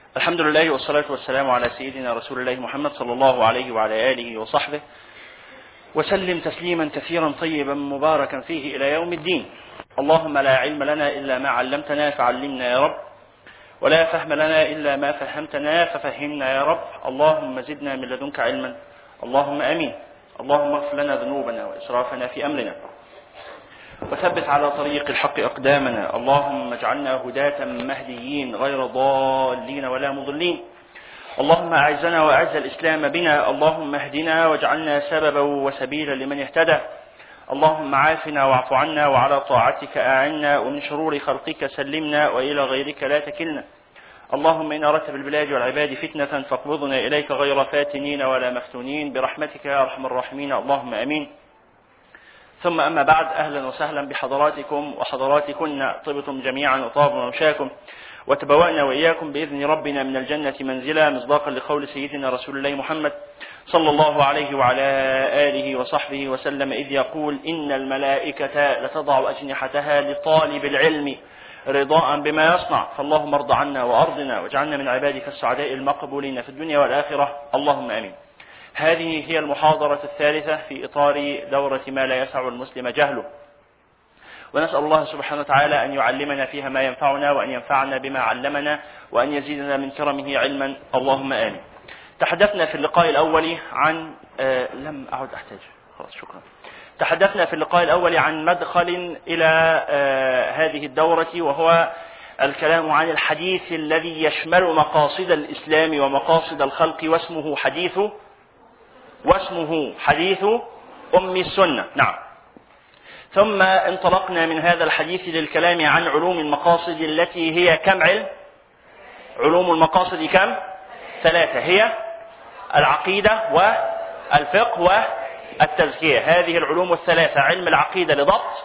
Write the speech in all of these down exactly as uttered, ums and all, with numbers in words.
الحمد لله والصلاة والسلام على سيدنا رسول الله محمد صلى الله عليه وعلى آله وصحبه وسلم تسليما كثيرا طيبا مباركا فيه إلى يوم الدين. اللهم لا علم لنا إلا ما علمتنا فعلمنا يا رب، ولا فهم لنا إلا ما فهمتنا ففهمنا يا رب. اللهم زدنا من لدنك علما، اللهم آمين. اللهم اغفر لنا ذنوبنا وإسرافنا في أمرنا، وثبت على طريق الحق أقدامنا. اللهم اجعلنا هداة مهديين غير ضالين ولا مضلين. اللهم أعزنا وأعز الإسلام بنا. اللهم اهدنا واجعلنا سببا وسبيلا لمن اهتدى. اللهم عافنا واعف عنا، وعلى طاعتك أعنا، ومن شرور خلقك سلمنا، وإلى غيرك لا تكلنا. اللهم إن أردت بالبلاد والعباد فتنة فاقبضنا إليك غير فاتنين ولا مفتونين برحمتك يا أرحم الراحمين. اللهم آمين. ثم أما بعد، أهلا وسهلا بحضراتكم وحضراتكن. طبتم جميعا وطاب ممشاكم، وتبوأنا وإياكم بإذن ربنا من الجنة منزلا، مصداقا لقول سيدنا رسول الله محمد صلى الله عليه وعلى آله وصحبه وسلم إذ يقول: إن الملائكة لتضع أجنحتها لطالب العلم رضاء بما يصنع. فاللهم ارض عنا وأرضنا، واجعلنا من عبادك السعداء المقبولين في الدنيا والآخرة. اللهم آمين. هذه هي المحاضرة الثالثة في إطار دورة ما لا يسع المسلم جهله، ونسأل الله سبحانه وتعالى أن يعلمنا فيها ما ينفعنا، وأن ينفعنا بما علمنا، وأن يزيدنا من كرمه علما. اللهم آمين. تحدثنا في اللقاء الأول عن آه لم أعد أحتاج خلاص شكرا تحدثنا في اللقاء الأول عن مدخل إلى آه هذه الدورة، وهو الكلام عن الحديث الذي يشمل مقاصد الإسلام ومقاصد الخلق، واسمه حديث واسمه حديث أم السنة. نعم. ثم انطلقنا من هذا الحديث للكلام عن علوم المقاصد التي هي كم علم؟ علوم المقاصد كم؟ ثلاثة، هي العقيدة والفقه والتزكية. هذه العلوم الثلاثة: علم العقيدة لضبط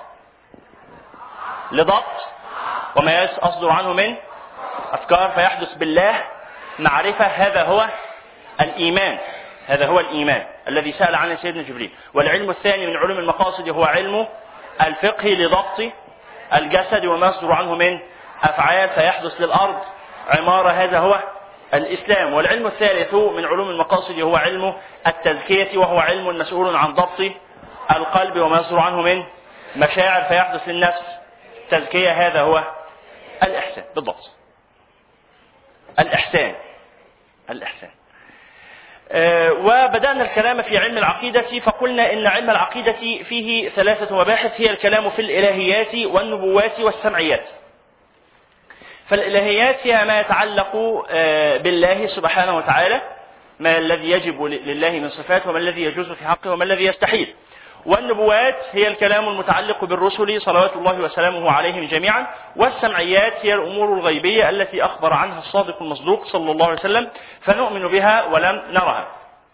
لضبط وما يصدر عنه من أفكار فيحدث بالله معرفة، هذا هو الإيمان، هذا هو الإيمان الذي سأل عنه سيدنا جبريل. والعلم الثاني من علوم المقاصد هو علم الفقه لضبط الجسد وما يصدر عنه من أفعال فيحدث للأرض عمارة، هذا هو الإسلام. والعلم الثالث من علوم المقاصد هو علم التزكية، وهو علم مسؤول عن ضبط القلب وما يصدر عنه من مشاعر فيحدث للنفس تزكية، هذا هو الإحسان. بالضبط، الإحسان الإحسان أه وبدأنا الكلام في علم العقيدة، فقلنا إن علم العقيدة فيه ثلاثة مباحث، هي الكلام في الإلهيات والنبوات والسمعيات. فالإلهيات هي ما يتعلق أه بالله سبحانه وتعالى، ما الذي يجب لله من صفات، وما الذي يجوز في حقه، وما الذي يستحيل. والنبوات هي الكلام المتعلق بالرسل صلوات الله وسلامه عليهم جميعا. والسمعيات هي الأمور الغيبية التي أخبر عنها الصادق المصدوق صلى الله عليه وسلم، فنؤمن بها ولم نرها.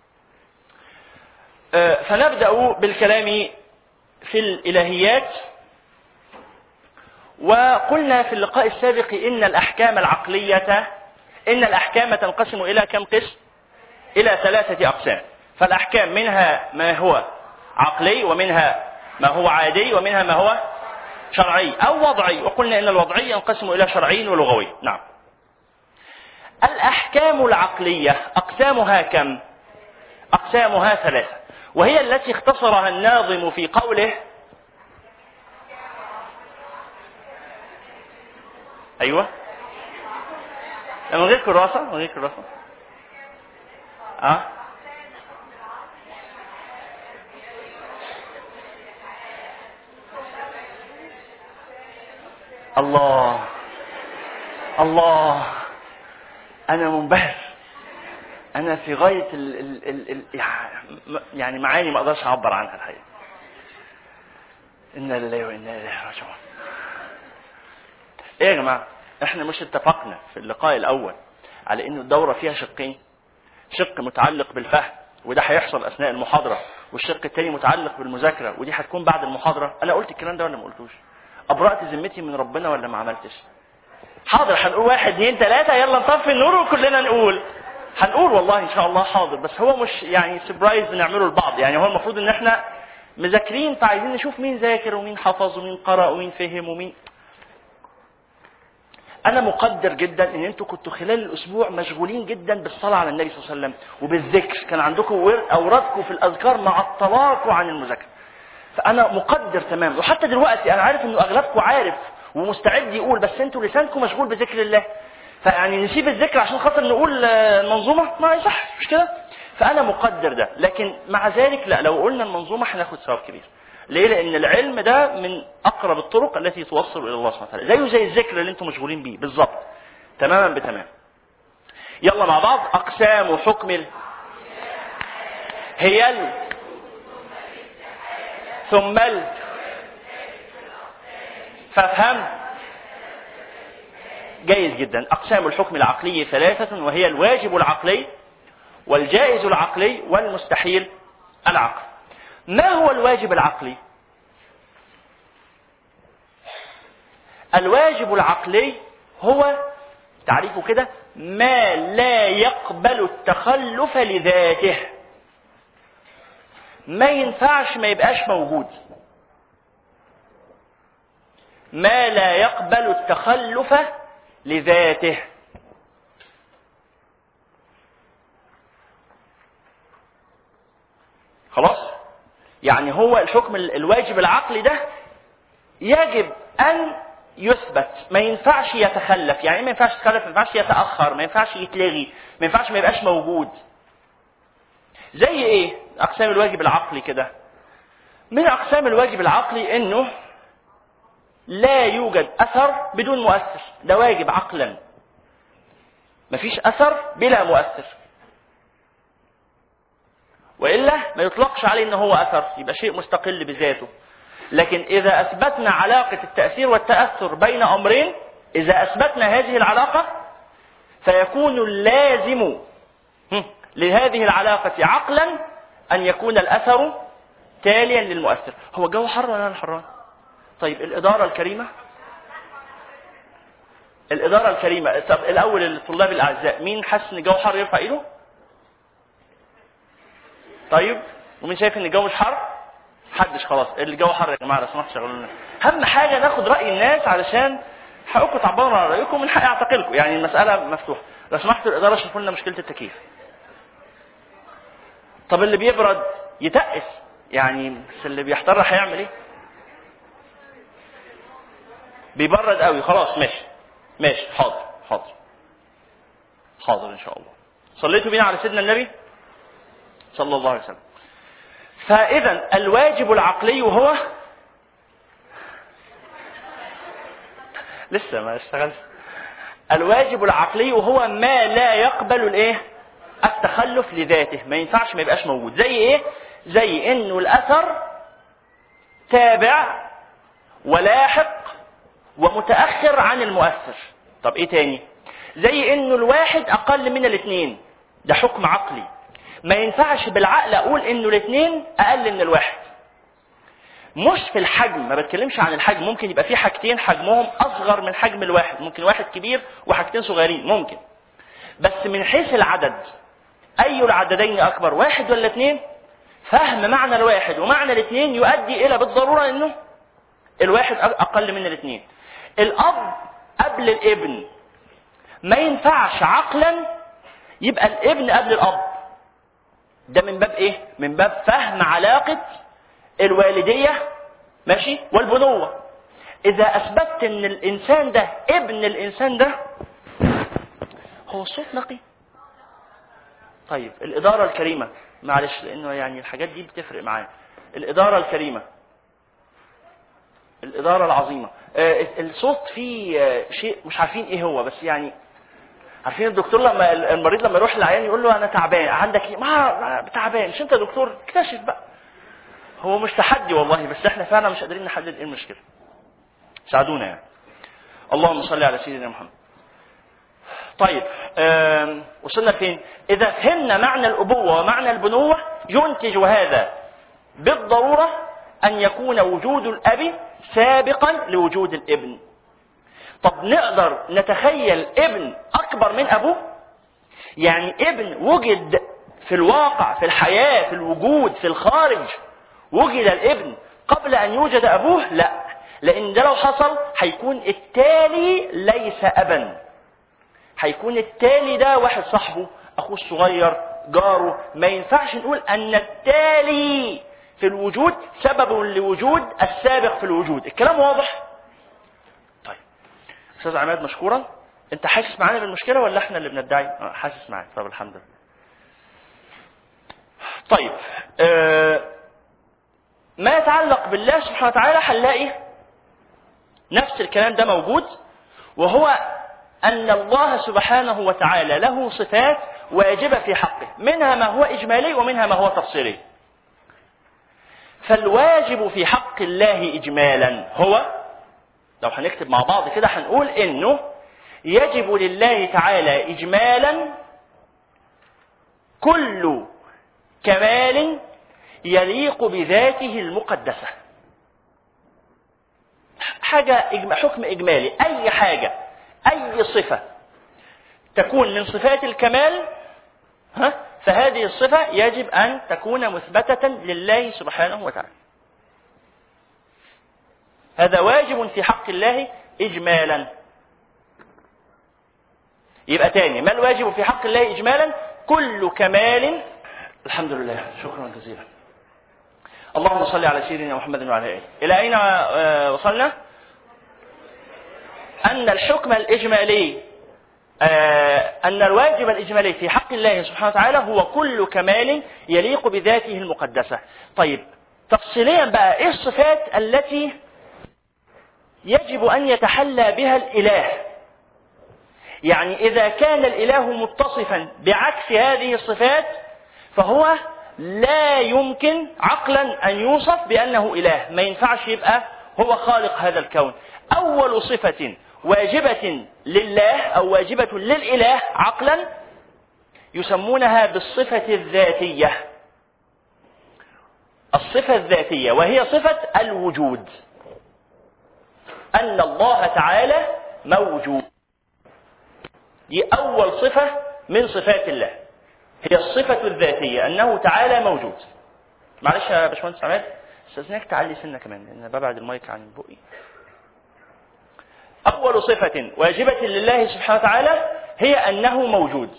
فنبدأ بالكلام في الإلهيات. وقلنا في اللقاء السابق إن الأحكام العقلية إن الأحكام تنقسم إلى كم قسم؟ إلى ثلاثة أقسام. فالأحكام منها ما هو عقلي، ومنها ما هو عادي، ومنها ما هو شرعي أو وضعي. وقلنا إن الوضعي ينقسم إلى شرعي ولغوي. نعم. الأحكام العقلية أقسامها كم؟ أقسامها ثلاثة، وهي التي اختصرها الناظم في قوله: أيوة من غير كراسة من غير كراسة أه الله الله أنا منبهر، أنا في غاية ال ال ال ال يعني معاني ما أقدرش أعبر عنها الحقيقة. إنا لله وإنا إليه راجعون. إيه يا جماعة، إحنا مش اتفقنا في اللقاء الأول على إنه الدورة فيها شقين؟ شق متعلق بالفهم، وده هيحصل أثناء المحاضرة، والشق التاني متعلق بالمذاكرة، ودي هتكون بعد المحاضرة. أنا قلت الكلام ده ولا ما قلتوش؟ أبرأت ذمتي من ربنا ولا ما عملتش؟ حاضر، هنقول واحد اثنين ثلاثة، يلا نطفي النور وكلنا نقول. هنقول والله إن شاء الله حاضر، بس هو مش يعني سبرايز بنعمله لبعض. يعني هو المفروض إن إحنا مذاكرين، فعايزين نشوف مين ذاكر ومين حفظ ومين قرأ ومين فهم ومين. انا مقدر جدا ان انتوا كنتوا خلال الاسبوع مشغولين جدا بالصلاه على النبي صلى الله عليه وسلم وبالذكر، كان عندكم اورادكم في الاذكار معطلاكم عن المذاكره. فانا مقدر تمام، وحتى دلوقتي انا عارف انه اغلبكم عارف ومستعد يقول، بس انتوا لسانكم مشغول بذكر الله، فيعني نسيب الذكر عشان خاطر نقول المنظومه ما يصح، مش كده؟ فانا مقدر ده، لكن مع ذلك لا، لو قلنا المنظومه هناخد ثواب كبير. ليه؟ لان العلم ده من اقرب الطرق التي توصل الى الله سبحانه وتعالى، زيه زي الذكر اللي انتم مشغولين بيه بالظبط، تماما بتمام. يلا مع بعض. اقسام حكم ال... هي ال... ثم ال... فافهم. جيد جدا. اقسام الحكم العقلي ثلاثه، وهي الواجب العقلي والجائز العقلي والمستحيل العقلي. ما هو الواجب العقلي؟ الواجب العقلي هو تعريفه كده: ما لا يقبل التخلف لذاته، ما ينفعش ما يبقاش موجود، ما لا يقبل التخلف لذاته. خلاص؟ يعني هو الحكم الواجب العقلي ده يجب أن يثبت، ما ينفعش يتخلف. يعني ما ينفعش يتخلف، ما ينفعش يتأخر، ما ينفعش يتلغي، ما ينفعش ما يبقاش موجود. زي ايه أقسام الواجب العقلي كده؟ من أقسام الواجب العقلي إنه لا يوجد أثر بدون مؤثر، ده واجب عقلا. مفيش أثر بلا مؤثر، وإلا ما يطلقش عليه إنه هو أثر، يبقى شيء مستقل بذاته. لكن إذا أثبتنا علاقة التأثير والتأثر بين أمرين، إذا أثبتنا هذه العلاقة فيكون اللازم لهذه العلاقة عقلا أن يكون الأثر تاليا للمؤثر. هو الجو حر ولا الحران؟ طيب الإدارة الكريمة، الإدارة الكريمة. طب الأول الطلاب الأعزاء، مين حس إن الجو حر يرفع إيده؟ طيب ومين شايف إن الجو مش حر؟ حدش. خلاص الجو حر يا جماعة، لو سمحتوا شغلونا. أهم حاجة ناخد رأي الناس علشان حقكم تعبروا عن رأيكم، من حق أعتقلكم، يعني المسألة مفتوحة. لو سمحتوا الإدارة شوفوا لنا مشكلة التكييف. طب اللي بيبرد يتقس، يعني بس اللي بيحتر هيعمل إيه؟ بيبرد قوي. خلاص ماشي ماشي، حاضر حاضر حاضر ان شاء الله. صليتوا بينا على سيدنا النبي صلى الله عليه وسلم. فاذا الواجب العقلي هو لسه ما اشتغلش. الواجب العقلي هو ما لا يقبل الايه؟ التخلف لذاته، ما ينفعش ما يبقاش موجود. زي ايه؟ زي انه الاثر تابع ولاحق ومتأخر عن المؤثر. طب ايه تاني؟ زي انه الواحد اقل من الاثنين، ده حكم عقلي. ما ينفعش بالعقل اقول انه الاثنين اقل من الواحد. مش في الحجم، ما بتكلمش عن الحجم، ممكن يبقى في حاجتين حجمهم اصغر من حجم الواحد، ممكن واحد كبير وحاجتين صغيرين ممكن. بس من حيث العدد، اي العددين اكبر، واحد ولا اثنين؟ فهم معنى الواحد ومعنى الاثنين يؤدي الى بالضرورة انه الواحد اقل من الاثنين. الاب قبل الابن، ما ينفعش عقلا يبقى الابن قبل الاب. ده من باب ايه؟ من باب فهم علاقة الوالدية ماشي والبنوة. اذا اثبتت ان الانسان ده ابن الانسان ده، هو الصوت نقي. طيب الادارة الكريمة، معلش لانه يعني الحاجات دي بتفرق معايا. الادارة الكريمة، الإدارة العظيمة، آه الصوت فيه آه شيء مش عارفين إيه هو، بس يعني عارفين الدكتور لما المريض لما يروح للعيان يقول له أنا تعبان، عندك إيه؟ ما تعبان، مش أنت دكتور؟ اكتشف بقى. هو مش تحدي والله، بس إحنا فعلا مش قادرين نحدد إيه المشكلة. ساعدونا يعني. اللهم صل على سيدنا محمد. طيب آه وصلنا فين؟ إذا فهمنا معنى الأبوة ومعنى البنوة، ينتج هذا بالضرورة أن يكون وجود الأب سابقا لوجود الابن. طب نقدر نتخيل ابن أكبر من أبوه؟ يعني ابن وجد في الواقع، في الحياة، في الوجود، في الخارج، وجد الابن قبل أن يوجد أبوه؟ لا، لأن ده لو حصل هيكون التالي ليس أبا، هيكون التالي ده واحد صاحبه، أخوه الصغير، جاره. ما ينفعش نقول أن التالي في الوجود سبب لوجود السابق في الوجود. الكلام واضح؟ طيب أستاذ عماد مشكورا. أنت حاسس معانا بالمشكلة ولا إحنا اللي بندعي؟ آه حاسس معاك. طب الحمد لله. طيب آه ما يتعلق بالله سبحانه وتعالى هنلاقي نفس الكلام ده موجود، وهو أن الله سبحانه وتعالى له صفات واجبة في حقه، منها ما هو إجمالي ومنها ما هو تفصيلي. فالواجب في حق الله إجمالا هو، لو هنكتب مع بعض كده هنقول إنه يجب لله تعالى إجمالا كل كمال يليق بذاته المقدسة. حاجة حكم إجمالي، أي حاجة أي صفة تكون من صفات الكمال ها فهذه الصفة يجب أن تكون مثبتة لله سبحانه وتعالى. هذا واجب في حق الله إجمالا. يبقى تاني، ما الواجب في حق الله إجمالا؟ كل كمال. الحمد لله، شكرا جزيلا. اللهم صل على سيدنا محمد وعلى آله. إلى أين وصلنا؟ أن الحكم الإجمالي أن الواجب الإجمالي في حق الله سبحانه وتعالى هو كل كمال يليق بذاته المقدسة. طيب تفصيليا بقى، إيه الصفات التي يجب أن يتحلى بها الإله؟ يعني إذا كان الإله متصفا بعكس هذه الصفات فهو لا يمكن عقلا أن يوصف بأنه إله، ما ينفعش يبقى هو خالق هذا الكون. أول صفة واجبة لله أو واجبة للإله عقلا يسمونها بالصفة الذاتية. الصفة الذاتية وهي صفة الوجود، أن الله تعالى موجود. دي أول صفة من صفات الله، هي الصفة الذاتية، أنه تعالى موجود. معلش يا باشمهندس عماد، استاذنك تعلي سنة كمان لأن ببعد المايك عن بقي. أول صفة واجبة لله سبحانه وتعالى هي أنه موجود.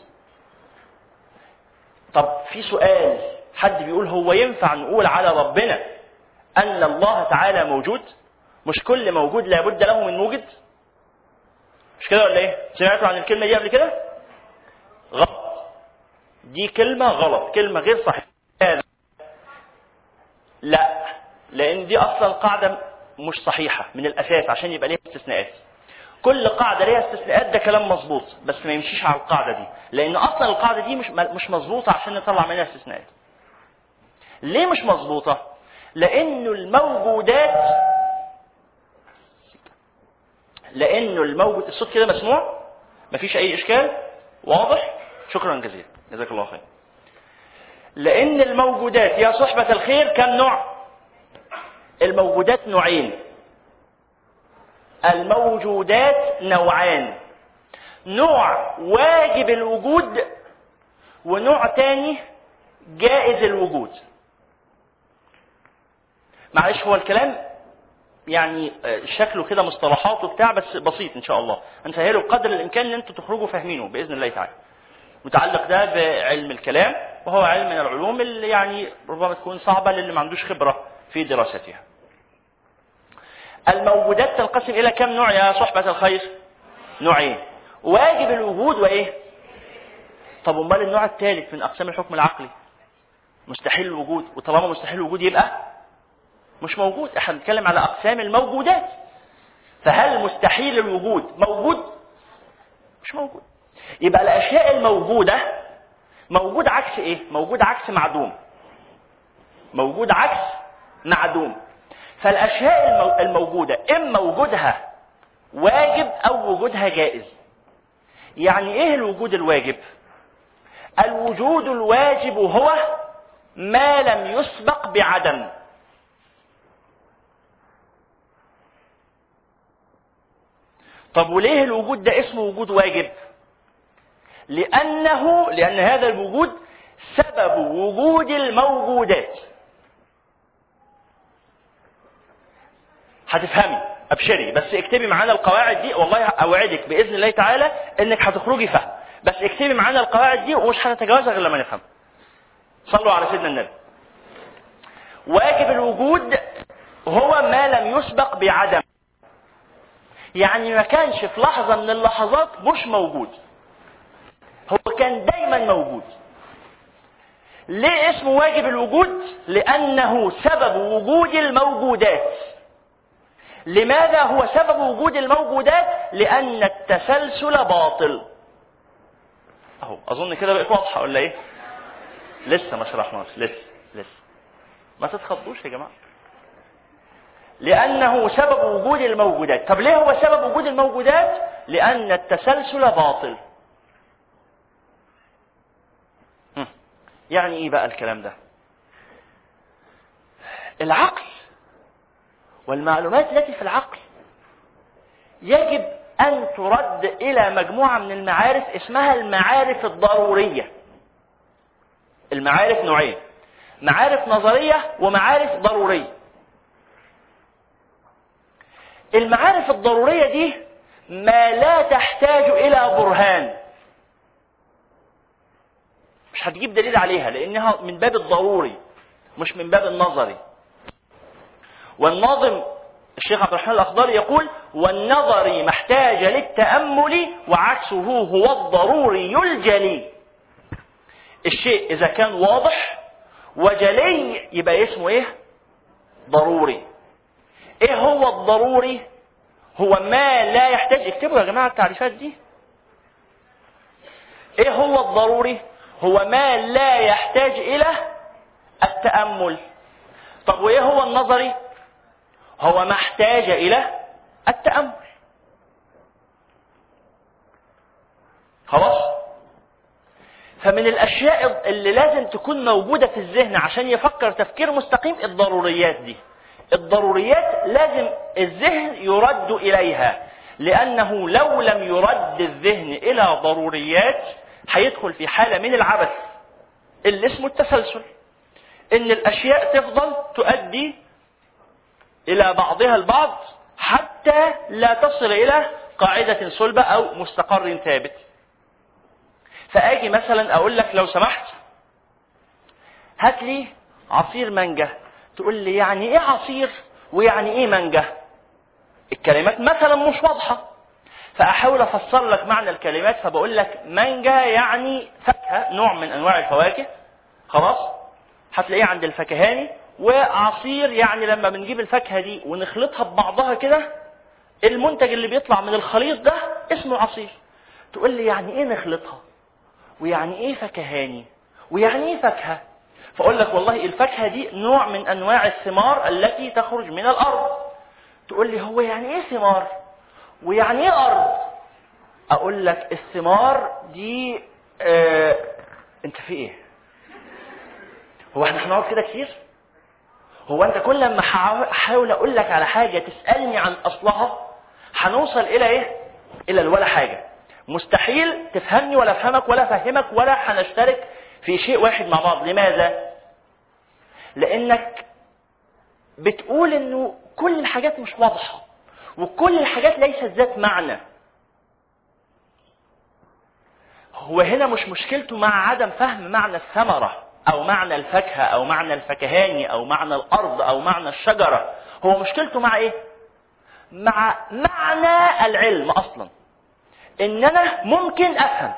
طب في سؤال، حد بيقول هو ينفع نقول على ربنا أن الله تعالى موجود؟ مش كل موجود لابد له من موجد؟ مش كده ولا ايه؟ سمعتوا عن الكلمة دي قبل كده؟ غلط، دي كلمة غلط، كلمة غير صحيحة. لا، لأن دي أصلا قاعدة مش صحيحة من الأساس عشان يبقى ليها استثناءات. كل قاعدة ليها استثناءات، ده كلام مظبوط، بس ما يمشيش على القاعدة دي، لأن أصلا القاعدة دي مش مش مظبوطة عشان نطلع منها استثناءات. ليه مش مظبوطة؟ لأنه الموجودات لأنه الموجود الصوت كده مسموع؟ مفيش أي إشكال؟ واضح؟ شكرا جزيلا، جزاك الله خير. لأن الموجودات يا صحبة الخير كم نوع؟ الموجودات نوعين. الموجودات نوعان، نوع واجب الوجود ونوع تاني جائز الوجود. معلش هو الكلام يعني شكله كده مصطلحات وبتاع، بس بسيط ان شاء الله هنسهله بقدر الامكان ان انتم تخرجوا فاهمينه باذن الله تعالى. متعلق ده بعلم الكلام، وهو علم من العلوم اللي يعني ربما تكون صعبه للي ما عندوش خبره في دراستها. الموجودات تنقسم الى كم نوع يا صحبة الخير؟ نوعين، واجب الوجود وايه؟ طب امال النوع الثالث من اقسام الحكم العقلي مستحيل الوجود، وطالما مستحيل الوجود يبقى مش موجود. احنا بنتكلم على اقسام الموجودات، فهل مستحيل الوجود موجود؟ مش موجود. يبقى الاشياء الموجودة موجود عكس ايه؟ موجود عكس معدوم. موجود عكس معدوم. فالاشياء الموجودة اما وجودها واجب او وجودها جائز. يعني ايه الوجود الواجب؟ الوجود الواجب هو ما لم يسبق بعدم. طب وليه الوجود ده اسمه وجود واجب؟ لأنه لأن هذا الوجود سبب وجود الموجودات. هتفهمي ابشري، بس اكتبي معانا القواعد دي، والله اوعدك باذن الله تعالى انك هتخرجي فهم، بس اكتبي معانا القواعد دي ومش هنتجاوزها غير لما نفهم. صلوا على سيدنا النبي. واجب الوجود هو ما لم يسبق بعدم، يعني ما كانش في لحظة من اللحظات مش موجود، هو كان دايما موجود. ليه اسمه واجب الوجود؟ لأنه سبب وجود الموجودات. لماذا هو سبب وجود الموجودات؟ لأن التسلسل باطل. اهو اظن كده بقت واضحة ولا ايه؟ لسه ما شرحناش، لسه لسه ما تتخضوش يا جماعة. لأنه سبب وجود الموجودات. طب ليه هو سبب وجود الموجودات؟ لأن التسلسل باطل. يعني ايه بقى الكلام ده؟ العقل والمعلومات التي في العقل يجب أن ترد إلى مجموعة من المعارف اسمها المعارف الضرورية. المعارف نوعين، معارف نظرية ومعارف ضرورية. المعارف الضرورية دي ما لا تحتاج إلى برهان، مش هتجيب دليل عليها لأنها من باب الضروري مش من باب النظري. والناظم الشيخ عبد الرحمن الأخضري يقول: والنظري محتاج للتأمل وعكسه هو الضروري الجلي. الشيء إذا كان واضح وجلي يبقى اسمه إيه؟ ضروري. إيه هو الضروري؟ هو ما لا يحتاج، اكتبوا يا جماعة التعريفات دي. إيه هو الضروري؟ هو ما لا يحتاج إلى التأمل. طب وإيه هو النظري؟ هو ما احتاج إلى التأمل. خلاص؟ فمن الأشياء اللي لازم تكون موجودة في الذهن عشان يفكر تفكير مستقيم الضروريات دي. الضروريات لازم الذهن يرد إليها، لأنه لو لم يرد الذهن إلى ضروريات هيدخل في حالة من العبث اللي اسمه التسلسل، إن الأشياء تفضل تؤدي إلى بعضها البعض حتى لا تصل إلى قاعدة صلبة أو مستقر ثابت. فأجي مثلا أقول لك لو سمحت هات لي عصير مانجا، تقول لي يعني إيه عصير ويعني إيه مانجا؟ الكلمات مثلا مش واضحة، فأحاول أفسر لك معنى الكلمات، فبقول لك مانجا يعني فاكهة، نوع من أنواع الفواكه، خلاص هتلاقيه عند الفكهاني. وعصير يعني لما بنجيب الفاكهة دي ونخلطها ببعضها كده المنتج اللي بيطلع من الخليط ده اسمه عصير. تقول لي يعني ايه نخلطها ويعني ايه فكهاني ويعني ايه فاكهة؟ فاقول لك والله الفاكهة دي نوع من انواع الثمار التي تخرج من الارض. تقول لي هو يعني ايه ثمار ويعني ايه ارض؟ اقول لك الثمار دي اه... انت في ايه؟ هو احنا هنقعد كده كتير؟ هو انت كل لما احاول اقول لك على حاجة تسألني عن اصلها هنوصل الى ايه؟ الى الولا حاجة. مستحيل تفهمني ولا افهمك ولا افهمك ولا هنشترك في شيء واحد مع بعض. لماذا؟ لانك بتقول انه كل الحاجات مش واضحة وكل الحاجات ليست ذات معنى. هو هنا مش مشكلته مع عدم فهم معنى الثمرة او معنى الفاكهة او معنى الفكهاني او معنى الارض او معنى الشجرة. هو مشكلته مع ايه؟ مع معنى العلم اصلا، ان انا ممكن افهم.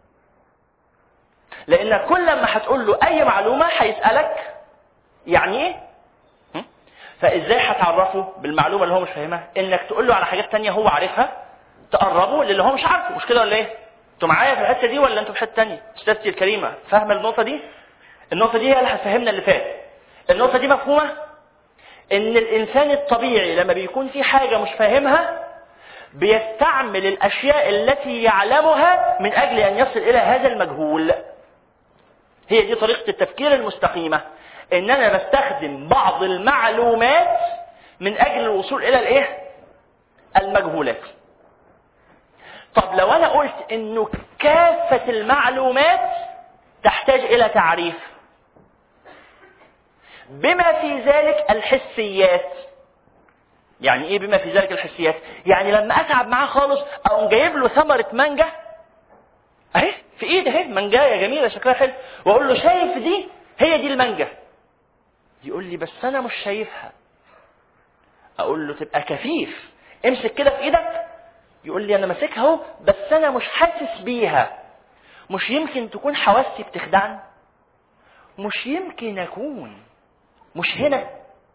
لان كل لما هتقول له اي معلومة هيسألك يعني ايه؟ فازاي هتعرفه بالمعلومة اللي هو مش فاهمها؟ انك تقول له على حاجات تانية هو عارفها تقربه للي هو مش عارفه. مش كده ولا ايه؟ انتوا معايا في الحتة دي ولا انتوا في حتة تانية؟ استاذتي الكريمة فاهمة النقطة دي؟ النقطة دي هي اللي هتفهمنا اللي فات. النقطة دي مفهومة؟ ان الانسان الطبيعي لما بيكون في حاجة مش فاهمها بيستعمل الاشياء التي يعلمها من اجل ان يصل الى هذا المجهول. هي دي طريقة التفكير المستقيمة، ان انا بستخدم بعض المعلومات من اجل الوصول الى الايه؟ المجهولات. طب لو انا قلت انه كافة المعلومات تحتاج الى تعريف بما في ذلك الحسيات، يعني ايه بما في ذلك الحسيات؟ يعني لما اتعب معاه خالص اقوم جايب له ثمره مانجا اهي في ايدي اهي، مانجايه جميله شكلها حلو، واقول له شايف دي؟ هي دي المانجا. يقول لي بس انا مش شايفها. اقول له تبقى كفيف، امسك كده في ايدك. يقول لي انا ماسكها اهو بس انا مش حاسس بيها. مش يمكن تكون حواسي بتخدعني؟ مش يمكن اكون مش هنا؟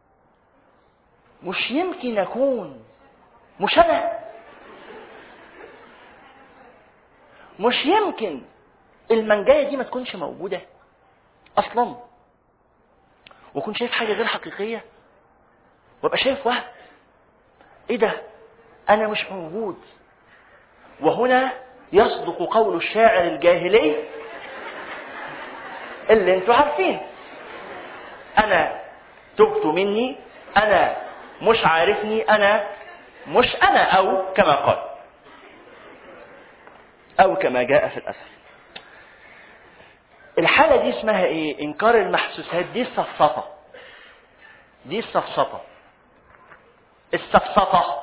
مش يمكن اكون مش انا؟ مش يمكن المانجايه دي ما تكونش موجوده اصلا، واكون شايف حاجه غير حقيقيه، وابقى شايف وهم. ايه ده؟ انا مش موجود. وهنا يصدق قول الشاعر الجاهلي اللي انتوا عارفين: انا تبت مني، انا مش عارفني، انا مش انا، او كما قال، او كما جاء في الاثر. الحالة دي اسمها ايه؟ انكار المحسوسات. دي السفسطة، دي السفسطة السفسطة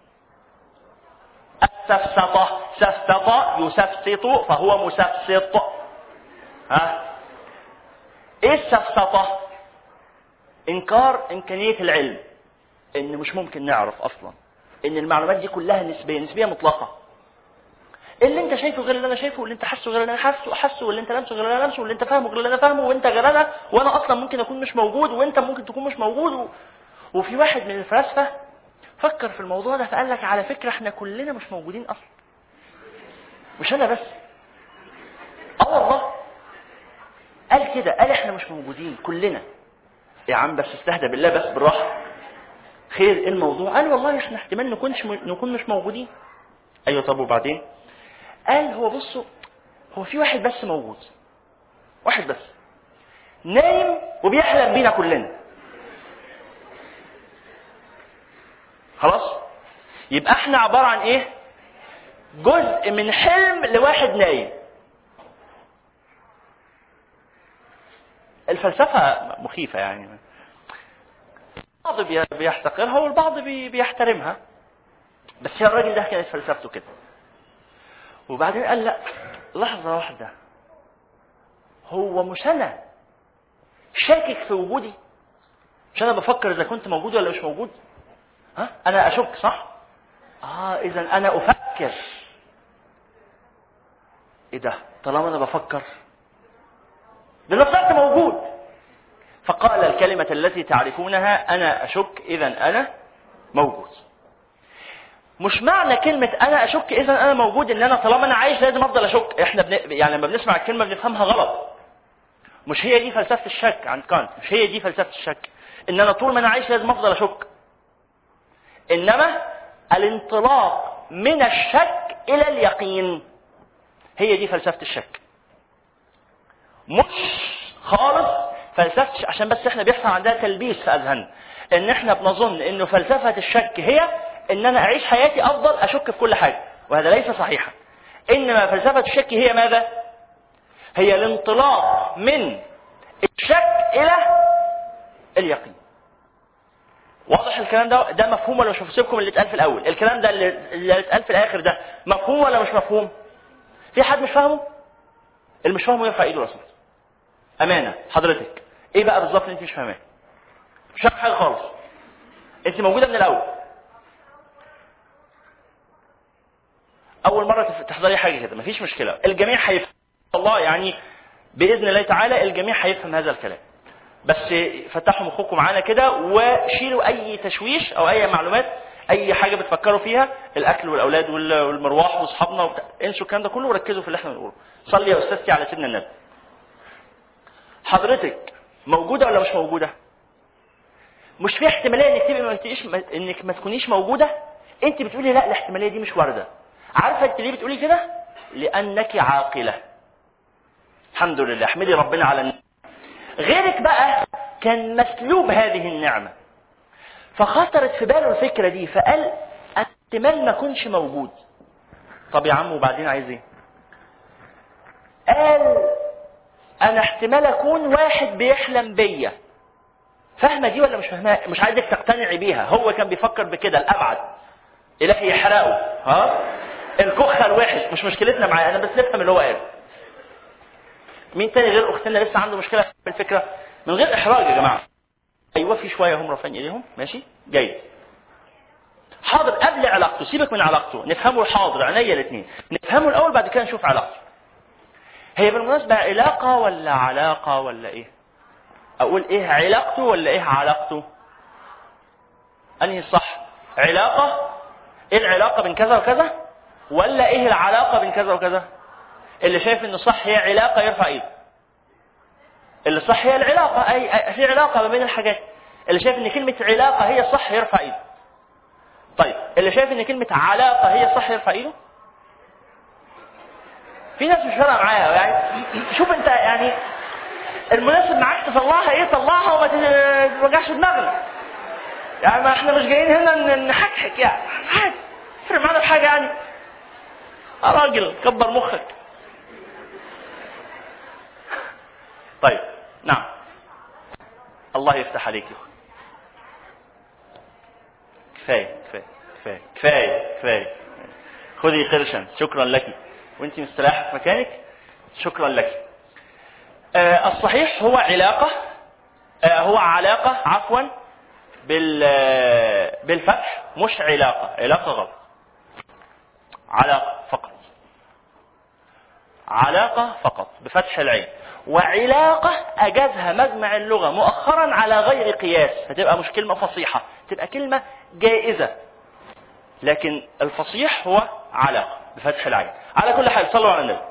السفسطة سفسطة يسفسط فهو مسفسط. ها ايه السفسطة؟ انكار امكانية العلم، ان مش ممكن نعرف اصلا، ان المعلومات دي كلها نسبية، نسبية مطلقة. اللي انت شايفه غير اللي انا شايفه، واللي انت حاسه غير اللي انا حاسه حاسه، واللي انت لمسه غير اللي انا لمسه، واللي انت فاهمه غير اللي انا فاهمه، وانت غير انا، وانا اصلا ممكن اكون مش موجود، وانت ممكن تكون مش موجود. و... وفي واحد من الفلاسفة فكر في الموضوع ده فقال لك على فكرة احنا كلنا مش موجودين اصلا، مش انا بس. اه والله قال كده، قال احنا مش موجودين كلنا. يا عم بس استهدى بالله، بس بالراحة، خير ايه الموضوع؟ قال والله احنا احتمال نكونش م... نكون مش موجودين. ايوه طب وبعدين؟ قال هو بصوا، هو في واحد بس موجود، واحد بس نايم وبيحلم بينا كلنا. خلاص يبقى احنا عبارة عن ايه؟ جزء من حلم لواحد نايم. الفلسفة مخيفة يعني، البعض بيحتقرها والبعض بيحترمها، بس هي الراجل ده كانت فلسفته كده. وبعدين قال لا لحظة واحدة، هو مش أنا شاكك في وجودي؟ مش أنا بفكر إذا كنت موجود ولا مش موجود؟ ها أنا أشك صح؟ آه إذا أنا أفكر. إيه ده؟ طالما أنا بفكر ده طلعت موجود. فقال الكلمة التي تعرفونها أنا أشك إذا أنا موجود. مش معنى كلمة أنا أشك إذا أنا موجود إن أنا طالما أنا عايش لازم أفضل أشك. إحنا بن... يعني لما بنسمع الكلمة بنفهمها غلط. مش هي دي فلسفة الشك عند كانت، مش هي دي فلسفة الشك إن أنا طول ما أنا عايش لازم أفضل أشك. إنما الانطلاق من الشك إلى اليقين، هي دي فلسفة الشك. مش خالص فلسفة، عشان بس إحنا بيحصل عندنا تلبيس في أذهاننا إن إحنا بنظن إنه فلسفة الشك هي إن أنا أعيش حياتي أفضل أشك في كل حاجة، وهذا ليس صحيحا. إنما فلسفة الشك هي ماذا؟ هي الانطلاق من الشك إلى اليقين. واضح الكلام ده؟ ده مفهوم ولا مش مفهوم؟ سيبكم اللي اتقال في الأول، الكلام ده اللي اتقال في الآخر ده مفهوم ولا مش مفهوم؟ في حد مش فاهمه؟ اللي مش فاهمه يرفع إيده رسمه. أمانة حضرتك إيه بقى بالظبط اللي أنت مش فاهماه؟ مش فاهم حاجة خالص. أنت موجودة من الأول، أول مرة تحضري حاجة كده مفيش مشكلة، الجميع هيفهم الله يعني بإذن الله تعالى، الجميع هيفهم هذا الكلام. بس فتحوا مخكم معانا كده وشيلوا أي تشويش أو أي معلومات، أي حاجة بتفكروا فيها، الأكل والأولاد والمروح وأصحابنا وبتاع. انسوا الكلام ده كله وركزوا في اللي احنا بنقوله. صلي يا أستاذتي على سيدنا النبي. حضرتك موجودة ولا مش موجودة؟ مش في احتمالية انك تبقي ما تبقيش، انك ما تكونيش موجودة؟ انت بتقولي لا الاحتمالية دي مش واردة. عارفة انت ليه بتقولي كده؟ لأنك عاقلة. الحمد لله، احمدي ربنا على النعمة. غيرك بقى كان مسلوب هذه النعمة، فخطرت في باله الفكرة دي فقال احتمال ما كنش موجود. طب يا عم وبعدين عايز ايه؟ قال انا احتمال اكون واحد بيحلم بيا. فاهمة دي ولا مش فاهمها؟ مش عايزك تقتنعي بيها. هو كان بيفكر بكده الأبعد، إلهي يحرقه، ها الكخة الوحش، مش مشكلتنا معاه، أنا بس نفهم اللي هو قال. مين تاني غير أختنا لسه عنده مشكلة بالفكرة؟ من غير إحراج يا جماعة. أيوة في شوية هم رافعين إيديهم، ماشي جيد. حاضر قبل علاقته، سيبك من علاقته، نفهمه الحاضر عينيا الاثنين، نفهمه الأول بعد كده نشوف علاقته. هي بالمناسبة علاقة ولا علاقة ولا إيه؟ أقول إيه علاقته ولا إيه علاقته؟ أنهي الصح؟ علاقة، إيه العلاقة بين كذا وكذا؟ ولا إيه العلاقة بين كذا وكذا؟ اللي شايف إنه صح هي علاقة يرفع إيده. اللي صح هي العلاقة، أي في علاقة ما بين الحاجات. اللي شايف إن كلمة علاقة هي صح يرفع إيده. طيب اللي شايف إن كلمة علاقة هي صح يرفع إيده. في ناس مش فارقة معاها، يعني شوف أنت يعني المناسب معاك تطلعها إيه طلعها وما توجعش دماغنا. يعني ما إحنا مش جايين هنا نحكحك يعني عادي، فرق معانا بحاجة يعني. يا راجل كبر مخك. طيب نعم الله يفتح عليك. كفاية كفاية كفاية كفاية كفاية. خذي قرشا شكرا لك وانت مستريحة في مكانك، شكرا لك. آه الصحيح هو علاقة، آه هو علاقة عفوا بال بالفتح، مش علاقة. علاقة غلط، علاقة فقط، علاقة فقط بفتح العين. وعلاقة أجازها مجمع اللغة مؤخرا على غير قياس، فتبقى مش كلمة فصيحة، تبقى كلمة جائزة. لكن الفصيح هو علاقة بفتح العين. على كل حال صلوا على النبي.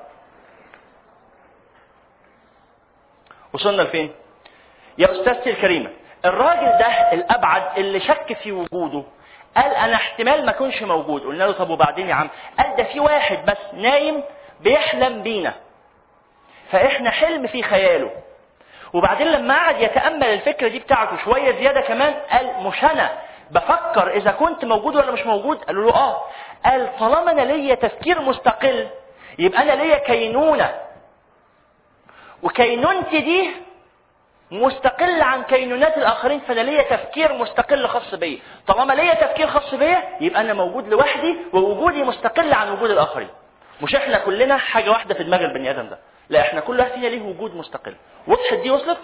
وصلنا لفين؟ يا أستاذتي الكريمة، الراجل ده الأبعد اللي شك في وجوده قال أنا احتمال ما كنش موجود. قلنا له طب وبعدين يا عم؟ قال ده في واحد بس نايم بيحلم بينا، فإحنا حلم في خياله. وبعدين لما قعد يتأمل الفكرة دي بتاعته شوية زيادة كمان قال مش أنا بفكر إذا كنت موجود ولا مش موجود. قالوا له آه. قال طالما أنا ليا تفكير مستقل يبقى أنا ليا كينونة، وكينونتي دي مستقل عن كينونات الآخرين، فأنا ليا تفكير مستقل خاص بي. طالما ليا تفكير خاص بي يبقى أنا موجود لوحدي، ووجودي مستقل عن وجود الآخرين. مش إحنا كلنا حاجة واحدة في دماغ البني آدم ده، لا إحنا كل واحد فينا ليه وجود مستقل. وضحت دي؟ وصلت؟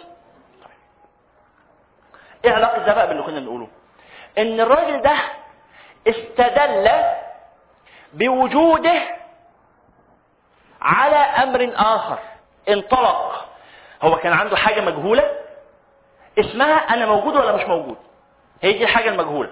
إيه علاقة ده بقى باللي كنا بنقوله؟ إن الراجل ده استدل بوجوده على أمر آخر. انطلق، هو كان عنده حاجة مجهولة اسمها أنا موجود ولا مش موجود، هي دي الحاجة المجهولة.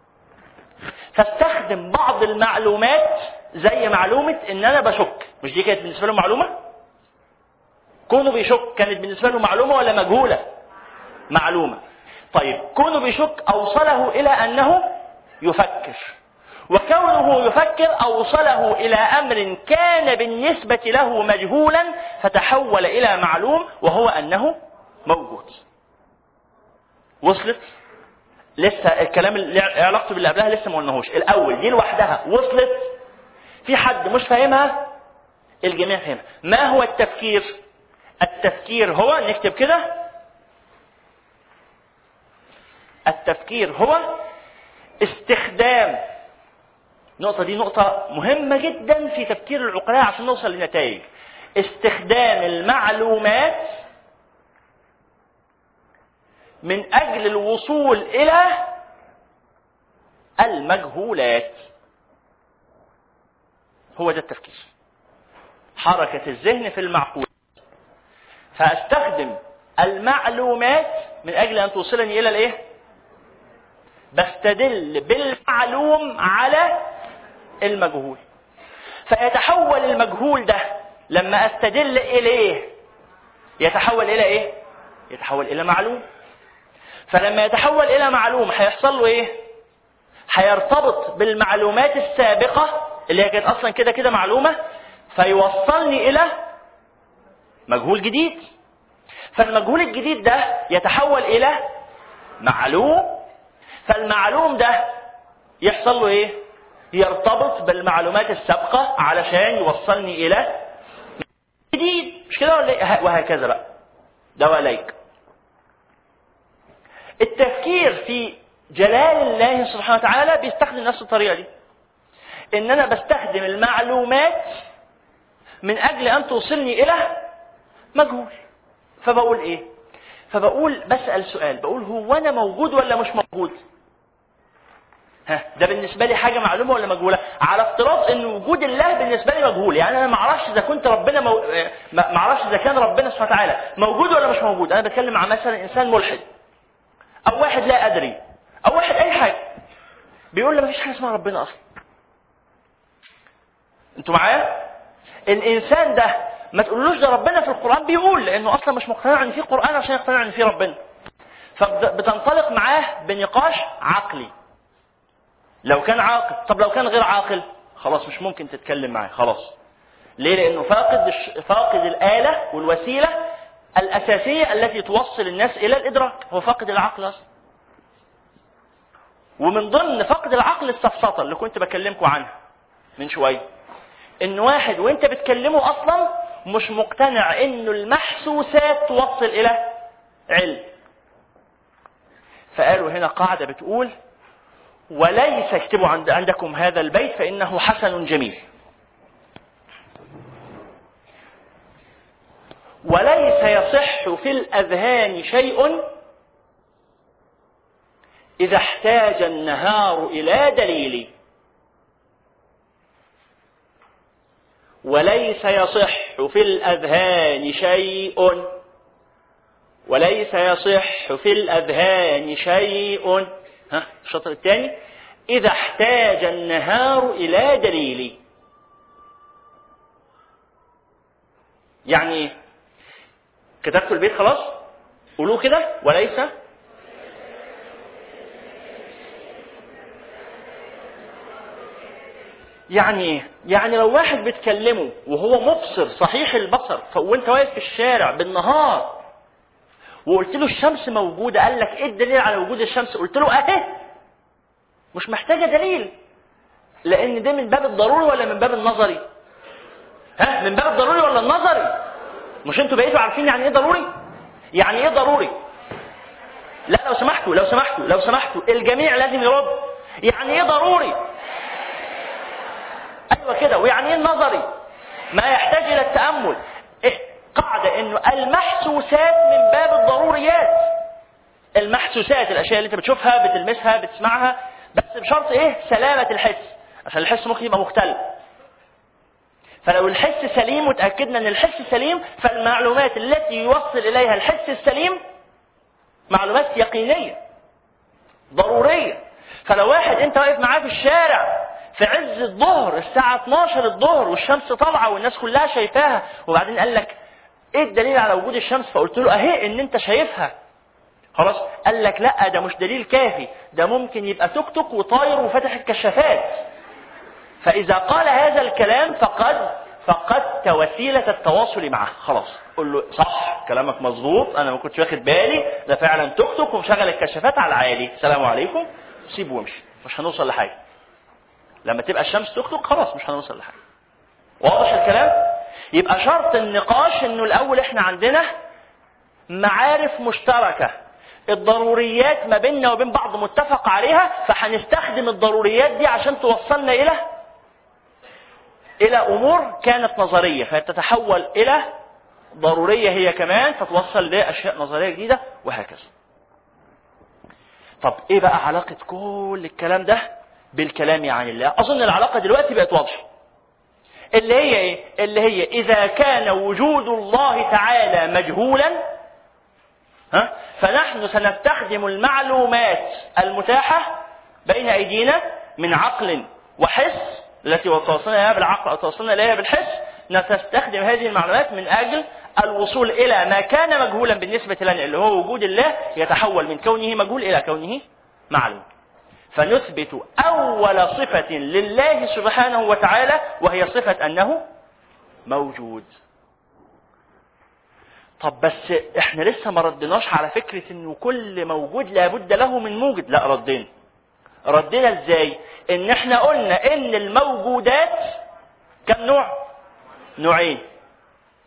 فاستخدم بعض المعلومات زي معلومة إن أنا بشك. مش دي كانت بالنسبة له معلومة؟ كونه بيشك كانت بالنسبة له معلومة ولا مجهولة؟ معلومة. طيب كونه بيشك أوصله إلى أنه يفكر، وكونه يفكر أوصله إلى أمر كان بالنسبة له مجهولا فتحول إلى معلوم وهو أنه موجود. وصلت؟ لسه الكلام اللي علاقته باللي قبلها لسه ما قلناهوش. الأول دي لوحدها وصلت؟ في حد مش فاهمها؟ الجميع فاهمها. ما هو التفكير؟ التفكير هو، نكتب كده، التفكير هو استخدام، النقطة دي نقطة مهمة جدا في تفكير العقلاء عشان نوصل لنتائج. استخدام المعلومات من أجل الوصول إلى المجهولات. هو ده التفكير، حركة الذهن في المعقول. فأستخدم المعلومات من أجل أن توصلني إلى الإيه؟ بستدل بالمعلوم على المجهول. فيتحول المجهول ده لما أستدل إليه يتحول إلى إيه؟ يتحول إلى معلوم. فلما يتحول إلى معلوم هيحصل له إيه؟ هيرتبط بالمعلومات السابقة اللي هي كانت أصلا كده كده معلومة، فيوصلني إلى مجهول جديد. فالمجهول الجديد ده يتحول إلى معلوم، فالمعلوم ده يحصل له إيه؟ يرتبط بالمعلومات السابقة علشان يوصلني إلى جديد. مش كده ولا إيه؟ وهكذا بقى، ده وليك. التفكير في جلال الله سبحانه وتعالى بيستخدم نفس الطريقة دي، ان انا بستخدم المعلومات من اجل ان توصلني الى مجهول. فبقول ايه؟ فبقول بسأل سؤال، بقول هو انا موجود ولا مش موجود؟ ها، ده بالنسبة لي حاجة معلومة ولا مجهولة؟ على افتراض ان وجود الله بالنسبة لي مجهول، يعني انا ما اعرفش اذا كنت ربنا مو... ما اعرفش اذا كان ربنا سبحانه وتعالى موجود ولا مش موجود. انا بتكلم مع مثلا انسان ملحد، او واحد لا ادري، او واحد اي حاجة، بيقول لي ما فيش حاجة اسمها ربنا اصلا. انتوا معايا؟ الانسان ده ما تقولوش ده ربنا في القرآن بيقول، لانه اصلا مش مقتنع ان في قرآن عشان يقتنع ان في ربنا. فبتنطلق معاه بنقاش عقلي. لو كان عاقل، طب لو كان غير عاقل خلاص مش ممكن تتكلم معاه خلاص. ليه؟ لانه فاقد فاقد الآلة والوسيلة الأساسية التي توصل الناس الى الادراك، هو فاقد العقل اصلا. ومن ضمن فقد العقل السفسطة اللي كنت بكلمكم عنها من شوية، ان واحد وانت بتكلمه اصلا مش مقتنع انه المحسوسات توصل الى علم. فقالوا هنا قاعدة بتقول وليس، اكتبوا عند عندكم هذا البيت فإنه حسن جميل، وليس يصح في الأذهان شيء إذا احتاج النهار إلى دليل. وليس يصح في الأذهان شيء وليس يصح في الأذهان شيء ها الشطر الثاني إذا احتاج النهار إلى دليل. يعني كتبتوا البيت خلاص؟ قولوا كده. وليس يعني يعني لو واحد بتكلمه وهو مبصر صحيح البصر، وانت واقف في الشارع بالنهار وقلت له الشمس موجودة، قال لك ايه الدليل على وجود الشمس؟ قلت له اهي، مش محتاجة دليل، لان ده من باب الضروري ولا من باب النظري؟ ها، من باب الضروري ولا النظري؟ مش انتوا بقيتوا عارفين يعني ايه ضروري؟ يعني ايه ضروري؟ لا لو سمحتوا لو سمحتوا لو سمحتوا الجميع لازم يرد. يعني ايه ضروري؟ ايوه كده. ويعني ايه النظري؟ ما يحتاج الى التأمل. إيه؟ قاعدة انه المحسوسات من باب الضروريات. المحسوسات الاشياء اللي انت بتشوفها بتلمسها بتسمعها، بس بشرط ايه؟ سلامة الحس، عشان الحس ممكن يبقى مختلف. فلو الحس سليم وتأكدنا ان الحس سليم، فالمعلومات التي يوصل اليها الحس السليم معلومات يقينية ضرورية. فلو واحد انت واقف معاه في الشارع في عز الظهر الساعة اتناشر الظهر والشمس طالعة والناس كلها شايفاها، وبعدين قال لك ايه الدليل على وجود الشمس؟ فقلت له اهي ان انت شايفها خلاص. قال لك لا ده مش دليل كافي، ده ممكن يبقى توك توك وطاير وفتح الكشافات. فاذا قال هذا الكلام فقد فقدت وسيلة التواصل معه خلاص. قل له صح كلامك مظبوط، انا ما كنتش واخد بالي، ده فعلا توك توك ومشغل الكشافات على العالي، السلام عليكم، سيبه وامشي، مش هنوصل لحاجة. لما تبقى الشمس توك توك خلاص مش هنوصل لحاجة. واضح الكلام؟ يبقى شرط النقاش انه الاول احنا عندنا معارف مشتركة، الضروريات ما بيننا وبين بعض متفق عليها، فهنستخدم الضروريات دي عشان توصلنا الى الى امور كانت نظرية فتتحول الى ضرورية هي كمان، فتوصل لاشياء نظرية جديدة وهكذا. طب ايه بقى علاقة كل الكلام ده بالكلام عن الله؟ اظن العلاقة دلوقتي بقت واضحة، اللي هي ايه؟ اللي هي اذا كان وجود الله تعالى مجهولا، ها، فنحن سنستخدم المعلومات المتاحة بين ايدينا من عقل وحس، التي توصلنا اليها بالعقل او توصلنا اليها بالحس، نستخدم هذه المعلومات من اجل الوصول الى ما كان مجهولا بالنسبة لنا اللي هو وجود الله، يتحول من كونه مجهول الى كونه معلوم. فنثبت أول صفة لله سبحانه وتعالى وهي صفة أنه موجود. طب بس احنا لسه ما ردناش على فكرة انه كل موجود لابد له من موجد. لا ردينا. ردينا ازاي؟ ان احنا قلنا ان الموجودات كم نوع؟ نوعين،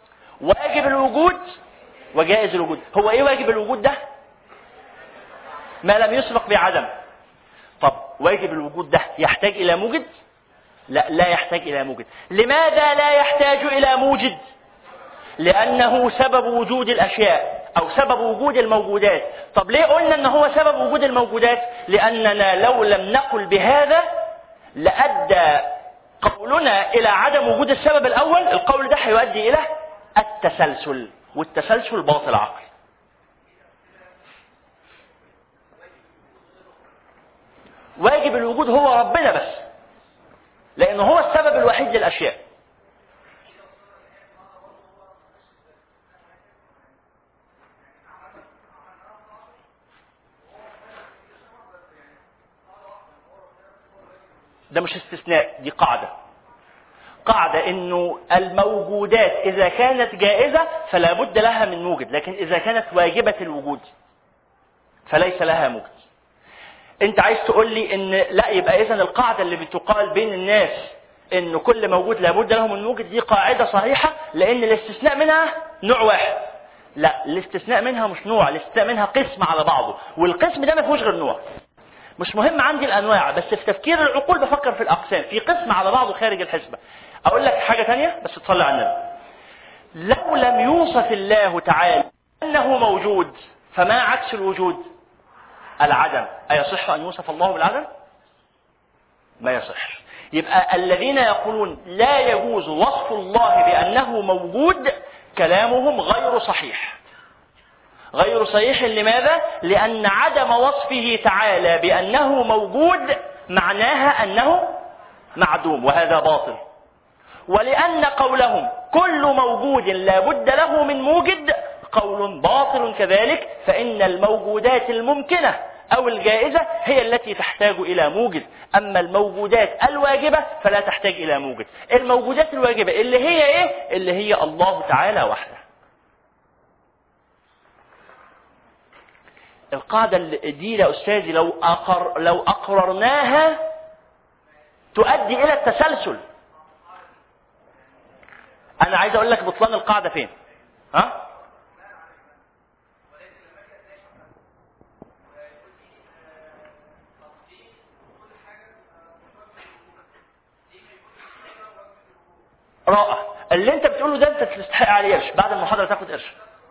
واجب الوجود وجائز الوجود. هو ايه واجب الوجود ده؟ ما لم يسبق بعدم. طب واجب الوجود ده يحتاج إلى موجد؟ لا، لا يحتاج إلى موجد. لماذا لا يحتاج إلى موجد؟ لأنه سبب وجود الأشياء أو سبب وجود الموجودات. طب ليه قلنا أنه هو سبب وجود الموجودات؟ لأننا لو لم نقل بهذا لأدى قولنا إلى عدم وجود السبب الأول. القول ده هيؤدي إلى التسلسل، والتسلسل باطل عقلي. واجب الوجود هو ربنا بس، لأنه هو السبب الوحيد للأشياء. ده مش استثناء، دي قاعدة. قاعدة إنه الموجودات إذا كانت جائزة فلا بد لها من موجد، لكن إذا كانت واجبة الوجود فليس لها موجد. أنت عايز تقول لي إن لا، يبقى إذن القاعدة اللي بتقال بين الناس إن كل موجود لا بد له من موجد دي قاعدة صحيحة، لأن الاستثناء منها نوع واحد. لا، الاستثناء منها مش نوع، الاستثناء منها قسم على بعضه، والقسم ده ما فيهوش غير نوع. مش مهم عندي الأنواع، بس في تفكير العقول بفكر في الأقسام، في قسم على بعضه خارج الحسبة. أقول لك حاجة تانية بس تصلي على النبي. لو لم يوصف الله تعالى أنه موجود، فما عكس الوجود؟ العدم. أيصح أن يوصف الله بالعدم؟ ما يصح. يبقى الذين يقولون لا يجوز وصف الله بأنه موجود كلامهم غير صحيح. غير صحيح لماذا؟ لأن عدم وصفه تعالى بأنه موجود معناها أنه معدوم، وهذا باطل. ولأن قولهم كل موجود لا بد له من موجد قول باطل كذلك، فإن الموجودات الممكنة أو الجائزة هي التي تحتاج إلى موجد، أما الموجودات الواجبة فلا تحتاج إلى موجد. الموجودات الواجبة اللي هي إيه؟ اللي هي الله تعالى وحده. القاعدة دي يا أستاذي لو أقر لو أقررناها تؤدي إلى التسلسل. أنا عايز أقول لك بطلان القاعدة فين؟ ها؟ رائع. اللي أنت بتقوله ده أنت تستحق عليه قرش، بعد المحاضرة تاخد قرش.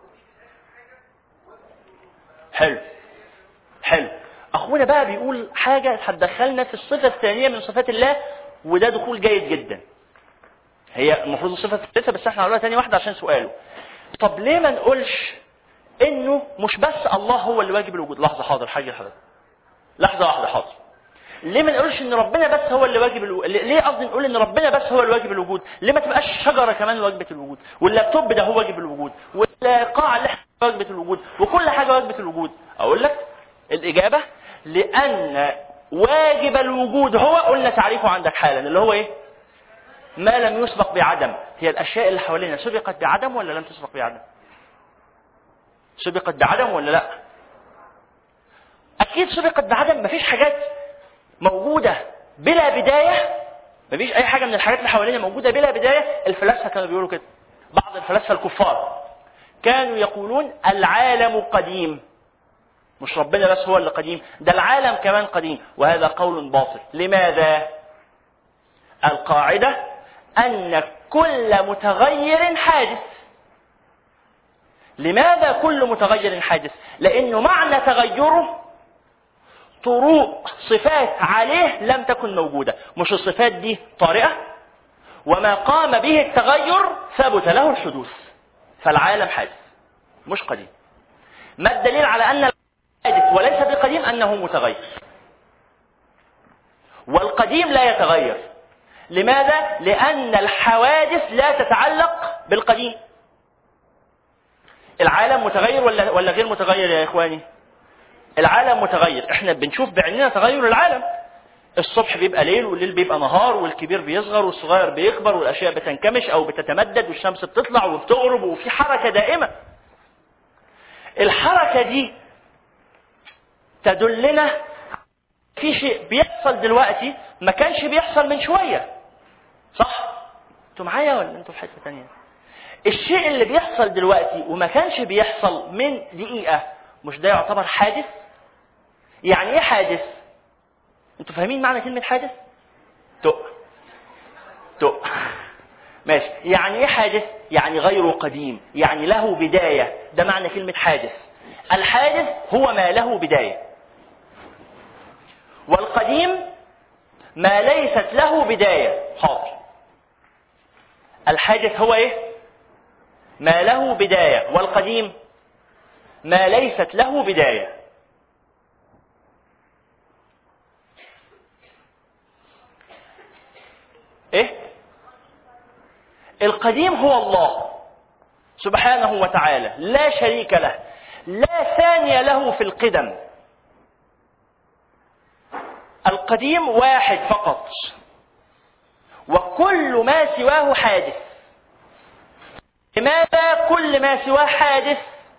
حلو حلو. أخونا بقى بيقول حاجة هتدخلنا في الصفة الثانية من صفات الله، وده دخول جيد جدا. هي المفروض الصفة الثالثة بس احنا هنقولها تاني واحدة عشان سؤاله. طب ليه ما نقولش إنه مش بس الله هو اللي واجب الوجود؟ لحظة حاضر حاجة حضرتك. لحظة واحدة حاضر. ليه ما نقولش إن ربنا بس هو اللي واجب الوجود؟ ليه قصدي نقول إن ربنا بس هو اللي واجب الوجود؟ ليه ما تبقاش شجرة كمان واجبة الوجود؟ واللابتوب ده هو واجب الوجود، والقاعة اللي احنا واجبة الوجود، وكل حاجة واجبة الوجود؟ أقول لك الإجابة: لأن واجب الوجود هو، قلنا تعريفه عندك حالا، اللي هو إيه؟ ما لم يسبق بعدم. هي الأشياء اللي حوالينا سبقت بعدم ولا لم تسبق بعدم؟ سبقت بعدم ولا لا؟ أكيد سبقت بعدم. مفيش حاجات موجودة بلا بداية، مفيش أي حاجة من الحاجات اللي حوالينا موجودة بلا بداية. الفلاسفة كانوا بيقولوا كده، بعض الفلاسفة الكفار كانوا يقولون العالم قديم، مش ربنا بس هو اللي قديم، ده العالم كمان قديم، وهذا قول باطل. لماذا؟ القاعدة أن كل متغير حادث. لماذا كل متغير حادث؟ لأنه معنى تغيره طروق صفات عليه لم تكن موجودة. مش الصفات دي طارئة، وما قام به التغير ثبت له الحدوث، فالعالم حادث مش قديم. ما الدليل على أن الحادث وليس بقديم؟ أنه متغير، والقديم لا يتغير. لماذا؟ لأن الحوادث لا تتعلق بالقديم. العالم متغير ولا ولا غير متغير يا إخواني؟ العالم متغير. احنا بنشوف بعيننا تغير العالم. الصبح بيبقى ليل والليل بيبقى نهار، والكبير بيصغر والصغير بيكبر، والأشياء بتنكمش أو بتتمدد، والشمس بتطلع وبتغرب، وفي حركة دائمة. الحركة دي تدلنا في شيء بيحصل دلوقتي ما كانش بيحصل من شوية. صح؟ انتوا معايا ولا انتوا في حتة تانية؟ الشيء اللي بيحصل دلوقتي وما كانش بيحصل من دقيقة، مش ده يعتبر حادث؟ يعني ايه حادث؟ انتوا فاهمين معنى كلمة حادث؟ تق تق ماشي. يعني ايه حادث؟ يعني غير قديم، يعني له بداية. ده معنى كلمة حادث. الحادث هو ما له بداية، والقديم ما ليست له بداية. حاضر. الحادث هو ايه؟ ما له بداية، والقديم ما ليست له بداية. ايه؟ القديم هو الله سبحانه وتعالى، لا شريك له، لا ثاني له في القدم. القديم واحد فقط، وكل ما سواه حادث. لماذا كل ما سواه حادث؟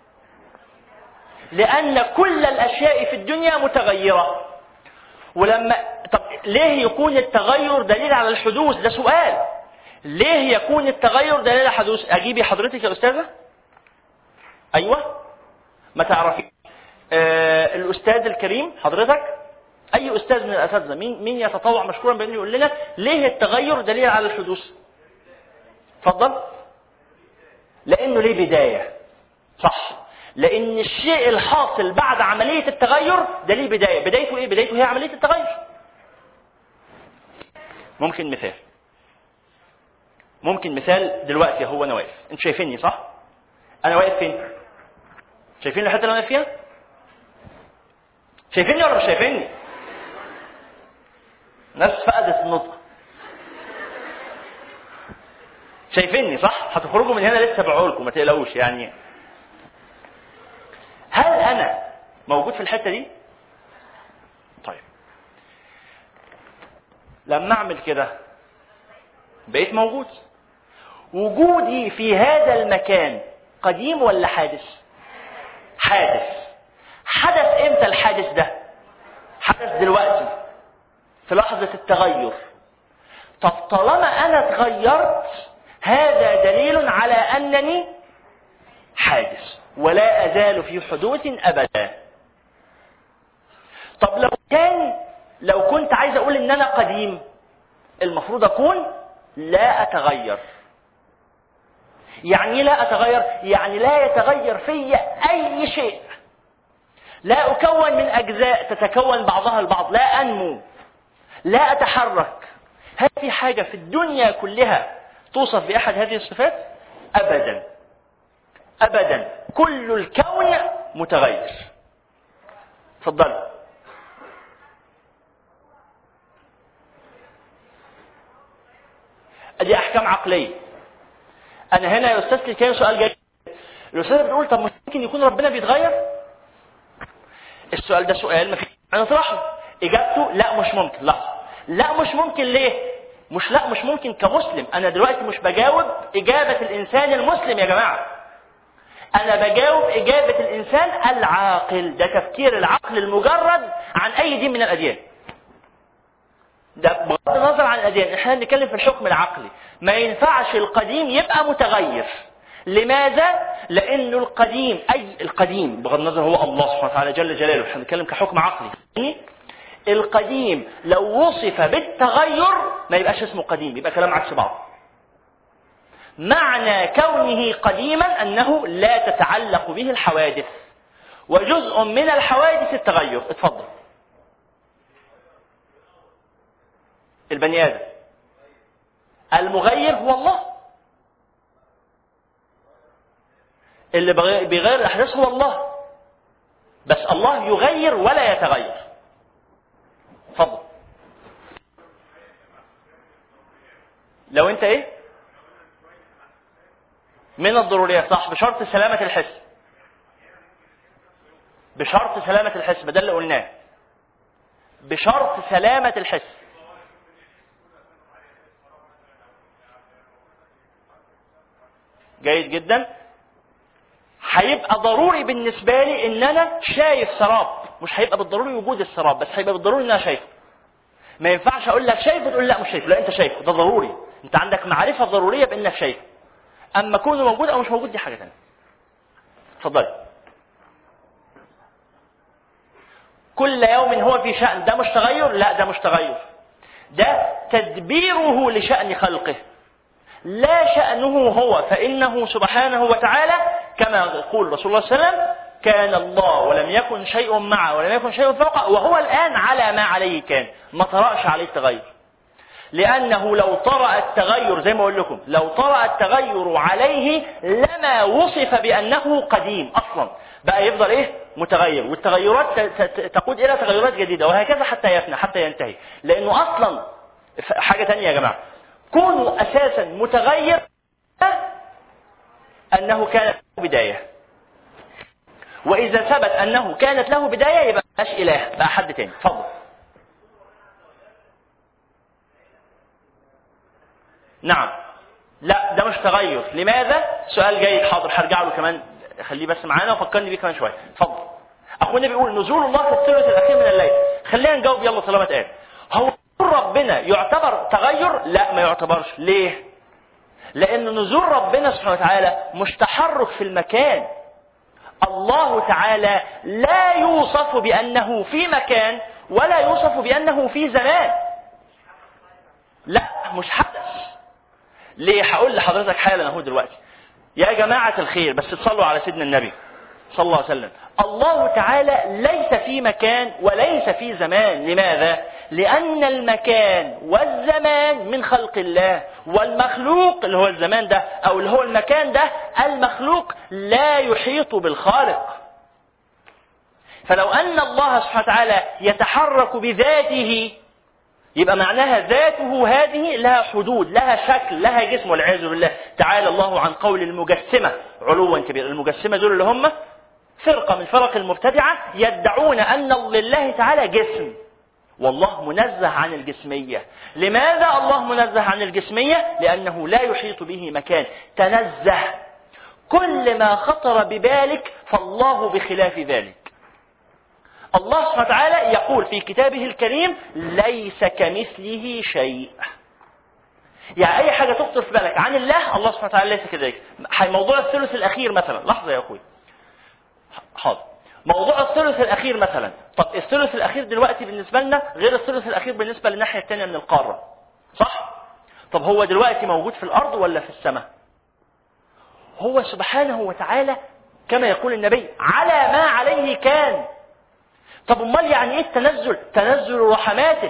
لأن كل الأشياء في الدنيا متغيرة. ولما طب ليه يكون التغير دليل على الحدوث؟ ده سؤال. ليه يكون التغير دليل على الحدوث؟ أجيبي حضرتك يا أستاذة. أيوة، ما تعرفي آه الأستاذ الكريم حضرتك، أي أستاذ من الأساتذة، مين مين يتطوع مشكورا بأنه يقول لنا ليه التغير دليل على الحدوث؟ اتفضل. لأنه ليه بداية. صح، لأن الشيء الحاصل بعد عملية التغير ده ليه بداية. بدايته إيه؟ بدايته هي عملية التغير. ممكن مثال ممكن مثال دلوقتي هو أنا واقف، أنتوا شايفيني صح؟ أنا واقف فين؟ شايفين الحتة اللي أنا واقف فيها؟ شايفيني ولا مش شايفيني؟ ناس فقدت النطق. شايفيني صح؟ هتخرجوا من هنا لسه بعولكم، ما تقلقوش يعني. هل أنا موجود في الحتة دي؟ طيب، لما أعمل كده بقيت موجود. وجودي في هذا المكان قديم ولا حادث؟ حادث. حدث امتى الحادث ده؟ حدث دلوقتي في لحظة التغير. طب طالما أنا اتغيرت هذا دليل على أنني حادث ولا أزال في حدوث أبدا. طب لو كان لو كنت عايز أقول إن أنا قديم، المفروض أكون لا أتغير. يعني لا أتغير، يعني لا يتغير في أي شيء، لا أكون من أجزاء تتكون بعضها البعض، لا أنمو، لا أتحرك. هل في حاجة في الدنيا كلها توصف بأحد هذه الصفات؟ أبدا أبدا. كل الكون متغير. تفضل. دي أحكام عقلية. أنا هنا يا أستاذ كان سؤال جاي. الأستاذ بتقول طب ممكن يكون ربنا بيتغير؟ السؤال ده سؤال ما فيه أنا أطرحه. إجابته لا مش ممكن. لا لا مش ممكن. ليه؟ مش لا مش ممكن كمسلم. أنا دلوقتي مش بجاوب إجابة الإنسان المسلم يا جماعة، أنا بجاوب إجابة الإنسان العاقل. ده تفكير العقل المجرد عن أي دين من الأديان. ده بغض النظر عن الأديان، إحنا بنتكلم في الحكم العقلي. ما ينفعش القديم يبقى متغير. لماذا؟ لأنه القديم أي القديم بغض النظر هو الله سبحانه وتعالى جل جلاله، إحنا بنتكلم كحكم عقلي. القديم لو وصف بالتغير ما يبقاش اسمه قديم، يبقى كلام عكس بعض. معنى كونه قديما أنه لا تتعلق به الحوادث، وجزء من الحوادث التغير. اتفضل. البني آدم المغير هو الله، اللي بيغير الأحداث هو الله، بس الله يغير ولا يتغير. اتفضل. لو انت ايه من الضروريات صح، بشرط سلامة الحس. بشرط سلامة الحس، ده اللي قلناه. بشرط سلامة الحس. جيد جدا. هيبقى ضروري بالنسبة لي ان انا شايف سراب، مش هيبقى بالضروري وجود السراب، بس هيبقى بالضروري ان انا شايفه. ما ينفعش اقول لك شايفه تقول لا مش شايفه، لا انت شايفه، ده ضروري. انت عندك معرفة ضرورية بانك شايفه. اما كونه موجود او مش موجود دي حاجة ثانية. اتفضل. كل يوم هو في شأن، ده مش تغير؟ لا، ده مش تغير، ده تدبيره لشأن خلقه، لا شأنه هو، فإنه سبحانه وتعالى كما يقول رسول الله صلى الله عليه وسلم: كان الله ولم يكن شيء معه ولم يكن شيء فوقه وهو الآن على ما عليه كان. ما طرأش عليه التغير، لأنه لو طرأ التغير زي ما أقول لكم، لو طرأ التغير عليه لما وصف بأنه قديم أصلا، بقى يفضل إيه؟ متغير، والتغيرات تقود إلى تغيرات جديدة، وهكذا حتى يفنى، حتى ينتهي. لأنه أصلا حاجة تانية يا جماعة، كونه أساسا متغير أنه كانت له بداية، وإذا ثبت أنه كانت له بداية يبقى مش إله، بقى حد تاني. فضل. نعم، لا ده مش تغير. لماذا؟ سؤال جيد، حاضر هرجع له كمان، خليه بس معانا وفكرني بيه كمان شوية. فضل. أخونا بيقول نزول الله في الثلث الأخير من الليل. خلينا نجاوب يلا طالما اتقال. هو ربنا يعتبر تغير؟ لا ما يعتبرش. ليه؟ لأن نزول ربنا سبحانه وتعالى مش تحرك في المكان. الله تعالى لا يوصف بأنه في مكان ولا يوصف بأنه في زمان. لا مش حدث. ليه؟ هقول لحضرتك حالا اهو دلوقتي. يا جماعة الخير بس تصلوا على سيدنا النبي صلى الله عليه وسلم. الله تعالى ليس في مكان وليس في زمان. لماذا؟ لأن المكان والزمان من خلق الله، والمخلوق اللي هو الزمان ده أو اللي هو المكان ده، المخلوق لا يحيط بالخالق. فلو أن الله سبحانه وتعالى يتحرك بذاته يبقى معناها ذاته هذه لها حدود، لها شكل، لها جسم، والعياذ بالله. تعالى الله عن قول المجسمة علوا كبيرا. المجسمة دول اللي هم فرقة من فرق المبتدعة يدعون أن لله تعالى جسم، والله منزه عن الجسمية. لماذا الله منزه عن الجسمية؟ لأنه لا يحيط به مكان. تنزه. كل ما خطر ببالك فالله بخلاف ذلك. الله سبحانه وتعالى يقول في كتابه الكريم: ليس كمثله شيء. يعني أي حاجة تخطر في بالك عن الله، الله سبحانه وتعالى ليس كذلك. موضوع الثلث الأخير مثلا، لحظة يا أخوي، حاضر. موضوع الثلث الأخير مثلا، طب الثلث الأخير دلوقتي بالنسبة لنا غير الثلث الأخير بالنسبة للناحية الثانية من القارة، صح؟ طب هو دلوقتي موجود في الأرض ولا في السماء؟ هو سبحانه وتعالى كما يقول النبي على ما عليه كان. طب امال يعني ايه التنزل؟ تنزل رحماته.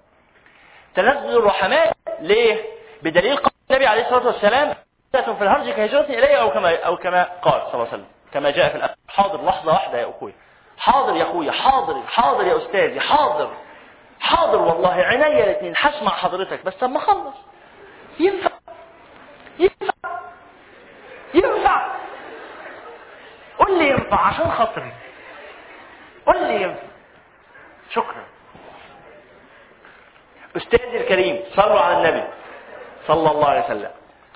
تنزل رحماته ليه؟ بدليل قول النبي عليه الصلاه والسلام: في الهرج كهجرة اليه، او كما او كما قال صلى الله عليه وسلم، كما جاء في الأخير. حاضر لحظه واحده يا اخوي، حاضر يا اخويا، حاضر حاضر يا استاذي، حاضر حاضر والله عينيا الاثنين، هسمع حضرتك بس اما اخلص. ينفع ينفع ينفع قول لي ينفع عشان خاطري، قل لي ينفع. شكرا أستاذي الكريم، صلوا على النبي صلى الله عليه وسلم.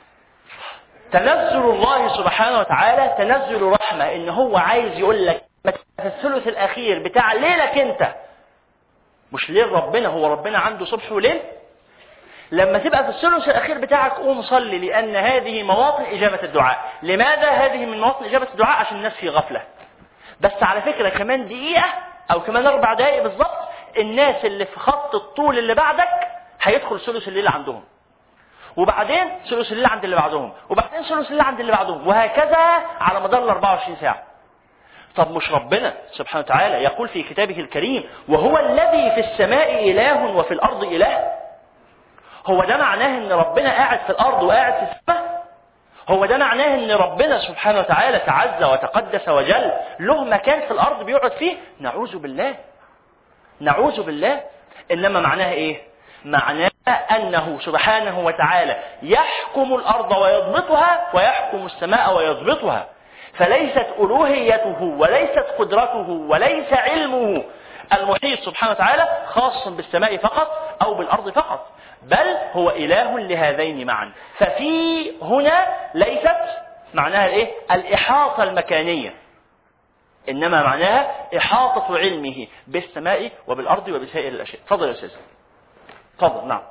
تنزل الله سبحانه وتعالى تنزل رحمة، إن هو عايز يقول لك في الثلث الأخير بتاع ليلك أنت، مش ليل ربنا، هو ربنا عنده صبح وليل. لما تبقى في الثلث الأخير بتاعك قوم صلي، لأن هذه مواطن إجابة الدعاء. لماذا هذه من مواطن إجابة الدعاء؟ عشان الناس في غفلة. بس على فكرة كمان دقيقة أو كمان أربع دقائق بالضبط، الناس اللي في خط الطول اللي بعدك هيدخل ثلث الليل عندهم، وبعدين ثلث الليل عند اللي بعدهم، وبعدين ثلث الليل عند اللي بعدهم، وهكذا على مدار ال أربعة وعشرين ساعة. طب مش ربنا سبحانه وتعالى يقول في كتابه الكريم: وهو الذي في السماء إله وفي الأرض إله؟ هو ده معناه إن ربنا قاعد في الأرض وقاعد في السماء؟ هو ده معناه ان ربنا سبحانه وتعالى تعزى وتقدس وجل له مكان في الارض بيقعد فيه؟ نعوذ بالله، نعوذ بالله. انما معناها ايه؟ معناه انه سبحانه وتعالى يحكم الارض ويضبطها ويحكم السماء ويضبطها. فليست الوهيته وليست قدرته وليس علمه المحيط سبحانه وتعالى خاص بالسماء فقط او بالارض فقط، بل هو إله لهذين معا. ففي هنا ليست معناها الايه؟ الإحاطة المكانية، إنما معناها إحاطة علمه بالسماء وبالأرض وبسائر الأشياء. تفضل يا أستاذ. تفضل. نعم.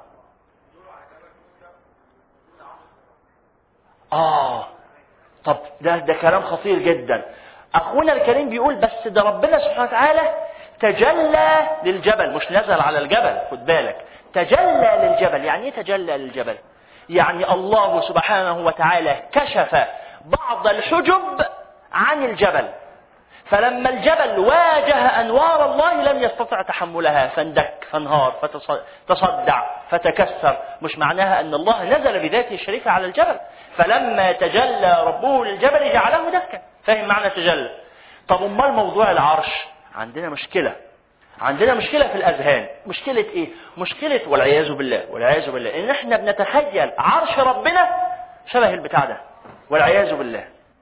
آه طب ده ده كلام خطير جدا. أخونا الكريم بيقول بس ده ربنا سبحانه وتعالى تجلى للجبل، مش نزل على الجبل، خد بالك، تجلى للجبل. يعني ايه تجلى للجبل؟ يعني الله سبحانه وتعالى كشف بعض الحجب عن الجبل، فلما الجبل واجه أنوار الله لم يستطع تحملها، فاندك فانهار فتصدع فتكسر. مش معناها أن الله نزل بذاته الشريفة على الجبل، فلما تجلى ربه للجبل جعله دكا. فاهم معنى تجلى؟ طب امال موضوع العرش؟ عندنا مشكلة، عندنا مشكلة في الأذهان. مشكلة إيه؟ مشكلة والعياذ بالله والعياذ بالله إن إحنا بنتخيل عرش ربنا شبه البتاع ده، والعياذ بالله،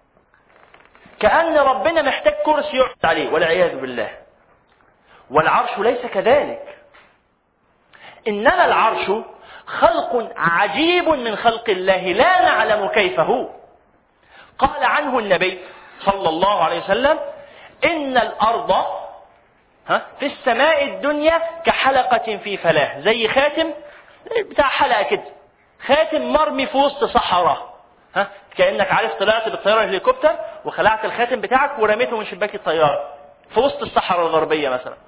كأن ربنا محتاج كرسي يقعد عليه، والعياذ بالله. والعرش ليس كذلك، إنما العرش خلق عجيب من خلق الله لا نعلم كيف هو. قال عنه النبي صلى الله عليه وسلم: إن الأرض ها في السماء الدنيا كحلقة في فلاة، زي خاتم بتاع حلقة كده، خاتم مرمي في وسط صحراء. ها كأنك عارف طلعت بالطيارة الهليكوبتر وخلعت الخاتم بتاعك ورميته من شباك الطيارة في وسط الصحراء الغربية مثلا.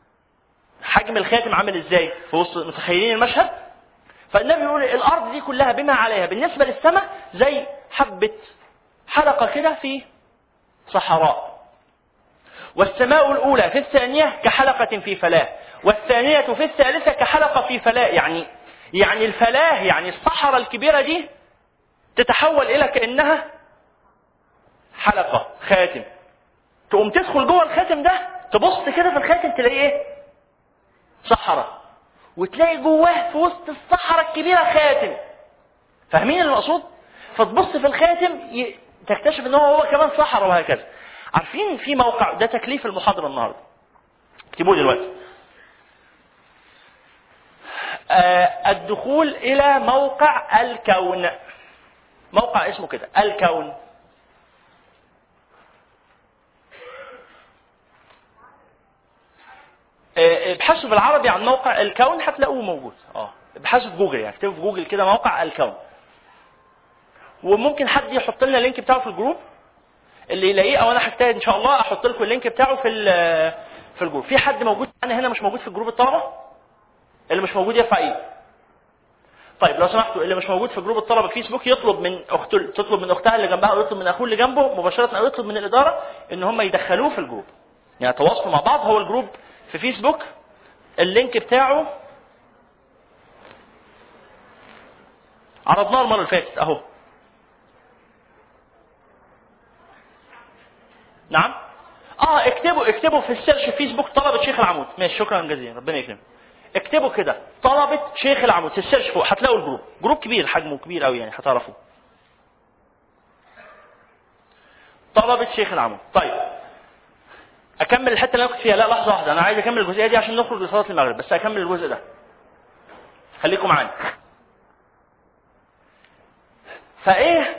حجم الخاتم عامل ازاي في وسط؟ متخيلين المشهد؟ فالنبي يقول الأرض دي كلها بما عليها بالنسبة للسماء زي حبة حلقة كده في صحراء. والسماء الأولى في الثانية كحلقة في فلاة، والثانية في الثالثة كحلقة في فلاة. يعني يعني الفلاة يعني الصحراء الكبيرة دي تتحول إلى كأنها حلقة خاتم. تقوم تدخل جوه الخاتم ده، تبص كده في الخاتم تلاقي ايه؟ صحراء، وتلاقي جواه في وسط الصحراء الكبيرة خاتم. فاهمين المقصود؟ فتبص في الخاتم ي... تكتشف ان هو هو كمان صحراء، وهكذا. عارفين في موقع، ده تكليف المحاضرة النهاردة، اكتبوه دلوقتي: آه الدخول إلى موقع الكون. موقع اسمه كده الكون. ابحثوا بالعربي عن موقع الكون هتلاقوه موجود. اه ابحثوا في جوجل، يعني اكتبوا في جوجل كده موقع الكون، وممكن حد يحط لنا اللينك بتاعه في الجروب اللي يلاقيه، او انا هجتهد ان شاء الله احط لكم اللينك بتاعه في في الجروب. في حد موجود انا هنا مش موجود في جروب الطلبه؟ اللي مش موجود يرفع ايده. طيب لو سمحتوا اللي مش موجود في جروب الطلبه فيسبوك يطلب من اخته، تطلب من اختها اللي جنبها، او يطلب من اخوه اللي جنبه مباشره، او يطلب من الاداره ان هم يدخلوه في الجروب، يعني تواصلوا مع بعض. هو الجروب في فيسبوك اللينك بتاعه عرضناه المره اللي فاتت اهو. نعم اه اكتبوا اكتبوا في السيرش فيسبوك طلبة شيخ العمود. ماشي، شكرا جزيلا، ربنا يكرمك. اكتبوا كده طلبة شيخ العمود في السيرش فوق، هتلاقوا الجروب. جروب كبير، حجمه كبير قوي، يعني هتعرفوه. طلبة شيخ العمود. طيب اكمل الحته اللي انا كنت فيها؟ لا لحظه واحده، انا عايز اكمل الجزئيه دي عشان نخرج لصلاه المغرب، بس اكمل الجزء ده، خليكم معانا. فايه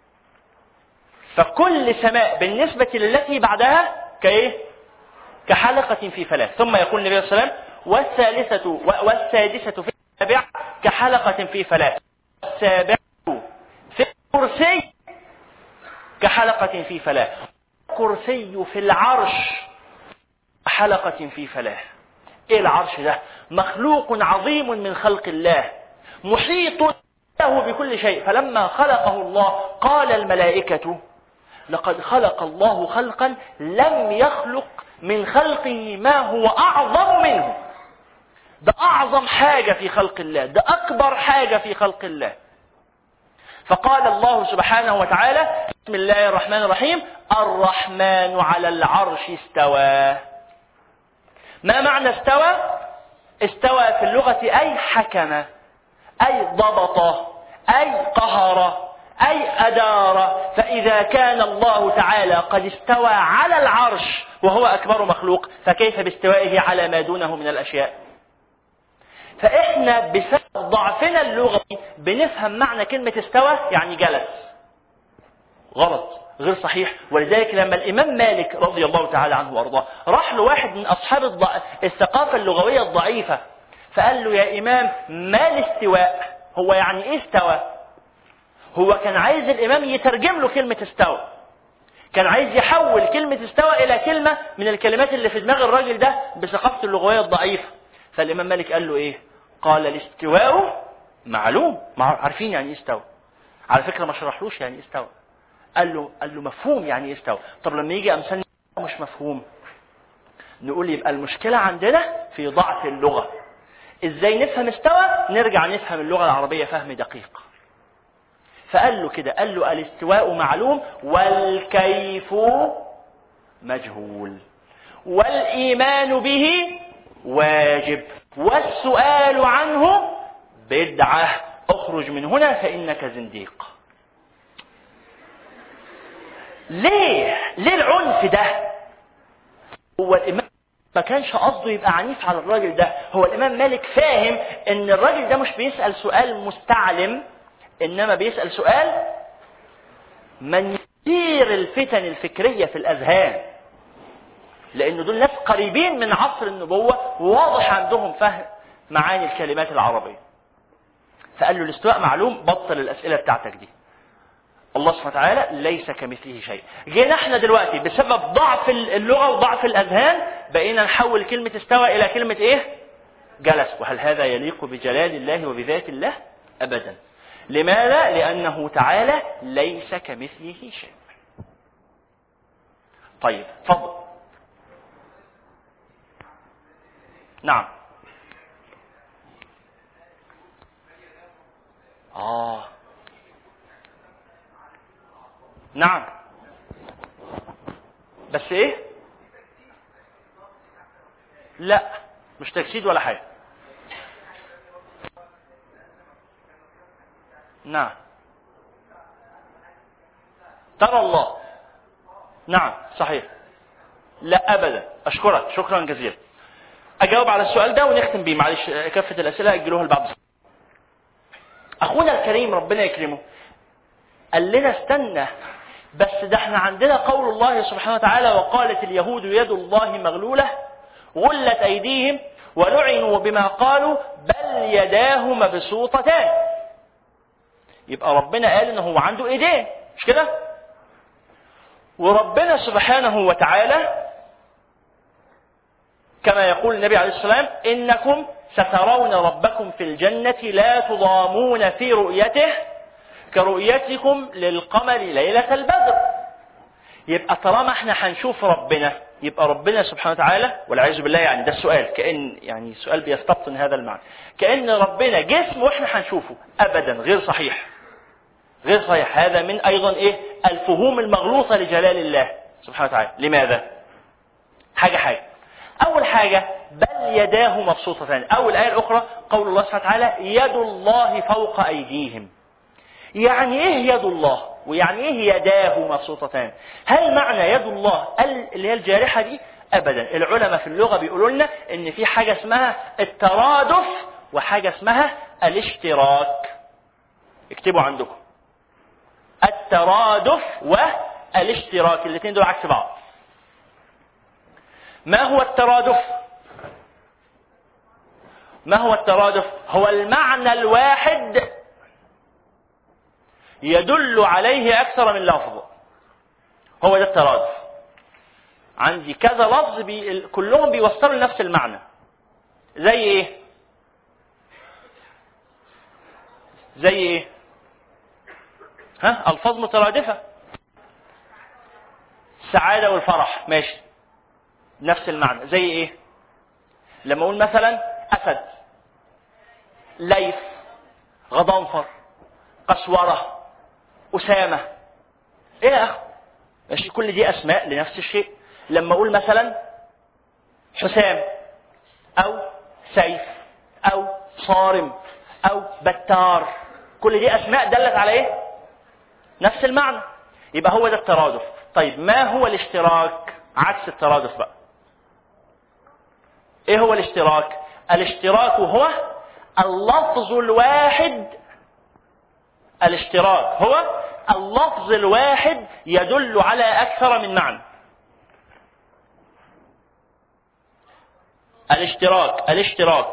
فكل سماء بالنسبه للتي بعدها كايه؟ كحلقه في فلاة. ثم يقول النبي صلى الله عليه وسلم: والثالثه والسادسه في السابعه كحلقه في فلاة، السابعه في الكرسي كحلقه في فلاة، الكرسي في العرش حلقة في فلاة. ايه العرش ده؟ مخلوق عظيم من خلق الله، محيط له بكل شيء. فلما خلقه الله قال الملائكة: لقد خلق الله خلقا لم يخلق من خلقه ما هو أعظم منه. ده أعظم حاجة في خلق الله، ده أكبر حاجة في خلق الله. فقال الله سبحانه وتعالى: بسم الله الرحمن الرحيم: الرحمن على العرش استوى. ما معنى استوى؟ استوى في اللغة أي حكم، أي ضبط، أي قهر، أي أدار. فإذا كان الله تعالى قد استوى على العرش وهو أكبر مخلوق، فكيف باستوائه على ما دونه من الأشياء؟ فإحنا بسبب ضعفنا اللغوي بنفهم معنى كلمة استوى يعني جلس. غلط، غير صحيح. ولذلك لما الإمام مالك رضي الله تعالى عنه وارضاه راح له واحد من أصحاب الضع... الثقافة اللغوية الضعيفة، فقال له: يا إمام ما الاستواء؟ هو يعني إيه استوى؟ هو كان عايز الإمام يترجم له كلمة استوى. كان عايز يحول كلمة استوى إلى كلمة من الكلمات اللي في دماغ الراجل ده بثقافته اللغوية الضعيفة. فالإمام مالك قال له إيه؟ قال الاستواء معلوم. عارفين يعني إيه استوى؟ على فكرة ما شرحلوش يعني إيه استوى. قال له قال له مفهوم يعني إيه استوى. طب لما يجي أمثال مش مفهوم، نقول يبقى المشكلة عندنا في ضعف اللغة. إزاي نفهم استوى؟ نرجع نفهم اللغة العربية فهم دقيق. فقال له كده، قال له الاستواء معلوم والكيف مجهول والإيمان به واجب والسؤال عنه بدعة، اخرج من هنا فإنك زنديق. ليه؟ ليه العنف ده؟ هو الإمام ما كانش قصده يبقى عنيف على الراجل ده. هو الإمام مالك فاهم ان الراجل ده مش بيسأل سؤال مستعلم، إنما بيسأل سؤال من يثير الفتن الفكرية في الأذهان، لأن دول ناس قريبين من عصر النبوة وواضح عندهم فهم معاني الكلمات العربية. فقال له الاستواء معلوم، بطل الأسئلة بتاعتك دي. الله سبحانه وتعالى ليس كمثله شيء. جينا احنا دلوقتي بسبب ضعف اللغة وضعف الأذهان بقينا نحول كلمة استوى إلى كلمة إيه؟ جلس. وهل هذا يليق بجلال الله وبذات الله؟ أبدا. لماذا؟ لأنه تعالى ليس كمثله شيء. طيب تفضل. نعم. آه نعم. بس إيه؟ لا مش تجسيد ولا حاجة. نعم. ترى الله. نعم صحيح. لا أبدا. أشكرك شكرا جزيلا. أجاوب على السؤال ده ونختم بيه. معلش كافة الأسئلة أجلوها لبعض. أخونا الكريم ربنا يكرمه قال لنا استنى، بس ده احنا عندنا قول الله سبحانه وتعالى وقالت اليهود يد الله مغلولة غلت أيديهم ولعنوا بما قالوا بل يداه مبسوطتان. يبقى ربنا قال إنه هو عنده إيدين، مش كده؟ وربنا سبحانه وتعالى كما يقول النبي عليه الصلاة والسلام إنكم سترون ربكم في الجنة لا تضامون في رؤيته كرؤيتكم للقمر ليلة البدر. يبقى طالما احنا هنشوف ربنا، يبقى ربنا سبحانه وتعالى والعياذ بالله، يعني ده السؤال كأن يعني سؤال بيستبطن هذا المعنى، كأن ربنا جسم واحنا هنشوفه. أبدا، غير صحيح غير صحيح. هذا من أيضا إيه الفهوم المغلوطة لجلال الله سبحانه وتعالى. لماذا؟ حاجة حاجة أول حاجة بل يداه مبسوطتان. أول آية الأخرى قول الله سبحانه وتعالى يد الله فوق أيديهم. يعني إيه يد الله؟ ويعني إيه يداه مبسوطتان؟ هل معنى يد الله اللي هي الجارحة دي؟ أبدا. العلماء في اللغة بيقولوا لنا إن في حاجة اسمها الترادف وحاجة اسمها الاشتراك. اكتبوا عندكم الترادف والاشتراك، الاثنين دول عكس بعض. ما هو الترادف؟ ما هو الترادف؟ هو المعنى الواحد يدل عليه أكثر من لفظ. هو ده الترادف. عندي كذا لفظ بي... كلهم بيوصلوا لنفس المعنى. زي ايه؟ زي ايه؟ ها؟ ألفاظ مترادفة. السعادة والفرح ماشي نفس المعنى. زي ايه؟ لما اقول مثلا أسد، ليث، غضنفر، قسورة، أسامة، إيه يا أخي؟ ماشي، كل دي أسماء لنفس الشيء. لما أقول مثلا حسام أو سيف أو صارم أو بتار، كل دي أسماء دلت على إيه؟ نفس المعنى. يبقى هو ده الترادف. طيب ما هو الاشتراك؟ عكس الترادف بقى. إيه هو الاشتراك؟ الاشتراك هو اللفظ الواحد. الاشتراك هو اللفظ الواحد يدل على أكثر من معنى. الاشتراك الاشتراك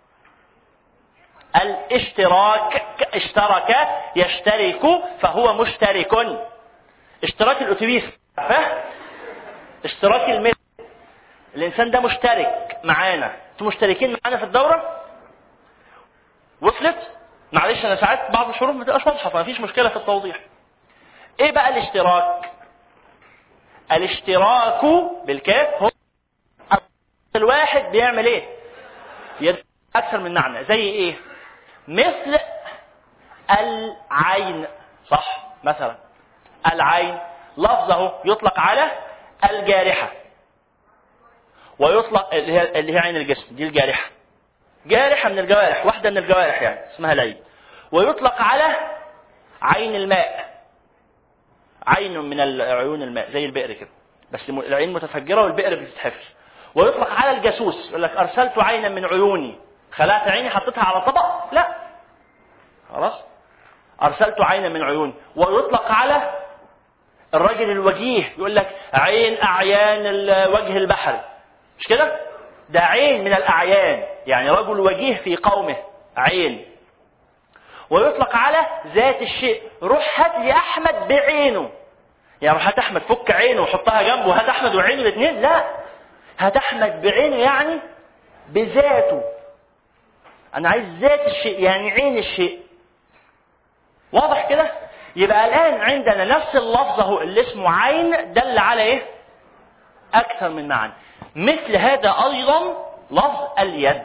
الاشتراك اشترك يشترك فهو مشترك. اشتراك الأتوبيس فاهم؟ اشتراك الملك، الانسان ده مشترك معانا، انتوا مشتركين معانا في الدوره. وصلت؟ معلش انا ساعات بعض الحروف ما تبقاش واضحه فما فيش مشكله في التوضيح. ايه بقى الاشتراك؟ الاشتراك بالكاف هو الواحد بيعمل ايه؟ يدل اكثر من معنى. زي ايه؟ مثل العين، صح؟ مثلا العين لفظه يطلق على الجارحه، ويطلق اللي هي اللي هي عين الجسم، دي الجارحه، جارحه من الجوارح، واحده من الجوارح يعني اسمها العين. ويطلق على عين الماء، عين من العيون الماء زي البئر كده، بس العين متفجره والبئر بتتحفر. ويطلق على الجاسوس، يقول لك ارسلت عينا من عيوني، خلعت عيني حطيتها على طبق، لا خلاص، ارسلت عينا من عيوني. ويطلق على الرجل الوجيه، يقول لك عين اعيان الوجه البحري، مش كده؟ ده عين من الاعيان، يعني رجل وجيه في قومه، عين. ويطلق على ذات الشيء، روح هات لي احمد بعينه، يعني روح هات احمد فك عينه وحطها جنبه، هات احمد وعينه الاثنين، لا، هات احمد بعينه يعني بذاته، انا عايز ذات الشيء يعني عين الشيء. واضح كده؟ يبقى الان عندنا نفس اللفظ اهو اللي اسمه عين دل على ايه؟ اكثر من معنى. مثل هذا ايضا لفظ اليد،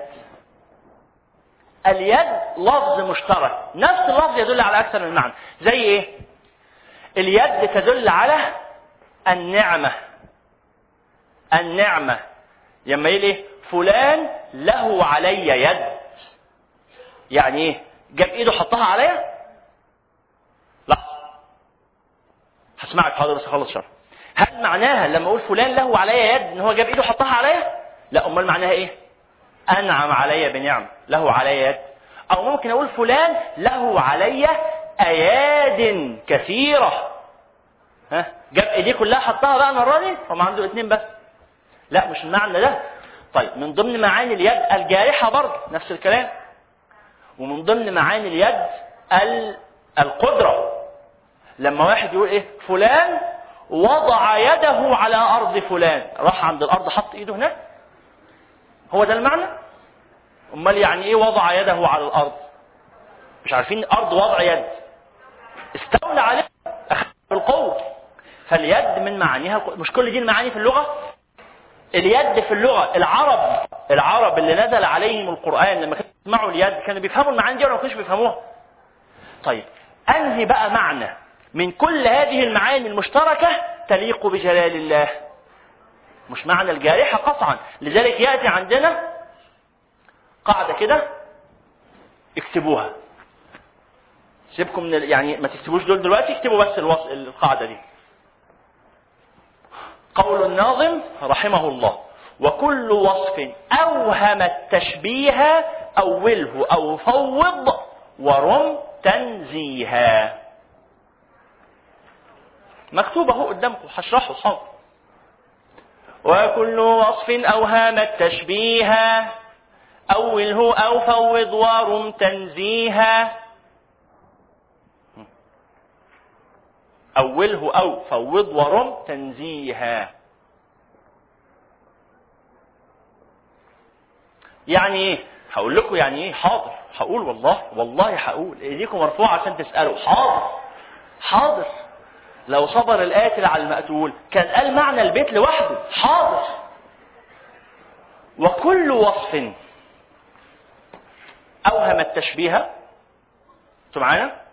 اليد لفظ مشترك، نفس اللفظ يدل على اكثر من معنى. زي ايه؟ اليد تدل على النعمه، النعمه لما يقول ايه؟ فلان له علي يد، يعني ايه؟ جاب ايده حطها عليا؟ لا، هسمعك حاضر بس اخلص شرح. هل معناها لما اقول فلان له علي يد ان هو جاب ايده حطها عليا؟ لا، امال معناها ايه؟ انعم علي بنعم، له علي يد. او ممكن اقول فلان له علي اياد كثيره، ها، جاب ايديه كلها حطها بقى المره دي، هم عنده اثنين بس، لا مش المعنى ده. طيب من ضمن معاني اليد الجارحه برضه نفس الكلام. ومن ضمن معاني اليد القدره، لما واحد يقول ايه؟ فلان وضع يده على ارض فلان، راح عند الارض حط ايده هناك، هو ده المعنى؟ امال يعني ايه وضع يده على الارض؟ مش عارفين ارض وضع يد، استولى عليه اخذ بالقوه. فاليد من معانيها، مش كل دي المعاني في اللغه. اليد في اللغه، العرب العرب اللي نزل عليهم القران لما كانوا يسمعوا اليد كانوا بيفهموا المعاني دي ولا ما كانوش بيفهموها؟ طيب انهي بقى معنى من كل هذه المعاني المشتركه تليق بجلال الله؟ مش معنى الجارحه قطعا. لذلك ياتي عندنا قاعده كده اكتبوها، سيبكم من يعني ما تكتبوش دول دلوقتي، اكتبوا بس الوصف القاعده دي. قول الناظم رحمه الله: وكل وصف اوهم التشبيه اوله او فوض ورم تنزيها. مكتوب اهو قدامكم، هشرحه حاضر. وكل وصف اوهم التشبيه اوله او فوض ورم تنزيها. أوله أو فوض ورم تنزيها، يعني إيه؟ هقول لكم يعني إيه. حاضر هقول، والله والله هقول، إيديكم مرفوعة عشان تسألوا. حاضر حاضر. لو صبر القاتل على المقتول كان قال معنى البيت لوحده. حاضر. وكل وصف أوهم التشبيه، انتوا معانا؟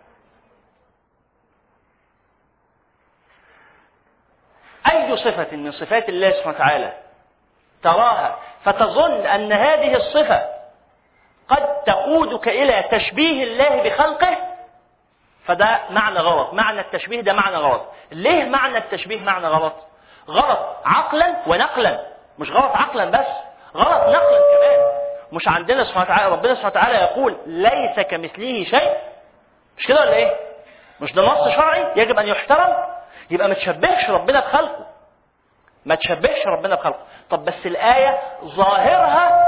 أي صفة من صفات الله سبحانه وتعالى تراها فتظن أن هذه الصفة قد تقودك إلى تشبيه الله بخلقه، فده معنى غلط. معنى التشبيه ده معنى غلط. ليه معنى التشبيه معنى غلط؟ غلط عقلا ونقلا، مش غلط عقلا بس، غلط نقلا كمان. مش عندنا سبحانه وتعالى، ربنا سبحانه وتعالى يقول ليس كمثله شيء، مش كده ولا ايه؟ مش ده نص شرعي يجب أن يحترم؟ يبقى ما تشبهش ربنا بخلقه، ما تشبهش ربنا بخلقه. طب بس الآية ظاهرها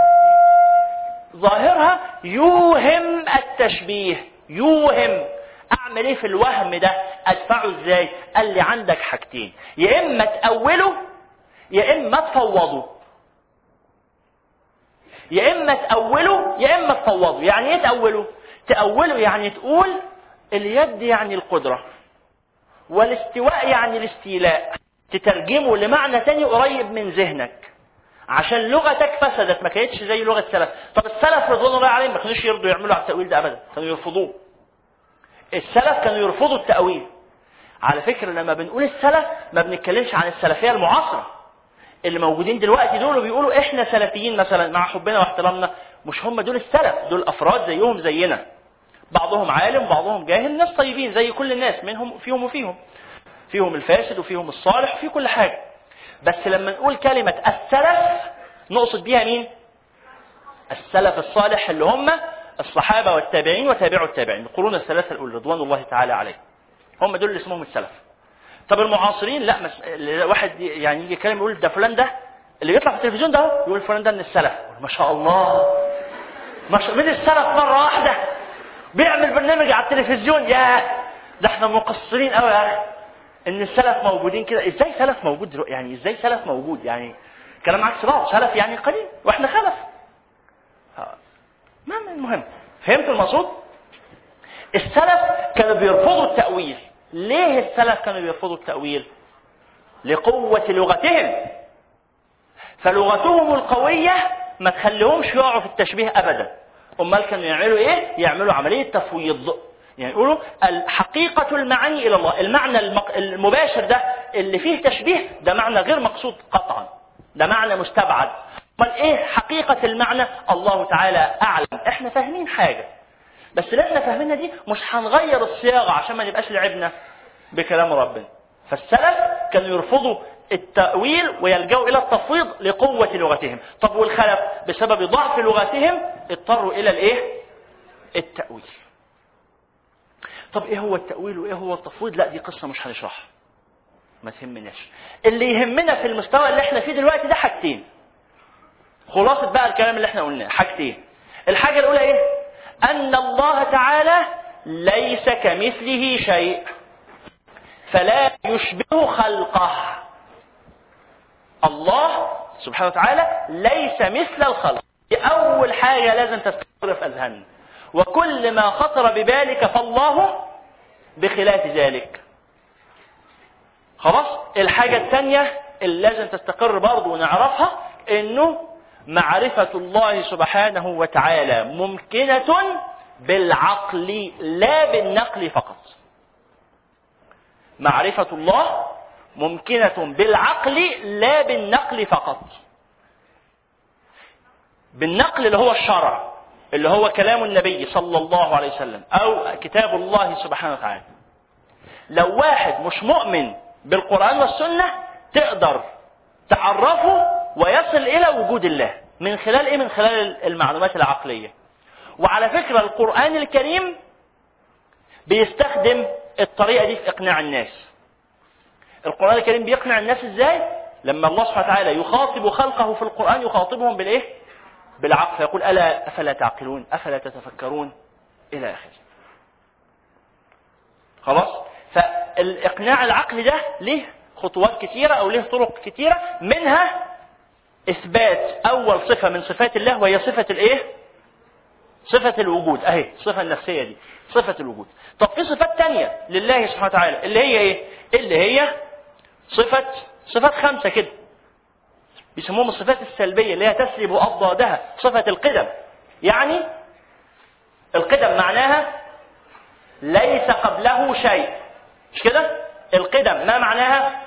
ظاهرها يوهم التشبيه. يوهم، أعمل إيه في الوهم ده؟ ادفعه ازاي؟ قال لي عندك حاجتين، يا اما تأوله يا اما تفوضه. يا اما تأوله يا اما تفوضه. يعني ايه تأوله؟ تأوله يعني تقول اليد يعني القدرة، والاستواء يعني الاستيلاء، تترجمه لمعنى تاني قريب من ذهنك، عشان لغتك فسدت ما كانتش زي لغة السلف. طب السلف رضوان الله عليهم ما كانوش يرضوا يعملوا على التأويل ده ابدا، كانوا يرفضوه. السلف كانوا يرفضوا التأويل. على فكرة لما بنقول السلف ما بنتكلمش عن السلفية المعاصرة اللي موجودين دلوقتي دول وبيقولوا احنا سلفيين مثلا، مع حبنا واحترامنا، مش هم دول السلف، دول افراد زيهم زينا، بعضهم عالم بعضهم جاهل، ناس طيبين زي كل الناس، منهم فيهم وفيهم فيهم الفاسد وفيهم الصالح وفي كل حاجة. بس لما نقول كلمة السلف نقصد بيها مين؟ السلف الصالح اللي هم الصحابة والتابعين وتابعوا التابعين، القرون الثلاثة الأولى رضوان الله تعالى عليهم، هم دول اللي اسمهم السلف. طب المعاصرين لا، مس... واحد يعني يجي يتكلم يقول ده فلان ده اللي بيطلع في التلفزيون ده، يقول فلان ده من السلف، ما شاء الله ما شاء من السلف مرة واحدة بيعمل برنامج على التلفزيون، يا ده احنا مقصرين قوي يا اخي ان السلف موجودين كده. ازاي سلف موجود دلوقتي؟ يعني ازاي سلف موجود؟ يعني كلام عكس بعض، سلف يعني قليل واحنا خلف. ما من المهم، فهمت المقصود؟ السلف كانوا بيرفضوا التأويل. ليه السلف كانوا بيرفضوا التأويل؟ لقوة لغتهم، فلغتهم القوية ما تخليهمش يقعوا في التشبيه أبدا. أمال كانوا يعملوا إيه؟ يعملوا عملية تفويض، يعني يقولوا الحقيقة المعاني إلى الله، المعنى المباشر ده اللي فيه تشبيه ده معنى غير مقصود قطعا، ده معنى مستبعد. أمال إيه حقيقة المعنى؟ الله تعالى أعلم. إحنا فاهمين حاجة، بس اللي إحنا فاهمينها دي مش هنغير الصياغة عشان ما نبقاش لعبنا بكلام ربنا. فالسلف كانوا يرفضوا التأويل ويلجأوا إلى التفويض لقوة لغتهم. طب والخلف بسبب ضعف لغتهم اضطروا إلى الإيه؟ التأويل. طب إيه هو التأويل وإيه هو التفويض؟ لا دي قصة مش هنشرحها، ما تهمناش. اللي يهمنا في المستوى اللي احنا فيه دلوقتي ده حاجتين. خلاصة بقى الكلام اللي احنا قلناه حاجتين. الحاجة الأولى إيه؟ أن الله تعالى ليس كمثله شيء فلا يشبه خلقه. الله سبحانه وتعالى ليس مثل الخلق. دي أول حاجة لازم تستقر في أذهاننا، وكل ما خطر ببالك فالله بخلاف ذلك. خلاص. الحاجة الثانية اللي لازم تستقر برضه ونعرفها إنه معرفة الله سبحانه وتعالى ممكنة بالعقل لا بالنقل فقط. معرفة الله ممكنة بالعقل لا بالنقل فقط. بالنقل اللي هو الشرع، اللي هو كلام النبي صلى الله عليه وسلم أو كتاب الله سبحانه وتعالى. لو واحد مش مؤمن بالقرآن والسنة تقدر تعرفه ويصل إلى وجود الله من خلال إيه؟ من خلال المعلومات العقلية. وعلى فكرة القرآن الكريم بيستخدم الطريقة دي في إقناع الناس. القرآن الكريم بيقنع الناس إزاي؟ لما الله سبحانه وتعالى يخاطب خلقه في القرآن يخاطبهم بالإيه؟ بالعقل، فيقول ألا أفلا تعقلون أفلا تتفكرون إلى آخره. خلاص؟ فالإقناع العقلي ده له خطوات كثيرة أو له طرق كثيرة، منها إثبات أول صفة من صفات الله وهي صفة الإيه؟ صفة الوجود. أهي الصفة النفسية دي صفة الوجود. طب في صفات تانية لله سبحانه وتعالى اللي هي إيه؟ اللي هي صفة صفات خمسة كده بيسموهم الصفات السلبية اللي هي تسلب أضدادها. صفة القدم، يعني القدم معناها ليس قبله شيء، مش كده؟ القدم ما معناها؟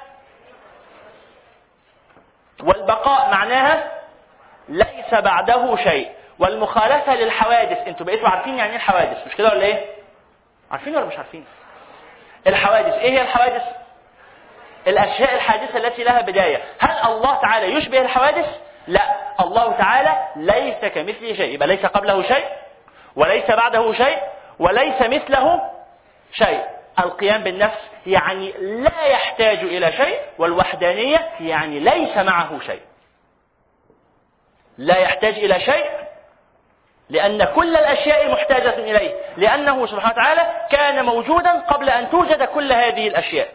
والبقاء معناها ليس بعده شيء. والمخالفة للحوادث، انتوا بقيتوا عارفين يعني ايه الحوادث مش كده ولا ايه؟ عارفين ولا مش عارفين؟ الحوادث ايه هي الحوادث؟ الاشياء الحادثة التي لها بداية. هل الله تعالى يشبه الحوادث؟ لا، الله تعالى ليس كمثله شيء، يبقى ليس قبله شيء وليس بعده شيء وليس مثله شيء. القيام بالنفس يعني لا يحتاج إلى شيء، والوحدانية يعني ليس معه شيء. لا يحتاج إلى شيء لأن كل الأشياء محتاجة إليه، لأنه سبحانه وتعالى كان موجودا قبل أن توجد كل هذه الأشياء.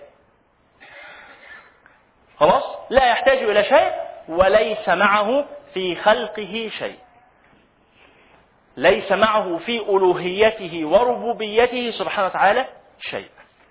خلاص؟ لا يحتاج إلى شيء، وليس معه في خلقه شيء، ليس معه في ألوهيته وربوبيته سبحانه وتعالى شيء.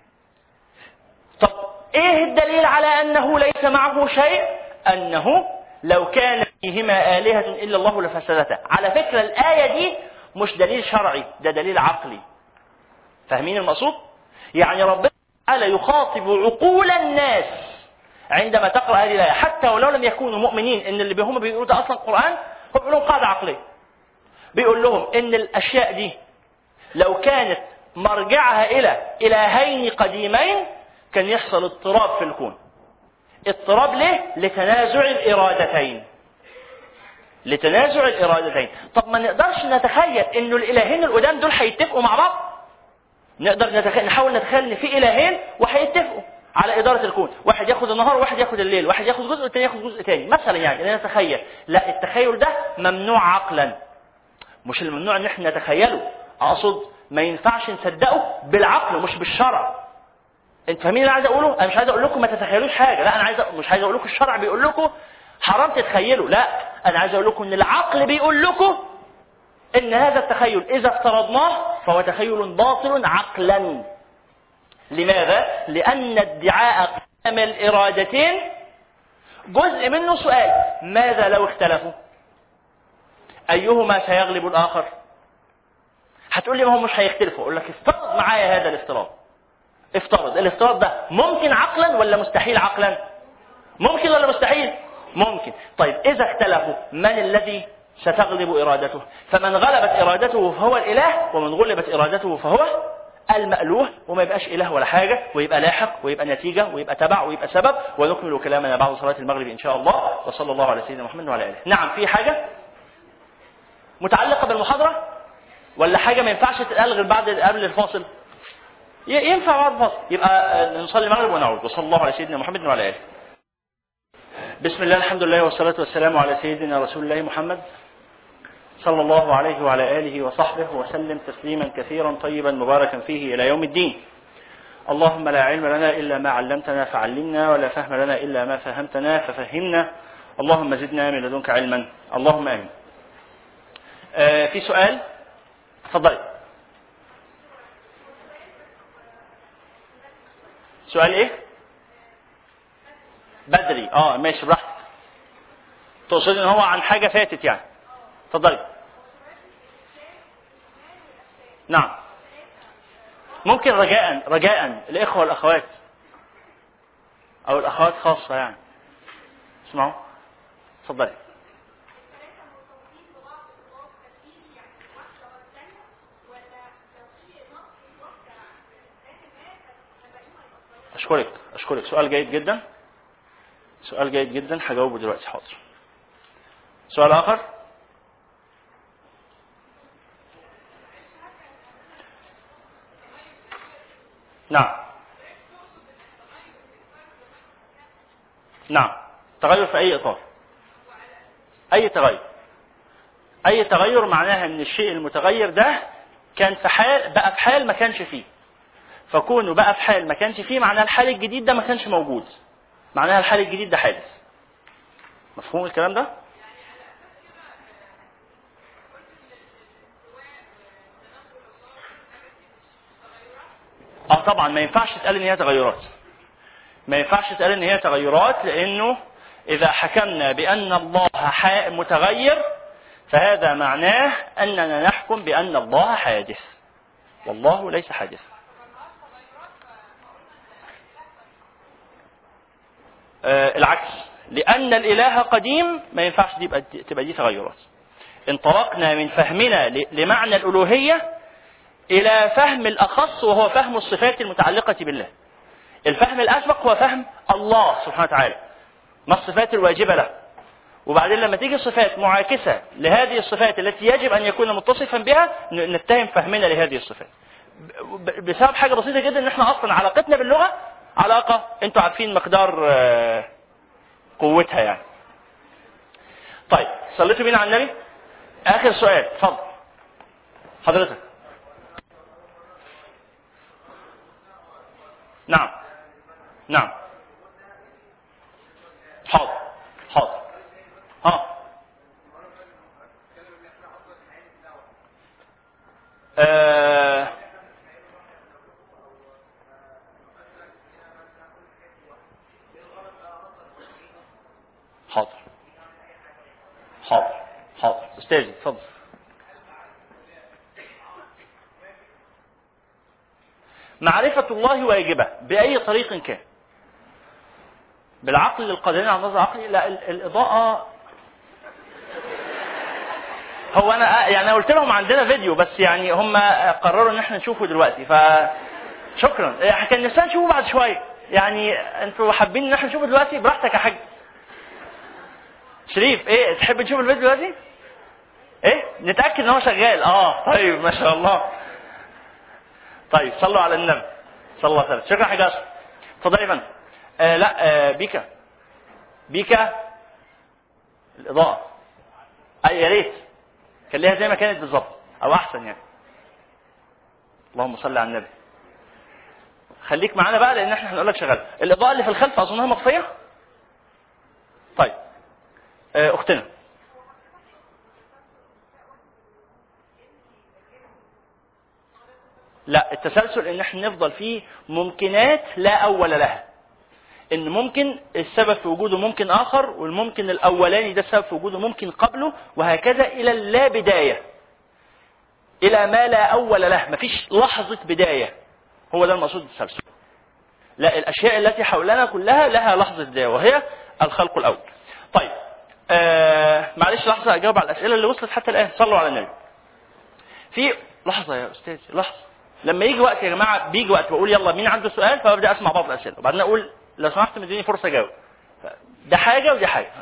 طب إيه الدليل على أنه ليس معه شيء؟ أنه لو كان فيهما آلهة إلا الله لفسدتا. على فكرة الآية دي مش دليل شرعي، ده دليل عقلي. فاهمين المقصود؟ يعني ربنا تعالى يخاطب عقول الناس عندما تقرأ هذه الآية، حتى ولو لم يكونوا مؤمنين إن اللي هم بيقولوا ده أصلا القرآن، هو بيقول لهم قاعدة عقلية. بيقول لهم إن الأشياء دي لو كانت مرجعها إلى إلهين قديمين كان يحصل اضطراب في الكون. اضطراب ليه؟ لتنازع الإرادتين. لتنازع الإرادتين. طب ما نقدرش نتخيل إنه الإلهين القدام دول هيتفقوا مع بعض؟ نقدر نتخيل، نحاول نتخيل إن في إلهين وهيتفقوا على إدارة الكون، واحد ياخد النهار وواحد ياخد الليل، واحد ياخد جزء والتاني ياخد جزء تاني مثلا. يعني أنا نتخيل، لا، التخيل ده ممنوع عقلا. مش الممنوع إن احنا نتخيله، أقصد ما ينفعش نصدقه بالعقل مش بالشرع. انت فاهمين اللي عايز اقوله؟ انا مش عايز اقول لكم ما تتخيلوش حاجه، لا، انا عايز مش عايز اقول لكم الشرع بيقول لكم حرام تتخيلوا، لا، انا عايز اقول لكم ان العقل بيقول لكم ان هذا التخيل اذا افترضناه فهو تخيل باطل عقلا. لماذا؟ لان ادعاء قيام الارادتين جزء منه سؤال: ماذا لو اختلفوا؟ ايهما سيغلب الاخر؟ هتقول لي ما هم مش هيختلفوا. اقول لك افترض معايا هذا الافتراض. افترض الافتراض ده ممكن عقلا ولا مستحيل عقلا؟ ممكن ولا مستحيل؟ ممكن. طيب اذا اختلفوا من الذي ستغلب ارادته؟ فمن غلبت ارادته فهو الاله، ومن غلبت ارادته فهو المألوه، وما يبقاش اله ولا حاجه، ويبقى لاحق، ويبقى نتيجه، ويبقى تبع، ويبقى سبب. ونكمل كلامنا بعد صلاه المغرب ان شاء الله. وصلى الله على سيدنا محمد وعلى اله. نعم، في حاجه متعلقه بالمحاضره ولا حاجه ما ينفعش تتقال غير بعد قبل الفاصل؟ ينفع بعد الفاصل. يبقى نصلي المغرب ونعود. وصلى الله على سيدنا محمد وعلى اله. بسم الله، الحمد لله، والصلاة والسلام على سيدنا رسول الله محمد صلى الله عليه وعلى آله وصحبه وسلم تسليما كثيرا طيبا مباركا فيه إلى يوم الدين. اللهم لا علم لنا إلا ما علمتنا فعلمنا، ولا فهم لنا إلا ما فهمتنا ففهمنا. اللهم زدنا من لدنك علما. اللهم آمين. آه في سؤال؟ تفضلي. سؤال ايه؟ بدري. اه ماشي، براحتك. تقصد ان هو عن حاجه فاتت يعني؟ اتفضلي. نعم، ممكن رجاء رجاء الاخوه والاخوات او الاخوات خاصه يعني. اسمعوا، اتفضلي. أشكرك أشكرك سؤال جيد جدا، سؤال جيد جدا، هجاوبه دلوقتي. حاضر. سؤال آخر؟ نعم نعم. تغير في أي إطار؟ أي تغير. أي تغير معناها أن الشيء المتغير ده كان في حال بقى في حال ما كانش فيه، فكونه بقى في حال ما كانش فيه معناها الحال الجديد ده ما كانش موجود، معناها الحال الجديد ده حادث. مفهوم الكلام ده؟ اه طبعا ما ينفعش تقال ان هي تغيرات، ما ينفعش تقال ان هي تغيرات، لانه اذا حكمنا بان الله متغير فهذا معناه اننا نحكم بان الله حادث، والله ليس حادث. آه العكس، لأن الإله قديم ما ينفعش دي تبقى دي تغيرات. انطلقنا من فهمنا لمعنى الألوهية إلى فهم الأخص، وهو فهم الصفات المتعلقة بالله. الفهم الأسبق هو فهم الله سبحانه وتعالى، ما الصفات الواجبة له، وبعدين لما تيجي صفات معاكسة لهذه الصفات التي يجب أن يكون متصفا بها نتهم فهمنا لهذه الصفات. بسبب حاجة بسيطة جدا، ان احنا اصلا علاقتنا باللغة علاقة انتوا عارفين مقدار قوتها يعني. طيب صليتوا بينا على النبي. اخر سؤال، اتفضل. حضرتك. نعم نعم. حاضر حاضر. ها آه. حاضر حاضر حاضر. استاذي اتفضل. معرفة الله واجبة بأي طريق كان، بالعقل للقادرين على النظر العقلي. لا الإضاءة، هو أنا يعني قلت لهم عندنا فيديو بس يعني هم قرروا إن احنا نشوفه دلوقتي، فشكرا. كان نفسنا نشوفه بعد شوية، يعني انتوا حابين إن احنا نشوفه دلوقتي براحتك يا حاج شريف. ايه تحب نشوف الفيديو دلوقتي؟ ايه نتأكد إن هو شغال. اه طيب ما شاء الله. طيب صلوا على النبي صلى الله عليه وسلم. شكرا حاج أشرف. اتفضل يا فندم. آه لا آه بيكا بيكا الإضاءة. أي يا ريت خليها زي ما كانت بالظبط أو أحسن يعني. اللهم صل على النبي. خليك معانا بقى لأن احنا هنقول لك شغال. الإضاءة اللي في الخلف أظنها مطفية. طيب آه أختنا. لا التسلسل إن احنا نفضل فيه ممكنات لا أول لها، إن ممكن السبب في وجوده ممكن آخر، والممكن الأولاني ده السبب في وجوده ممكن قبله، وهكذا إلى اللا بداية، إلى ما لا أول له، مفيش لحظة بداية. هو ده المقصود بالتسلسل. لا الأشياء التي حولنا كلها لها لحظة بداية وهي الخلق الأول. طيب آه معلش لحظة أجاوب على الأسئلة اللي وصلت حتى الآن. صلوا على النبي. في لحظة يا أستاذ لحظة، لما يجي وقت يا جماعة بيجي وقت بقول يلا مين عنده سؤال، فببدأ أسمع بعض الأسئلة وبعدين أقول لو سمحت مديني فرصة أجاوب. ده حاجة ودي حاجة.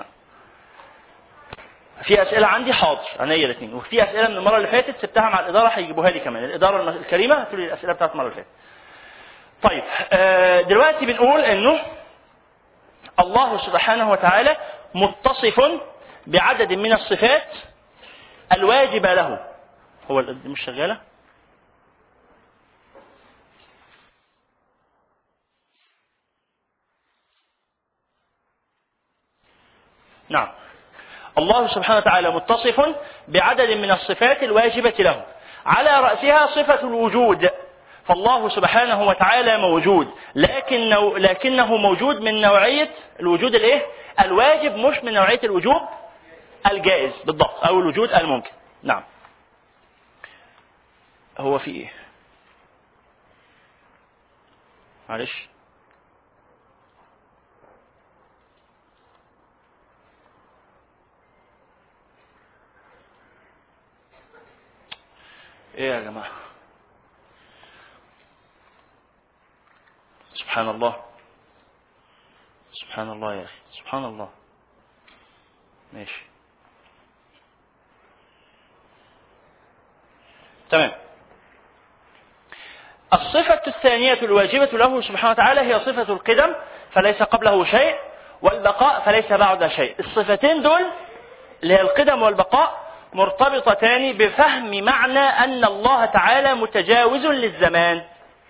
في أسئلة عندي حاضر عينيا الاثنين، وفي أسئلة من المرة اللي فاتت سبتها مع الإدارة هيجيبوها لي كمان، الإدارة الكريمة هتقول لي الأسئلة بتاعت المرة اللي فاتت. طيب آه دلوقتي بنقول إنه الله سبحانه وتعالى متصف بعدد من الصفات الواجبة له. هو دي مش شغالة؟ نعم. الله سبحانه وتعالى متصف بعدد من الصفات الواجبة له، على رأسها صفة الوجود. فالله سبحانه وتعالى موجود، لكنه, لكنه موجود من نوعية الوجود الايه؟ الواجب، مش من نوعية الوجود الجائز بالضبط، أو الوجود الممكن. نعم. هو في ايه؟ معلش ايه يا جماعة؟ سبحان الله سبحان الله يا أخي سبحان الله. ماشي تمام. الصفة الثانية الواجبة له سبحانه وتعالى هي صفة القدم، فليس قبله شيء، والبقاء فليس بعد شيء. الصفتين دول اللي هي القدم والبقاء مرتبطتان بفهم معنى أن الله تعالى متجاوز للزمان.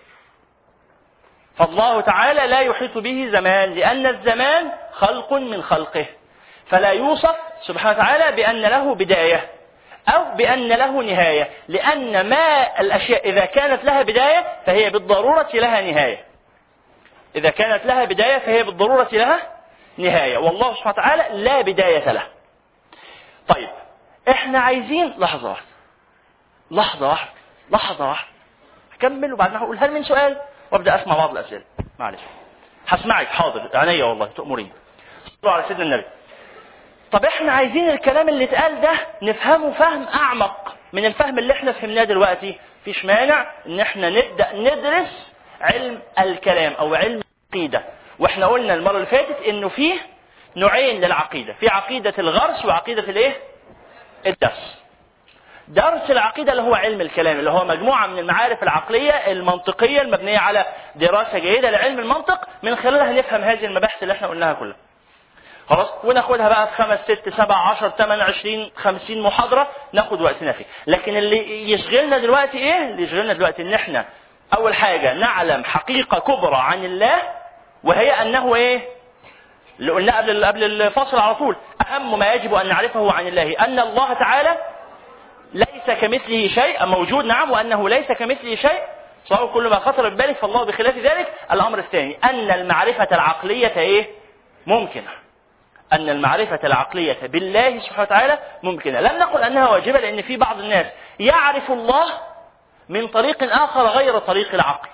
فالله تعالى لا يحيط به زمان، لأن الزمان خلق من خلقه، فلا يوصف سبحانه وتعالى بأن له بداية أو بأن له نهاية، لأن ما الأشياء إذا كانت لها بداية فهي بالضرورة لها نهاية. إذا كانت لها بداية فهي بالضرورة لها نهاية، والله سبحانه وتعالى لا بداية له. طيب احنا عايزين لحظة واحدة لحظة واحدة لحظة واحدة هكمل وبعدين هقول هل من سؤال وابدأ اسمع بعض الأسئلة. معلش هسمعك حاضر عينيا والله تأمرين. صلوا على سيدنا النبي. طب احنا عايزين الكلام اللي اتقال ده نفهمه فهم اعمق من الفهم اللي احنا فهمناه دلوقتي. فيش مانع ان احنا نبدأ ندرس علم الكلام او علم العقيدة. واحنا قلنا المرة اللي فاتت انه فيه نوعين للعقيدة، في عقيدة الغرس وعقيدة الايه؟ الدرس. درس العقيدة اللي هو علم الكلام، اللي هو مجموعة من المعارف العقلية المنطقية المبنية على دراسة جيدة لعلم المنطق، من خلالها نفهم هذه المباحث اللي احنا قلناها كلها. خلاص، وناخدها بقى في خمس ست سبع عشر ثمان عشرين خمسين محاضرة ناخد وقتنا فيه. لكن اللي يشغلنا دلوقتي ايه؟ اللي يشغلنا دلوقتي ان احنا اول حاجة نعلم حقيقة كبرى عن الله، وهي انه ايه اللي قلنا قبل قبل الفاصل على طول، اهم ما يجب ان نعرفه عن الله ان الله تعالى ليس كمثله شيء، موجود نعم، وانه ليس كمثله شيء صار كل ما خطر ببالك فالله بخلاف ذلك. الامر الثاني ان المعرفة العقلية ايه؟ ممكنة. ان المعرفة العقلية بالله سبحانه وتعالى ممكنة. لم نقل انها واجبة، لان في بعض الناس يعرف الله من طريق اخر غير طريق العقل،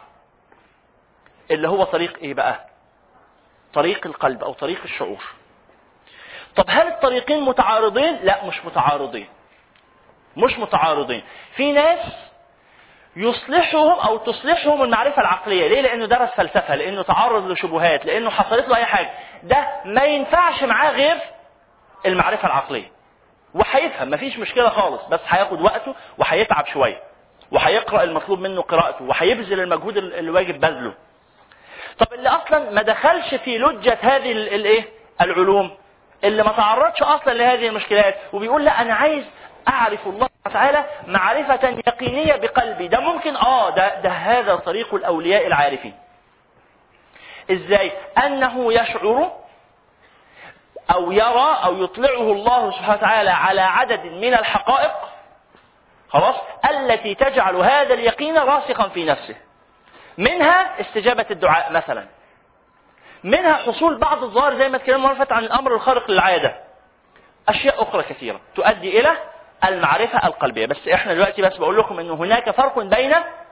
اللي هو طريق ايه بقى؟ طريق القلب او طريق الشعور. طب هل الطريقين متعارضين؟ لا، مش متعارضين، مش متعارضين. في ناس يصلحهم او تصلحهم المعرفة العقلية. ليه؟ لانه درس فلسفة، لانه تعرض لشبهات، لانه حصلت له اي حاجة. ده ما ينفعش معاه غير المعرفة العقلية، وهيفهم مفيش مشكلة خالص، بس هياخد وقته وهيتعب شوية، وهيقرأ المطلوب منه قراءته، وهيبذل المجهود اللي واجب بذله. طب اللي اصلا ما دخلش في لجة هذه الايه العلوم، اللي ما تعرضش اصلا لهذه المشكلات، وبيقول لا انا عايز اعرف الله تعالى معرفة يقينية بقلبي، ده ممكن اه ده, ده هذا طريق الاولياء العارفين. ازاي؟ انه يشعر او يرى او يطلعه الله سبحانه وتعالى على عدد من الحقائق، خلاص، التي تجعل هذا اليقين راسخا في نفسه. منها استجابة الدعاء مثلا، منها حصول بعض الظواهر زي ما اتكلمنا مرة عن الامر الخارق للعادة، اشياء اخرى كثيرة تؤدي الى المعرفة القلبية. بس احنا دلوقتي بس بقول لكم ان هناك فرق بين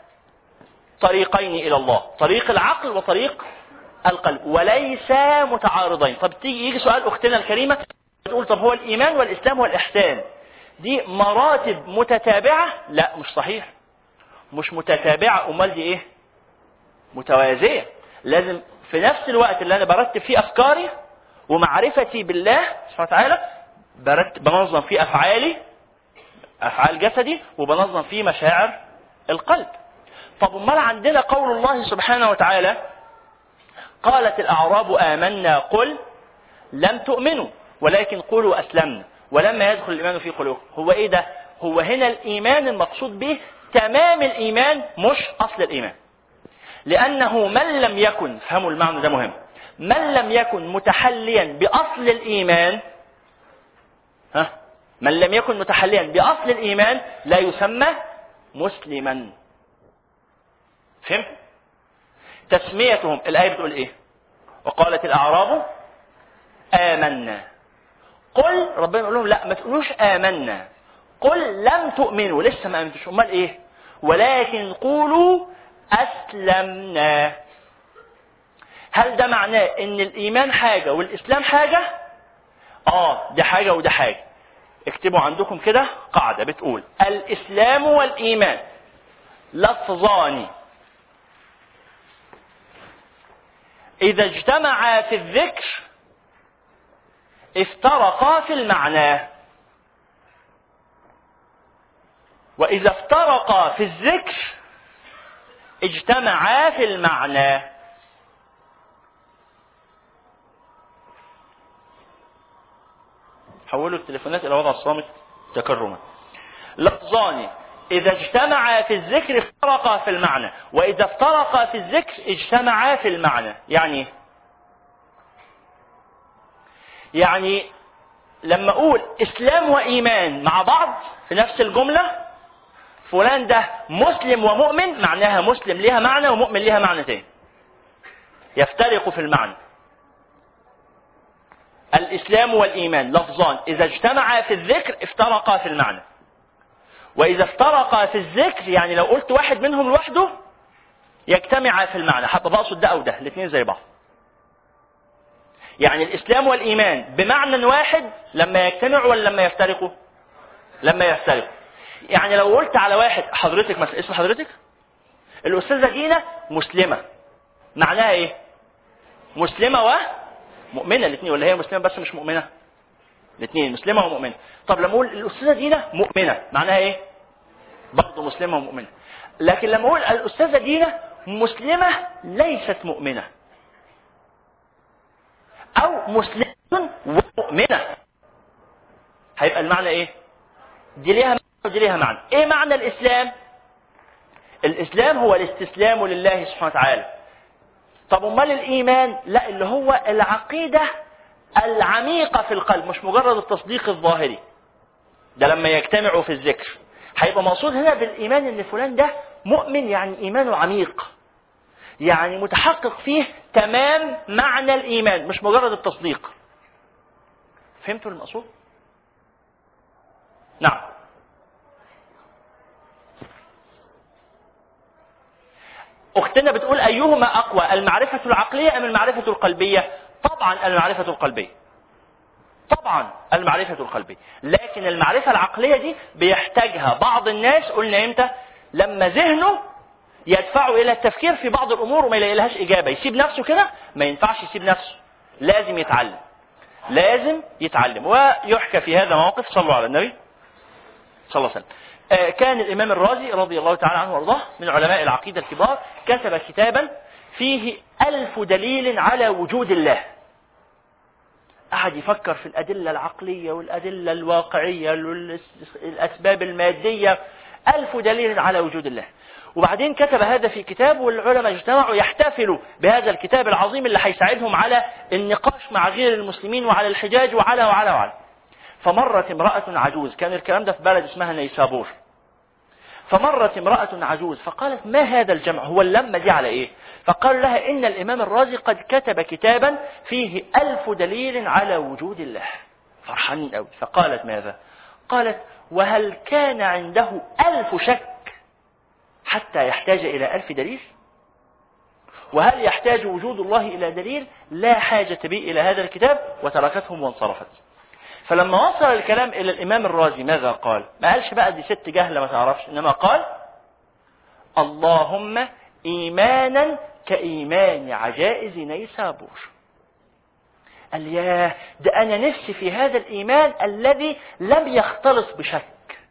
طريقين الى الله، طريق العقل وطريق القلب، وليس متعارضين. طب تيجي يجي سؤال اختنا الكريمة تقول طب هو الايمان والاسلام والاحسان دي مراتب متتابعة؟ لا مش صحيح، مش متتابعة. امال دي ايه؟ متوازية. لازم في نفس الوقت اللي انا برتب فيه افكاري ومعرفتي بالله سبحانه وتعالى برتب بنظم فيه افعالي، افعال جسدي، وبنظم فيه مشاعر القلب. طب امال عندنا قول الله سبحانه وتعالى قالت الاعراب آمنا قل لم تؤمنوا ولكن قولوا اسلمنا ولما يدخل الايمان في قلوبكم. هو ايه ده؟ هو هنا الايمان المقصود به تمام الايمان مش اصل الايمان، لانه من لم يكن، فهموا المعنى ده مهم، من لم يكن متحليا باصل الايمان، ها من لم يكن متحليا باصل الايمان لا يسمى مسلما. فهمت؟ تسميتهم الايه بتقول ايه؟ وقالت الاعراب آمنا. قل ربنا يقول لهم لا ما تقولوش آمنا، قل لم تؤمنوا، لسه ما امنتوش. امال ايه؟ ولكن قولوا اسلمنا. هل ده معناه ان الايمان حاجة والاسلام حاجة؟ اه دي حاجة وده حاجة. اكتبوا عندكم كده قاعدة بتقول الاسلام والايمان لفظان اذا اجتمعا في الذكر افترقا في المعنى، واذا افترقا في الذكر اجتمعا في المعنى. حولوا التليفونات الى وضع الصامت تكرما. لفظان اذا اجتمعا في الذكر افترقا في المعنى، واذا افترقا في الذكر اجتمعا في المعنى. يعني يعني لما اقول اسلام وايمان مع بعض في نفس الجملة، فلان ده مسلم ومؤمن، معناها مسلم ليها معنى ومؤمن ليها معنى تاني، يفترق في المعنى. الاسلام والايمان لفظان اذا اجتمعا في الذكر افترقا في المعنى، واذا افترقا في الذكر يعني لو قلت واحد منهم لوحده يجتمعا في المعنى. حتى بقصد ده او ده، الاثنين زي بعض. يعني الاسلام والايمان بمعنى واحد لما يجتمعوا ولا لما يفترقوا؟ لما يفترقوا. يعني لو قلت على واحد حضرتك مثلا، اسم حضرتك الاستاذة دينا مسلمة، معناها ايه؟ مسلمة ومؤمنة الاثنين، ولا هي مسلمة بس مش مؤمنة؟ الاثنين مسلمة ومؤمنة. طب لما اقول الاستاذة دينا مؤمنة معناها ايه؟ برضه مسلمة ومؤمنة. لكن لما اقول الاستاذة دينا مسلمة ليست مؤمنة، او مسلمة ومؤمنة. هيبقى المعنى ايه؟ دي ليها معنى ودي ليها معنى. ايه معنى الاسلام؟ الاسلام هو الاستسلام لله سبحانه وتعالى. طب امال الايمان؟ لا، اللي هو العقيدة العميقة في القلب، مش مجرد التصديق الظاهري. ده لما يجتمعوا في الذكر هيبقى مقصود هنا بالايمان ان فلان ده مؤمن، يعني ايمانه عميق، يعني متحقق فيه تمام معنى الايمان، مش مجرد التصديق. فهمتوا المقصود؟ نعم. اختنا بتقول ايهما اقوى، المعرفة العقلية ام المعرفة القلبية؟ طبعا المعرفة القلبية، طبعا المعرفة القلبية. لكن المعرفة العقلية دي بيحتاجها بعض الناس، قلنا امتى؟ لما ذهنه يدفعه الى التفكير في بعض الامور وما يلاقيلهاش اجابة، يسيب نفسه كده. ما ينفعش يسيب نفسه، لازم يتعلم، لازم يتعلم. ويحكى في هذا موقف، صلوا على النبي صلى الله عليه وسلم. كان الإمام الرازي رضي الله تعالى عنه وارضاه من علماء العقيدة الكبار، كتب كتابا فيه ألف دليل على وجود الله. قعد يفكر في الأدلة العقلية والأدلة الواقعية والأسباب المادية، ألف دليل على وجود الله. وبعدين كتب هذا في كتاب، والعلماء اجتمعوا يحتفلوا بهذا الكتاب العظيم اللي هيساعدهم على النقاش مع غير المسلمين وعلى الحجاج وعلى وعلى وعلى. فمرت امرأة عجوز، كان الكلام ده في بلد اسمها نيسابور. فمرت امرأة عجوز فقالت ما هذا الجمع، هو اللمة دي على ايه؟ فقال لها ان الامام الرازي قد كتب كتابا فيه ألف دليل على وجود الله. فرحانين قوي. فقالت ماذا؟ قالت وهل كان عنده ألف شك حتى يحتاج الى ألف دليل؟ وهل يحتاج وجود الله الى دليل؟ لا حاجة بي الى هذا الكتاب. وتركتهم وانصرفت. فلما وصل الكلام الى الامام الرازي ماذا قال؟ ما قالش بقى دي ست جهلة ما تعرفش، انما قال اللهم ايمانا كايمان عجائز نيسابور. قال ياه، ده انا نفسي في هذا الايمان الذي لم يختلط بشك،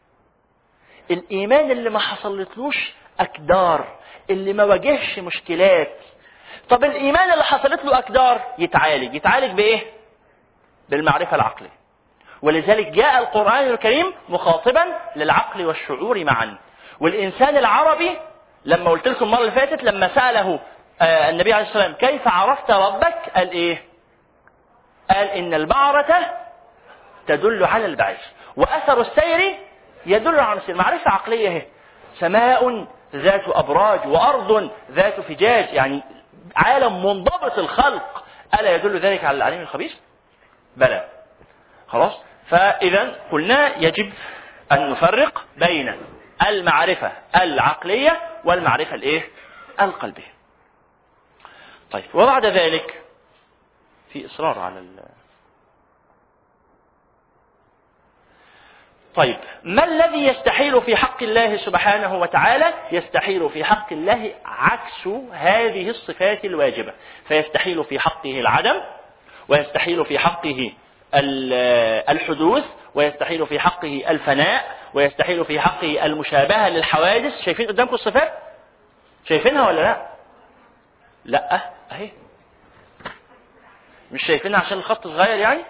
الايمان اللي ما حصلتلوش اكدار، اللي ما واجهش مشكلات. طب الايمان اللي حصلت له اكدار يتعالج، يتعالج بايه؟ بالمعرفة العقلية. ولذلك جاء القرآن الكريم مخاطبا للعقل والشعور معا. والإنسان العربي لما قلت لكم المرة اللي فاتت، لما سأله آه النبي عليه الصلاة والسلام كيف عرفت ربك؟ قال إيه؟ قال إن البعرة تدل على البعير وأثر السير يدل على السير. معرفة عقلية هي سماء ذات أبراج وأرض ذات فجاج، يعني عالم منضبط الخلق. ألا يدل ذلك على العليم الخبير؟ بلى. خلاص. فإذا قلنا يجب أن نفرق بين المعرفة العقلية والمعرفة الإيه؟ القلبية. طيب، وبعد ذلك في إصرار على ال... طيب، ما الذي يستحيل في حق الله سبحانه وتعالى؟ يستحيل في حق الله عكس هذه الصفات الواجبة. فيستحيل في حقه العدم، ويستحيل في حقه الحدوث، ويستحيل في حقه الفناء، ويستحيل في حقه المشابهة للحوادث. شايفين قدامكم الصفات؟ شايفينها ولا لا؟ لا اهي. مش شايفينها عشان الخط صغير يعني؟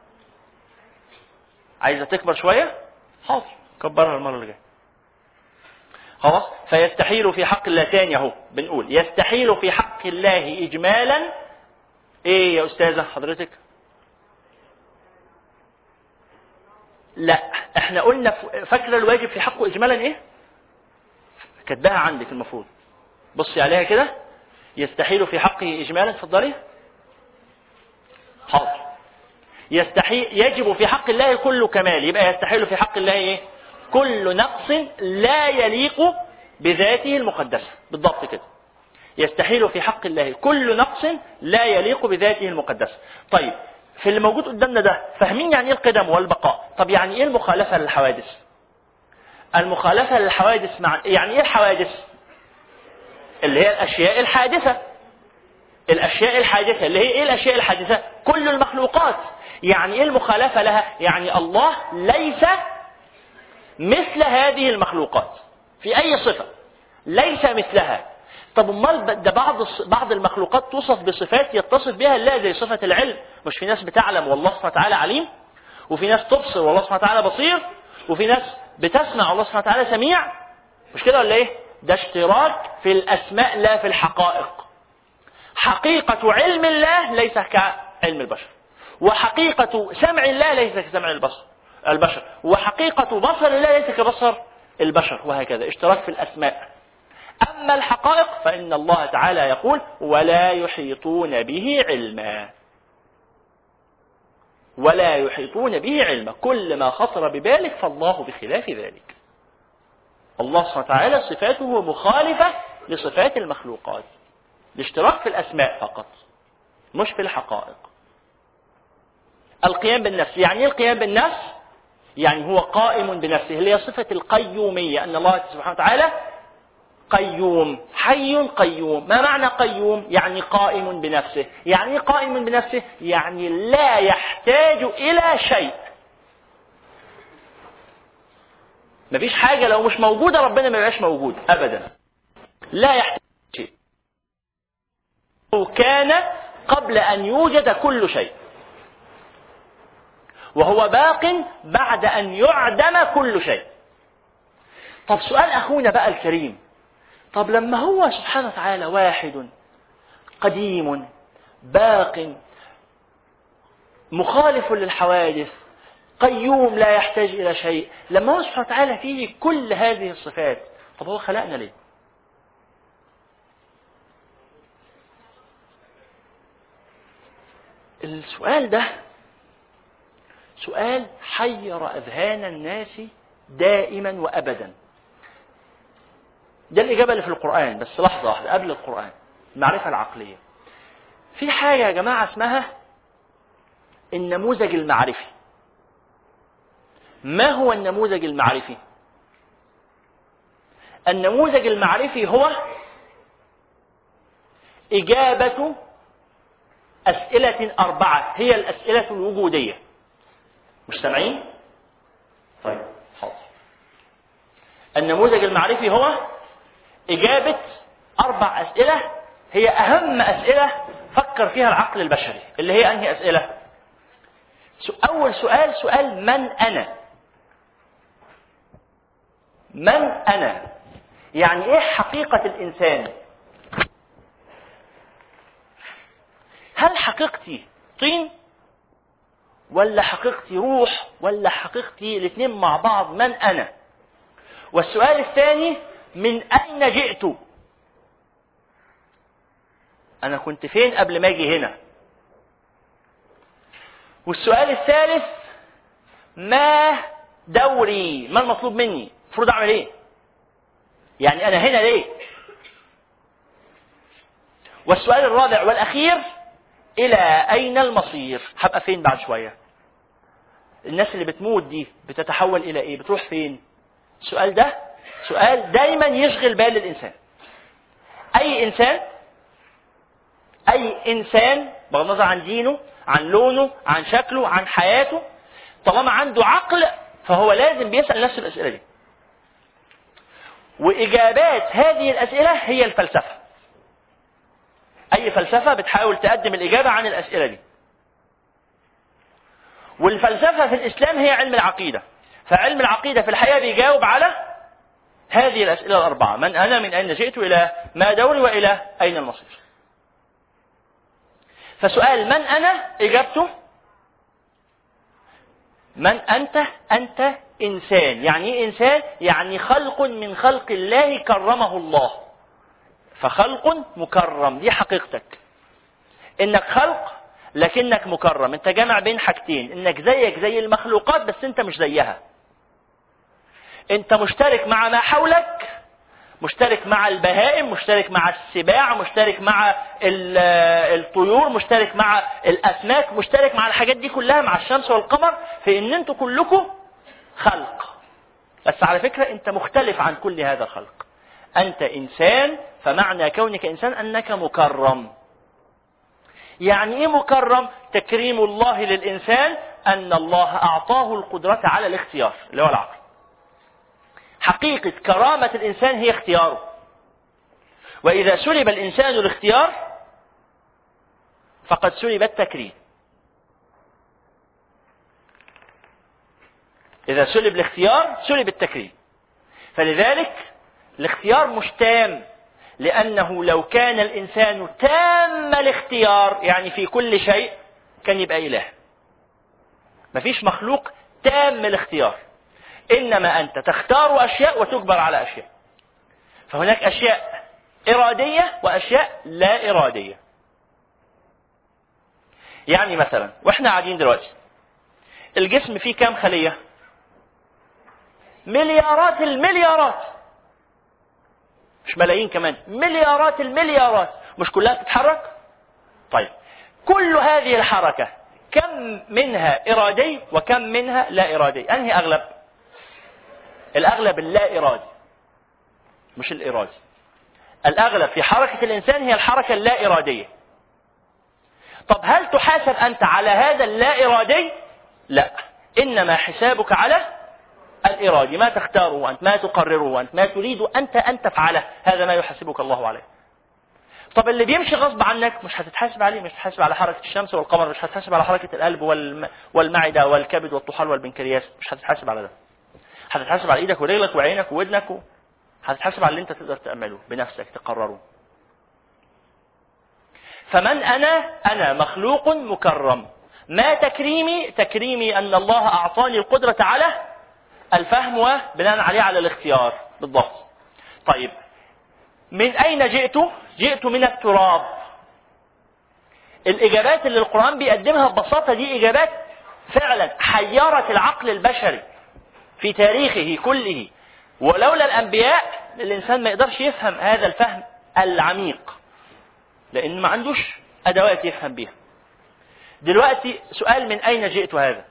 عايزة تكبر شوية؟ حاضر، كبرها المرة اللي جاية. خلاص. فيستحيل في حق الله، تاني اهو بنقول يستحيل في حق الله اجمالا. ايه يا استاذة حضرتك؟ لا، احنا قلنا فاكرة الواجب في حقه اجمالا ايه؟ كتبها عندك المفروض، بصي عليها كده. يستحيل في حقه اجمالا، اتفضلي. حاضر. يستحيل يجب في حق الله كل كمال، يبقى يستحيل في حق الله ايه؟ كل نقص لا يليق بذاته المقدسة. بالضبط كده. يستحيل في حق الله كل نقص لا يليق بذاته المقدسة. طيب، في اللي موجود قدامنا ده فاهمين يعني ايه القدم والبقاء؟ طب يعني ايه المخالفة للحوادث؟ المخالفة للحوادث مع يعني ايه الحوادث؟ اللي هي الاشياء الحادثة. الاشياء الحادثة اللي هي ايه الاشياء الحادثة؟ كل المخلوقات. يعني ايه المخالفة لها؟ يعني الله ليس مثل هذه المخلوقات في اي صفة، ليس مثلها. طب امال ده بعض بعض المخلوقات توصف بصفات يتصف بها الله، زي صفة العلم مش في ناس بتعلم والله سبحانه وتعالى عليم، وفي ناس تبصر والله سبحانه وتعالى بصير، وفي ناس بتسمع والله سبحانه وتعالى سميع، مش كده ولا ايه؟ ده اشتراك في الاسماء لا في الحقائق. حقيقة علم الله ليس كعلم البشر، وحقيقة سمع الله ليس كسمع البشر البشر وحقيقة بصر الله ليس كبصر البشر، وهكذا اشتراك في الاسماء. اما الحقائق فان الله تعالى يقول ولا يحيطون به علما، ولا يحيطون به علما، كل ما خطر ببالك فالله بخلاف ذلك. الله سبحانه وتعالى صفاته مخالفة لصفات المخلوقات، الاشتراك في الأسماء فقط مش في الحقائق. القيام بالنفس، يعني ايه القيام بالنفس؟ يعني هو قائم بنفسه، اللي هي صفة القيومية، أن الله سبحانه وتعالى قيوم، حي قيوم. ما معنى قيوم؟ يعني قائم بنفسه. يعني ايه قائم بنفسه؟ يعني لا يحتاج إلى شيء. مفيش حاجة لو مش موجودة ربنا ما يبقاش موجود أبدا، لا يحتاج شيء. كان قبل أن يوجد كل شيء، وهو باق بعد أن يعدم كل شيء. طب سؤال أخونا بقى الكريم، طب لما هو سبحانه وتعالى واحد قديم باق مخالف للحوادث قيوم لا يحتاج إلى شيء، لما هو سبحانه وتعالى فيه كل هذه الصفات، طب هو خلقنا ليه؟ السؤال ده سؤال حير أذهان الناس دائما وأبدا. ده الإجابة اللي في القرآن، بس لحظة واحدة قبل القرآن، المعرفة العقلية. في حاجة يا جماعة اسمها النموذج المعرفي. ما هو النموذج المعرفي؟ النموذج المعرفي هو إجابة أسئلة أربعة، هي الأسئلة الوجودية. مش سامعين؟ طيب حاضر. النموذج المعرفي هو إجابة أربع أسئلة هي أهم أسئلة فكر فيها العقل البشري، اللي هي أنهي أسئلة؟ أول سؤال سؤال من أنا؟ من أنا؟ يعني إيه حقيقة الإنسان؟ هل حقيقتي طين ولا حقيقتي روح ولا حقيقتي الاثنين مع بعض؟ من أنا؟ والسؤال الثاني من أين جئت؟ أنا كنت فين قبل ما أجي هنا؟ والسؤال الثالث ما دوري؟ ما المطلوب مني؟ المفروض أعمل إيه؟ يعني أنا هنا ليه؟ والسؤال الرابع والأخير إلى أين المصير؟ هبقى فين بعد شوية؟ الناس اللي بتموت دي بتتحول إلى إيه؟ بتروح فين؟ السؤال ده سؤال دايما يشغل بال الإنسان. أي إنسان أي إنسان بغض النظر عن دينه، عن لونه، عن شكله، عن حياته، طالما عنده عقل فهو لازم بيسأل نفس الأسئلة دي. وإجابات هذه الأسئلة هي الفلسفة. أي فلسفة بتحاول تقدم الإجابة عن الأسئلة دي. والفلسفة في الإسلام هي علم العقيدة، فعلم العقيدة في الحقيقة بيجاوب على هذه الأسئلة الأربعة: من أنا، من أين جئت، إلى ما دوري، وإلى أين المصير. فسؤال من أنا إجابته من أنت؟ أنت إنسان. يعني إيه إنسان؟ يعني خلق من خلق الله كرمه الله، فخلق مكرم، دي حقيقتك. إنك خلق لكنك مكرم، أنت جمع بين حاجتين، إنك زيك زي المخلوقات بس أنت مش زيها. أنت مشترك مع ما حولك، مشترك مع البهائم، مشترك مع السباع، مشترك مع الطيور، مشترك مع الأسماك، مشترك مع الحاجات دي كلها، مع الشمس والقمر، في إن أنتوا كلكم خلق. بس على فكرة أنت مختلف عن كل هذا الخلق. أنت إنسان، فمعنى كونك إنسان أنك مكرم. يعني إيه مكرم؟ تكريم الله للإنسان أن الله أعطاه القدرة على الاختيار اللي هو العقل. حقيقة كرامة الإنسان هي اختياره، وإذا سلب الإنسان الاختيار فقد سلب التكريم. إذا سلب الاختيار سلب التكريم. فلذلك الاختيار مش تام، لأنه لو كان الإنسان تام الاختيار يعني في كل شيء كان يبقى إله. مفيش مخلوق تام الاختيار، إنما أنت تختار أشياء وتجبر على أشياء. فهناك أشياء إرادية وأشياء لا إرادية. يعني مثلا وإحنا قاعدين دلوقتي الجسم فيه كام خلية؟ مليارات المليارات، مش ملايين كمان، مليارات المليارات. مش كلها تتحرك؟ طيب كل هذه الحركة كم منها إرادي وكم منها لا إرادي؟ أنهي أغلب؟ الأغلب اللا إرادي مش الإرادي. الأغلب في حركة الإنسان هي الحركة اللا إرادية. طب هل تحاسب أنت على هذا اللا إرادي؟ لا، إنما حسابك على الإرادي، ما تختاره أنت، ما تقرره أنت، ما تريد أنت أن تفعله، هذا ما يحاسبك الله عليه. طب اللي بيمشي غصب عنك مش هتتحاسب عليه، مش هتتحاسب على حركة الشمس والقمر، مش هتتحاسب على حركة القلب والمعدة والكبد والطحال والبنكرياس، مش هتتحاسب على ده. هتتحاسب على إيدك ورجلك وعينك وودنك، هتتحاسب على اللي أنت تقدر تعمله بنفسك تقرره. فمن أنا؟ أنا مخلوق مكرم. ما تكريمي؟ تكريمي أن الله أعطاني القدرة على الفهم وبناء عليه على الاختيار. بالضبط. طيب من أين جئت؟ جئت من التراب. الإجابات اللي القرآن بيقدمها ببساطة دي إجابات فعلا حيرت العقل البشري في تاريخه كله، ولولا الأنبياء الإنسان ما يقدرش يفهم هذا الفهم العميق، لأن ما عندوش أدوات يفهم بها. دلوقتي سؤال، من أين جئت هذا؟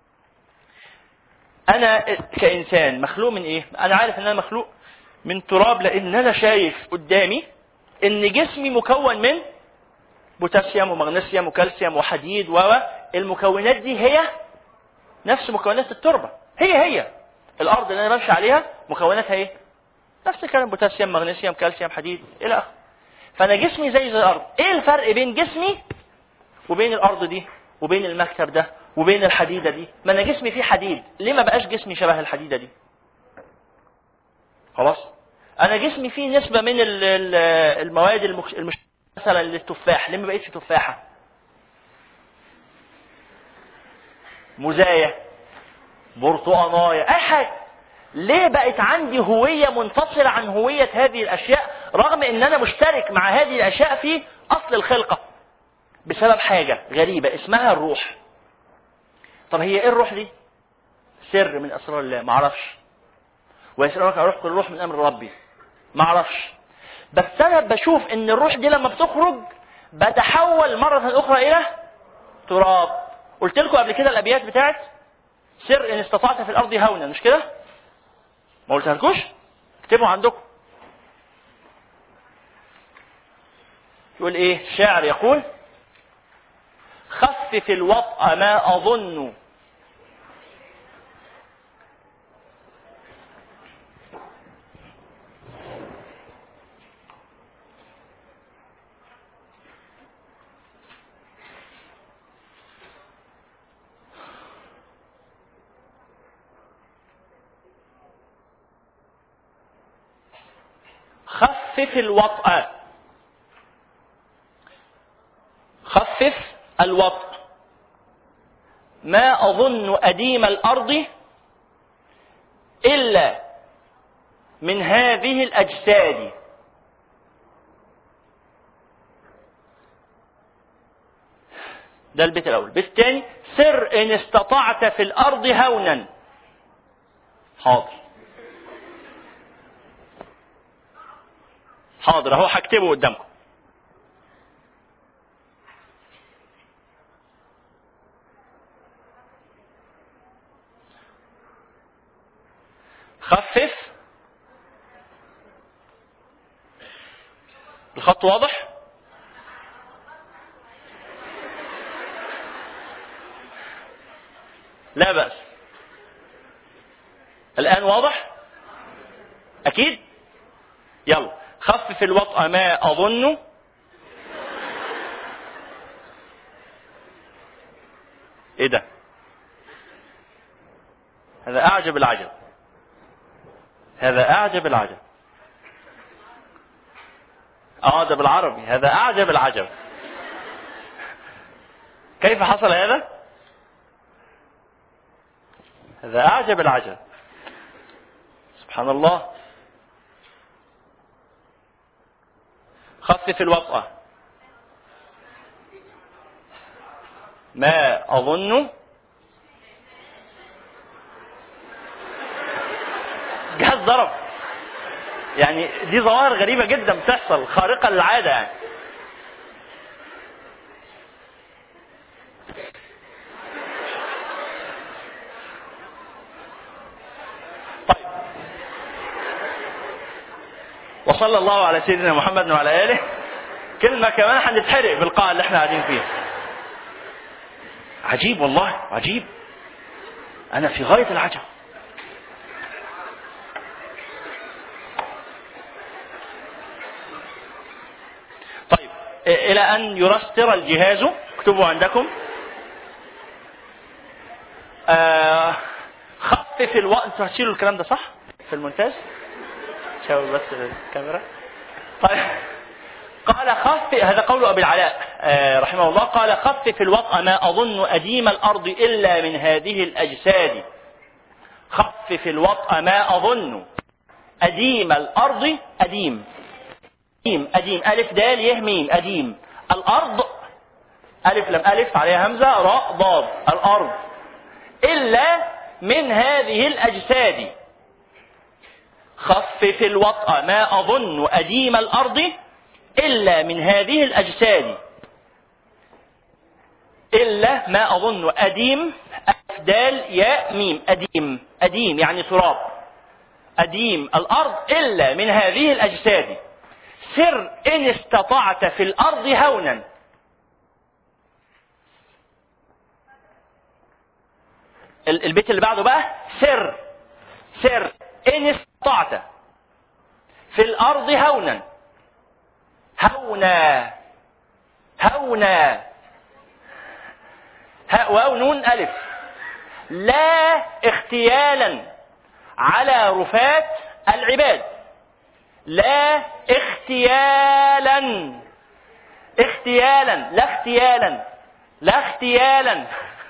أنا كإنسان مخلوق من إيه؟ أنا عارف أن أنا مخلوق من تراب، لأن أنا شايف قدامي أن جسمي مكون من بوتاسيوم ومغنيسيوم وكالسيوم وحديد، والمكونات دي هي نفس مكونات التربة. هي هي الأرض اللي أنا بمشي عليها مكوناتها إيه؟ نفس الكلام، بوتاسيوم مغنيسيوم كالسيوم حديد إلى آخره. فأنا جسمي زي زي الأرض. إيه الفرق بين جسمي وبين الأرض دي وبين المكتب ده وبين الحديدة دي؟ ما أنا جسمي فيه حديد، ليه ما بقاش جسمي شبه الحديدة دي؟ خلاص. أنا جسمي فيه نسبة من المواد المش... مثلا للتفاح، ليه ما بقيتش تفاحة؟ موزاية، برتقاناية، أي حاجة. ليه بقت عندي هوية منفصلة عن هوية هذه الأشياء، رغم أن أنا مشترك مع هذه الأشياء في أصل الخلقة؟ بسبب حاجة غريبة اسمها الروح. طب هي إيه الروح دي؟ سر من أسرار الله، معرفش. ويسألونك عن الروح، الروح من أمر ربي، معرفش. بس أنا بشوف أن الروح دي لما بتخرج بتحول مرة أخرى إلى تراب. قلت لكم قبل كده الأبيات بتاعت سر إن استطعت في الأرض هونا، مش كده؟ ما قلتها لكوش؟ اكتبوا عندكم. يقول إيه الشاعر؟ يقول: خفف الوطأ ما أظن خفف الوطأ، خفف الوطأ ما أظن أديم الأرض إلا من هذه الأجساد. ده البيت الأول. البيت الثاني: سر إن استطعت في الأرض هونا. حاضر حاضر اهو هكتبه قدامكم. خفف. الخط واضح؟ لا بأس. الآن واضح؟ أكيد؟ يلا. خفف الوطأ ما أظن إيه ده؟ هذا أعجب العجب، هذا أعجب العجب. اه ده بالعربي، هذا أعجب العجب. كيف حصل هذا؟ هذا أعجب العجب، سبحان الله. خفف الوطأة، ما أظن جهاز ضرب. يعني دي ظواهر غريبة جدا بتحصل، خارقة للعادة يعني. طيب، وصلى الله على سيدنا محمد وعلى آله. كلمة كمان هنتحرق بالقاعة اللي احنا قاعدين فيها. عجيب والله، عجيب، أنا في غاية العجب. طيب، إلى أن يرستر الجهاز، اكتبوا عندكم. آه خفف الوقت. انتوا هتشيلوا الكلام ده صح في المونتاج؟ شاور بس الكاميرا. طيب، قال خفف، هذا قول أبي العلاء آه رحمه الله، قال خفف الوطأ ما أظن أديم الأرض إلا من هذه الأجساد. خفف الوطأ ما أظن أديم الأرض، أديم أديم أديم ألف دال يه ميم، أديم الأرض، ألف لم ألف عليها همزة راء ضاد، الأرض إلا من هذه الأجساد. خفف الوطأ ما أظن أديم الأرض إلا من هذه الأجساد. إلا ما أظن أديم، ألف دال ياء ميم، أديم أديم يعني تراب، أديم الأرض إلا من هذه الأجساد. سر إن استطعت في الأرض هونا. البيت اللي بعده بقى، سر سر إن استطعت في الأرض هونا. هونا هونا هاء واو نون ألف، لا اختيالا على رفات العباد، لا اختيالا اختيالا لا اختيالا لا اختيالا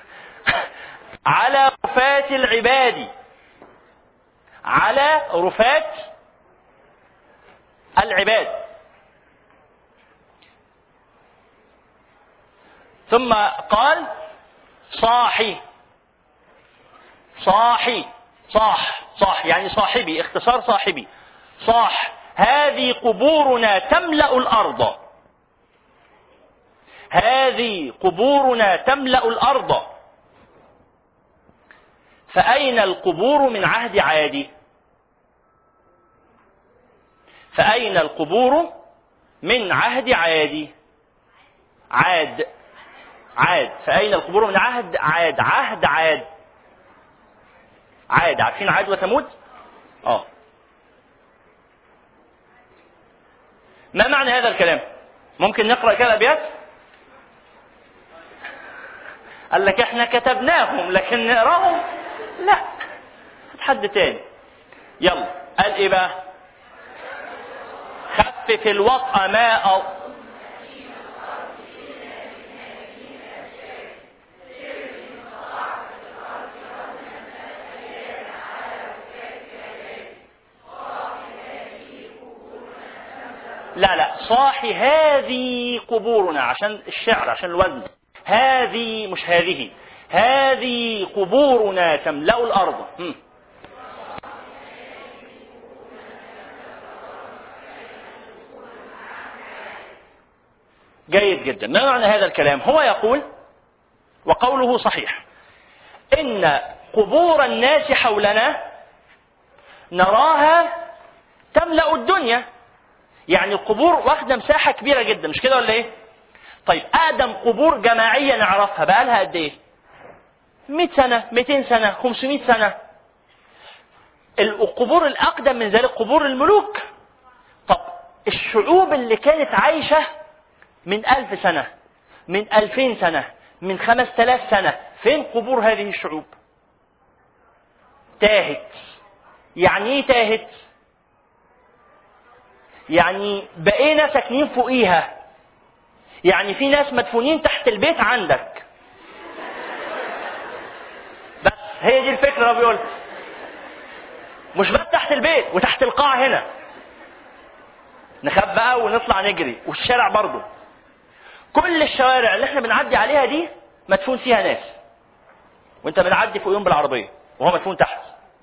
على رفات العباد، على رفات العباد. ثم قال صاحي، صاحي صاح صاح يعني صاحبي، اختصار صاحبي، صاح هذه قبورنا تملأ الأرض، هذه قبورنا تملأ الأرض. فأين القبور من عهد عاد؟ فأين القبور من عهد عاد؟ عاد عاد فأين القبور من عهد عاد؟ عهد عاد عاد عارفين عاد وثمود؟ اه ما معنى هذا الكلام؟ ممكن نقرأ كده أبيات؟ قال لك احنا كتبناهم لكن نقراهم لا، حد تاني. يلا، قال ايه بقى؟ خفف الوطأ ما أو لا لا صاحي هذه قبورنا، عشان الشعر عشان الوزن، هذه مش هذه، هذه قبورنا تملأ الأرض. هم. جيد جدا. ما معنى هذا الكلام؟ هو يقول وقوله صحيح إن قبور الناس حولنا نراها تملأ الدنيا، يعني القبور واخدة مساحة كبيرة جدا، مش كده ولا ايه؟ طيب أقدم قبور جماعية نعرفها بقى لها قد ايه؟ مئة سنة، مئتين سنة، خمسمائة سنة. القبور الأقدم من ذلك قبور الملوك. طب الشعوب اللي كانت عايشة من ألف سنة، من ألفين سنة، من خمس تلاف سنة، فين قبور هذه الشعوب؟ تاهت. يعني ايه تاهت؟ يعني بقينا ساكنين فوقيها، يعني في ناس مدفونين تحت البيت عندك. بس هي دي الفكرة. هو بيقول مش بس تحت البيت وتحت القاع هنا، نخاف بقى ونطلع نجري، والشارع برضو. كل الشوارع اللي احنا بنعدي عليها دي مدفون فيها ناس، وانت بنعدي فوقيهم بالعربية وهو مدفون تحت.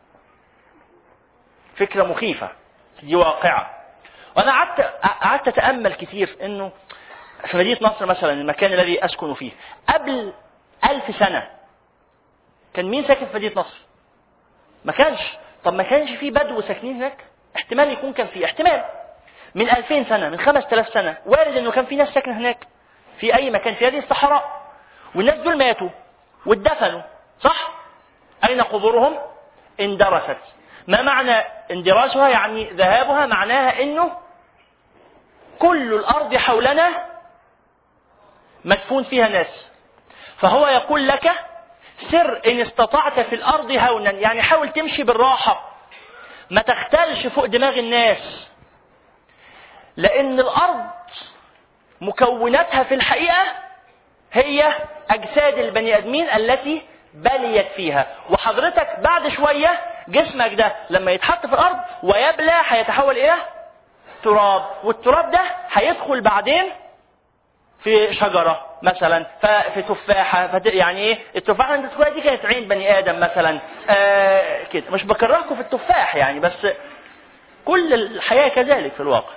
فكرة مخيفة، دي واقعة. وانا قعدت قعدت اتامل كتير انه في مدينة نصر مثلا، المكان الذي اسكن فيه، قبل ألف سنة كان مين ساكن في مدينة نصر؟ ما كانش. طب ما كانش فيه بدو ساكنين هناك؟ احتمال يكون كان فيه، احتمال من ألفين سنة، من خمس تلاف سنة، وارد انه كان في ناس ساكنة هناك في اي مكان في هذه الصحراء، والناس دول ماتوا واتدفنوا، صح؟ اين قبورهم؟ اندرست. ما معنى اندراسها؟ يعني ذهابها، معناها انه كل الارض حولنا مدفون فيها ناس. فهو يقول لك سر ان استطعت في الارض هونا، يعني حاول تمشي بالراحة، ما تختلش فوق دماغ الناس، لان الارض مكوناتها في الحقيقة هي اجساد البني ادمين التي بليت فيها. وحضرتك بعد شوية جسمك ده لما يتحط في الارض ويبلى هيتحول الى تراب، والتراب ده هيدخل بعدين في شجرة مثلا، في تفاحة. يعني ايه التفاحة اللي انت دي؟ كانت عين بني ادم مثلا. آه كده، مش بكرهكم في التفاح يعني، بس كل الحياة كذلك في الواقع.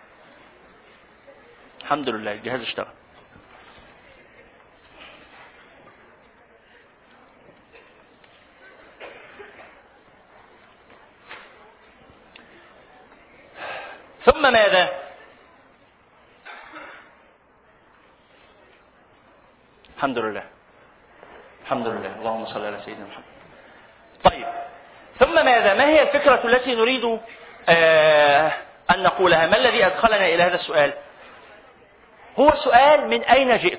الحمد لله الجهاز اشتغل. ثم ماذا؟ الحمد لله الحمد لله اللهم صل على سيدنا محمد. طيب، ثم ماذا؟ ما هي الفكرة التي نريد آه أن نقولها؟ ما الذي أدخلنا إلى هذا السؤال؟ هو سؤال من أين جئت؟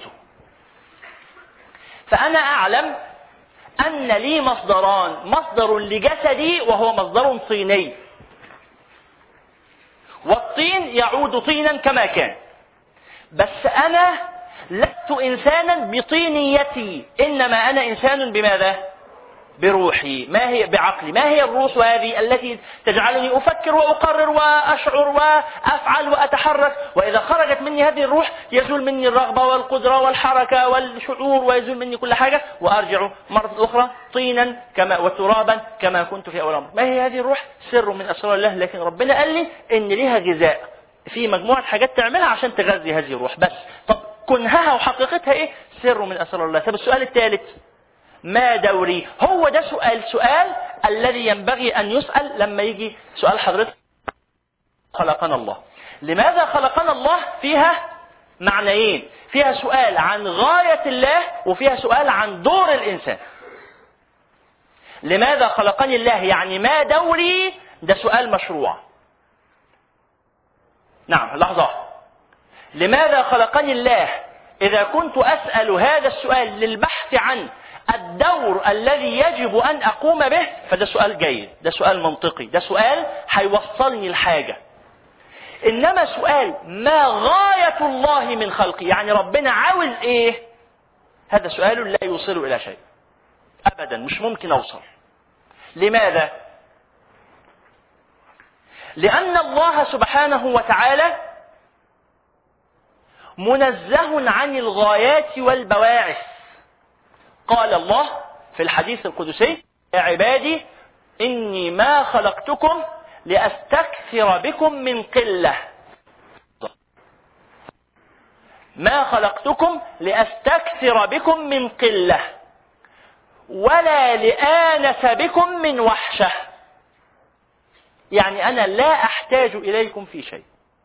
فأنا أعلم أن لي مصدران، مصدر لجسدي وهو مصدر طيني، والطين يعود طينا كما كان، بس أنا لست إنسانا بطينيتي، إنما أنا إنسان بماذا؟ بروحي. ما هي؟ بعقلي. ما هي الروح هذه التي تجعلني أفكر وأقرر وأشعر وأفعل وأتحرك؟ وإذا خرجت مني هذه الروح يزول مني الرغبة والقدرة والحركة والشعور، ويزول مني كل حاجة، وأرجع مرة أخرى طينا كما وترابا كما كنت في أول أمر. ما هي هذه الروح؟ سر من أسرار الله، لكن ربنا قال لي إن لها غذاء، في مجموعة حاجات تعملها عشان تغذي هذه الروح. بس طب كنهها وحقيقتها إيه؟ سر من أسرار الله. طب السؤال الثالث، ما دوري؟ هو ده سؤال سؤال الذي ينبغي أن يسأل لما يجي سؤال حضرتك خلقنا الله. لماذا خلقنا الله؟ فيها معنيين، فيها سؤال عن غاية الله، وفيها سؤال عن دور الإنسان. لماذا خلقني الله يعني ما دوري؟ ده سؤال مشروع. نعم، لحظة. لماذا خلقني الله؟ إذا كنت أسأل هذا السؤال للبحث عن الدور الذي يجب أن أقوم به، فده سؤال جيد، ده سؤال منطقي، ده سؤال هيوصلني لحاجة. إنما سؤال ما غاية الله من خلقي، يعني ربنا عاوز إيه، هذا سؤال لا يوصل إلى شيء أبدا، مش ممكن أوصل. لماذا؟ لأن الله سبحانه وتعالى منزه عن الغايات والبواعث. قال الله في الحديث القدسي: يا عبادي إني ما خلقتكم لأستكثر بكم من قلة، ما خلقتكم لأستكثر بكم من قلة ولا لآنس بكم من وحشة، يعني أنا لا أحتاج إليكم في شيء.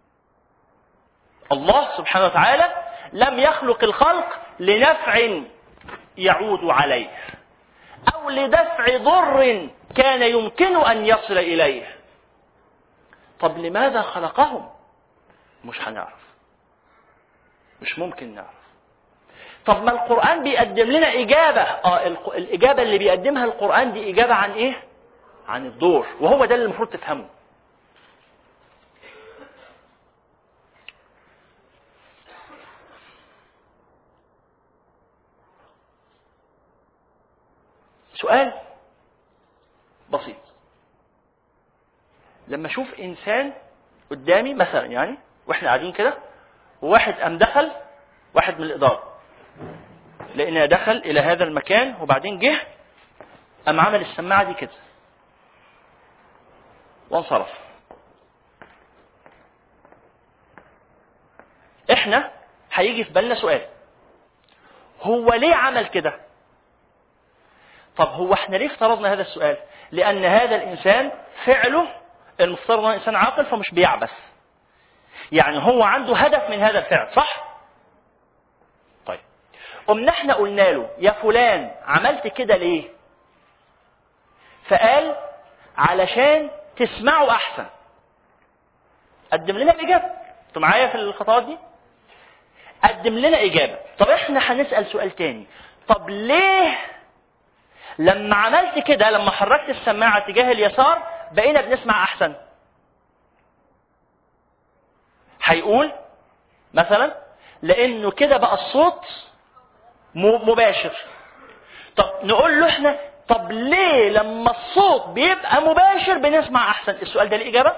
الله سبحانه وتعالى لم يخلق الخلق لنفع يعود عليه أو لدفع ضر كان يمكن أن يصل إليه. طب لماذا خلقهم؟ مش هنعرف، مش ممكن نعرف. طب ما القرآن بيقدم لنا إجابة. آه الإجابة اللي بيقدمها القرآن دي إجابة عن إيه؟ عن الدور، وهو ده اللي المفروض تفهمه. سؤال بسيط، لما اشوف انسان قدامي مثلا يعني واحنا قاعدين كده، وواحد قام دخل، واحد من الاداره لقينا دخل الى هذا المكان وبعدين جه قام عمل السماعه دي كده وانصرف، احنا هيجي في بالنا سؤال، هو ليه عمل كده؟ طب هو احنا ليه افترضنا هذا السؤال؟ لان هذا الانسان فعله المفترض انه انسان عاقل فمش بيعبث، يعني هو عنده هدف من هذا الفعل، صح؟ طيب قمنا احنا قلنا له يا فلان عملت كده ليه؟ فقال علشان تسمعوا احسن. قدم لنا الاجابه. انتوا معايا في الخطوات دي؟ قدم لنا اجابه. طب احنا هنسال سؤال تاني، طب ليه لما عملت كده، لما حركت السماعه تجاه اليسار بقينا بنسمع احسن؟ هيقول مثلا لانه كده بقى الصوت مباشر. طب نقول له احنا طب ليه لما الصوت بيبقى مباشر بنسمع احسن؟ السؤال ده ليه اجابه؟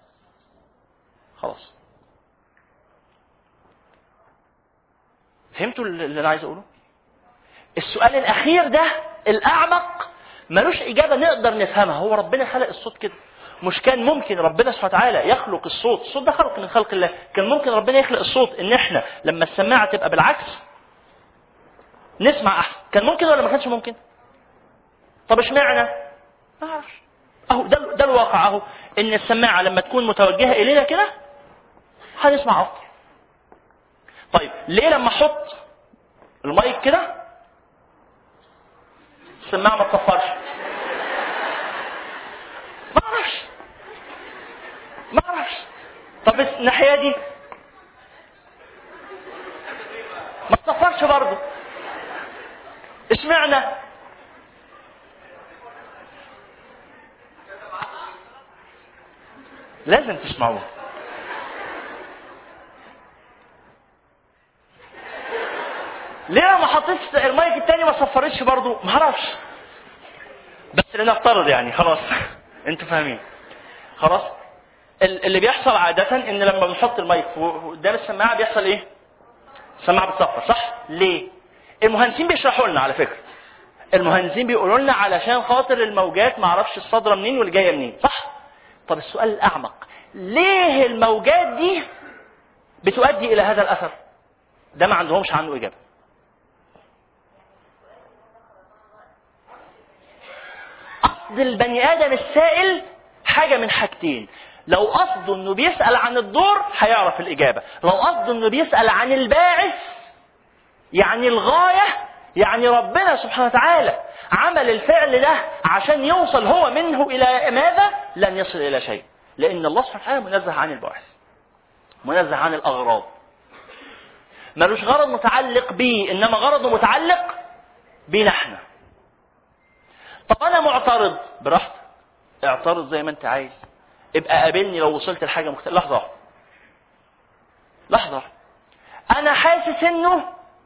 خلاص فهمتوا اللي انا عايز اقوله؟ السؤال الاخير ده الاعمق ملوش اجابه نقدر نفهمها. هو ربنا خلق الصوت كده، مش كان ممكن ربنا سبحانه وتعالى يخلق الصوت؟ الصوت ده خلق من خلق الله. كان ممكن ربنا يخلق الصوت ان احنا لما السماعه تبقى بالعكس نسمع احسن؟ كان ممكن ولا ما كانش ممكن؟ طب اشمعنى؟ ما اعرفش. اهو ده ده الواقع اهو، ان السماعه لما تكون متوجهه الينا كده هنسمع افضل. طيب ليه لما احط المايك كده السماعه ما تصفرش؟ ما اعرفش ما اعرفش. طب الناحيه دي ما تصفرش برضه، اشمعنى؟ لازم تسمعوه. ليه ما حطيتش المايك التاني ما صفرتش برضه؟ ما اعرفش، بس لنفترض يعني خلاص انتوا فاهمين. خلاص اللي بيحصل عاده ان لما بنحط المايك قدام السماعه بيحصل ايه؟ السماعه بتصفر، صح؟ ليه؟ المهندسين بيشرحوا لنا على فكره، المهندسين بيقولوا لنا علشان خاطر الموجات ما اعرفش الصادره منين واللي جايه منين، صح؟ طب السؤال الاعمق، ليه الموجات دي بتؤدي الى هذا الاثر؟ ده ما عندهمش عنه اجابه. قصد البني ادم السائل حاجه من حاجتين، لو قصده انه بيسال عن الدور هيعرف الاجابه، لو قصده انه بيسال عن الباعث يعني الغايه، يعني ربنا سبحانه وتعالى عمل الفعل ده عشان يوصل هو منه الى ماذا، لن يصل الى شيء، لان الله سبحانه وتعالى منزه عن الباعث، منزه عن الاغراض، ملوش غرض متعلق بيه، انما غرضه متعلق بينا احنا. طب انا معترض، براحتك اعترض زي ما انت عايز، ابقى قابلني لو وصلت لحاجه مختلفه. لحظه لحظه انا حاسس انه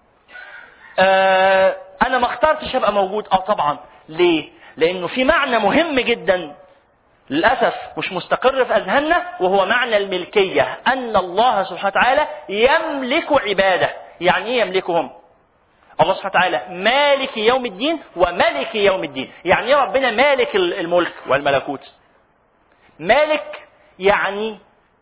آه انا ما اخترتش ابقى موجود. اه طبعا. ليه؟ لانه في معنى مهم جدا للاسف مش مستقر في اذهاننا، وهو معنى الملكيه، ان الله سبحانه وتعالى يملك عباده. يعني ايه يملكهم؟ الله سبحانه وتعالى مالك يوم الدين وملك يوم الدين. يعني ايه ربنا مالك الملك والملكوت؟ مالك يعني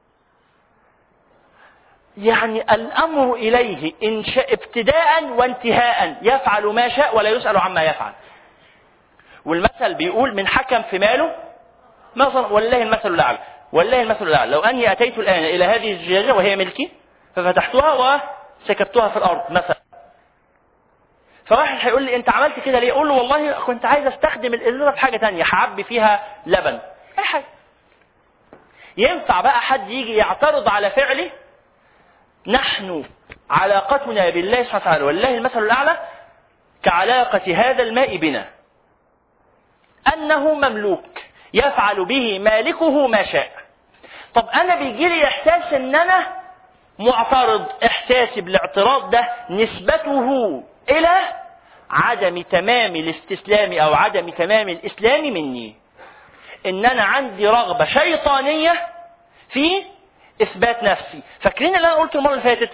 يعني الامر اليه إن شاء ابتداء وانتهاء، يفعل ما شاء ولا يسأل عما يفعل. والمثل بيقول من حكم في ماله مثلا والله المثل الاعلى، والله المثل الاعلى لو اني اتيت الان الى هذه الزجاجه وهي ملكي ففتحتها وسكبتها في الارض مثلا، فواحد هيقول لي انت عملت كده ليه؟ اقول له والله كنت عايز استخدم الازازه في حاجه ثانيه، هعبي فيها لبن، اي حاجه. ينفع بقى حد يجي يعترض على فعلي؟ نحن علاقتنا بالله سبحانه وتعالى والله المثل الاعلى كعلاقه هذا الماء بنا، انه مملوك. يفعل به مالكه ما شاء. طب أنا بيجي لي إحساس إن أنا معترض، إحساسي بالاعتراض ده نسبته إلى عدم تمام الاستسلام أو عدم تمام الإسلام مني، إن أنا عندي رغبة شيطانية في إثبات نفسي. فاكرين اللي أنا قلته المرة اللي فاتت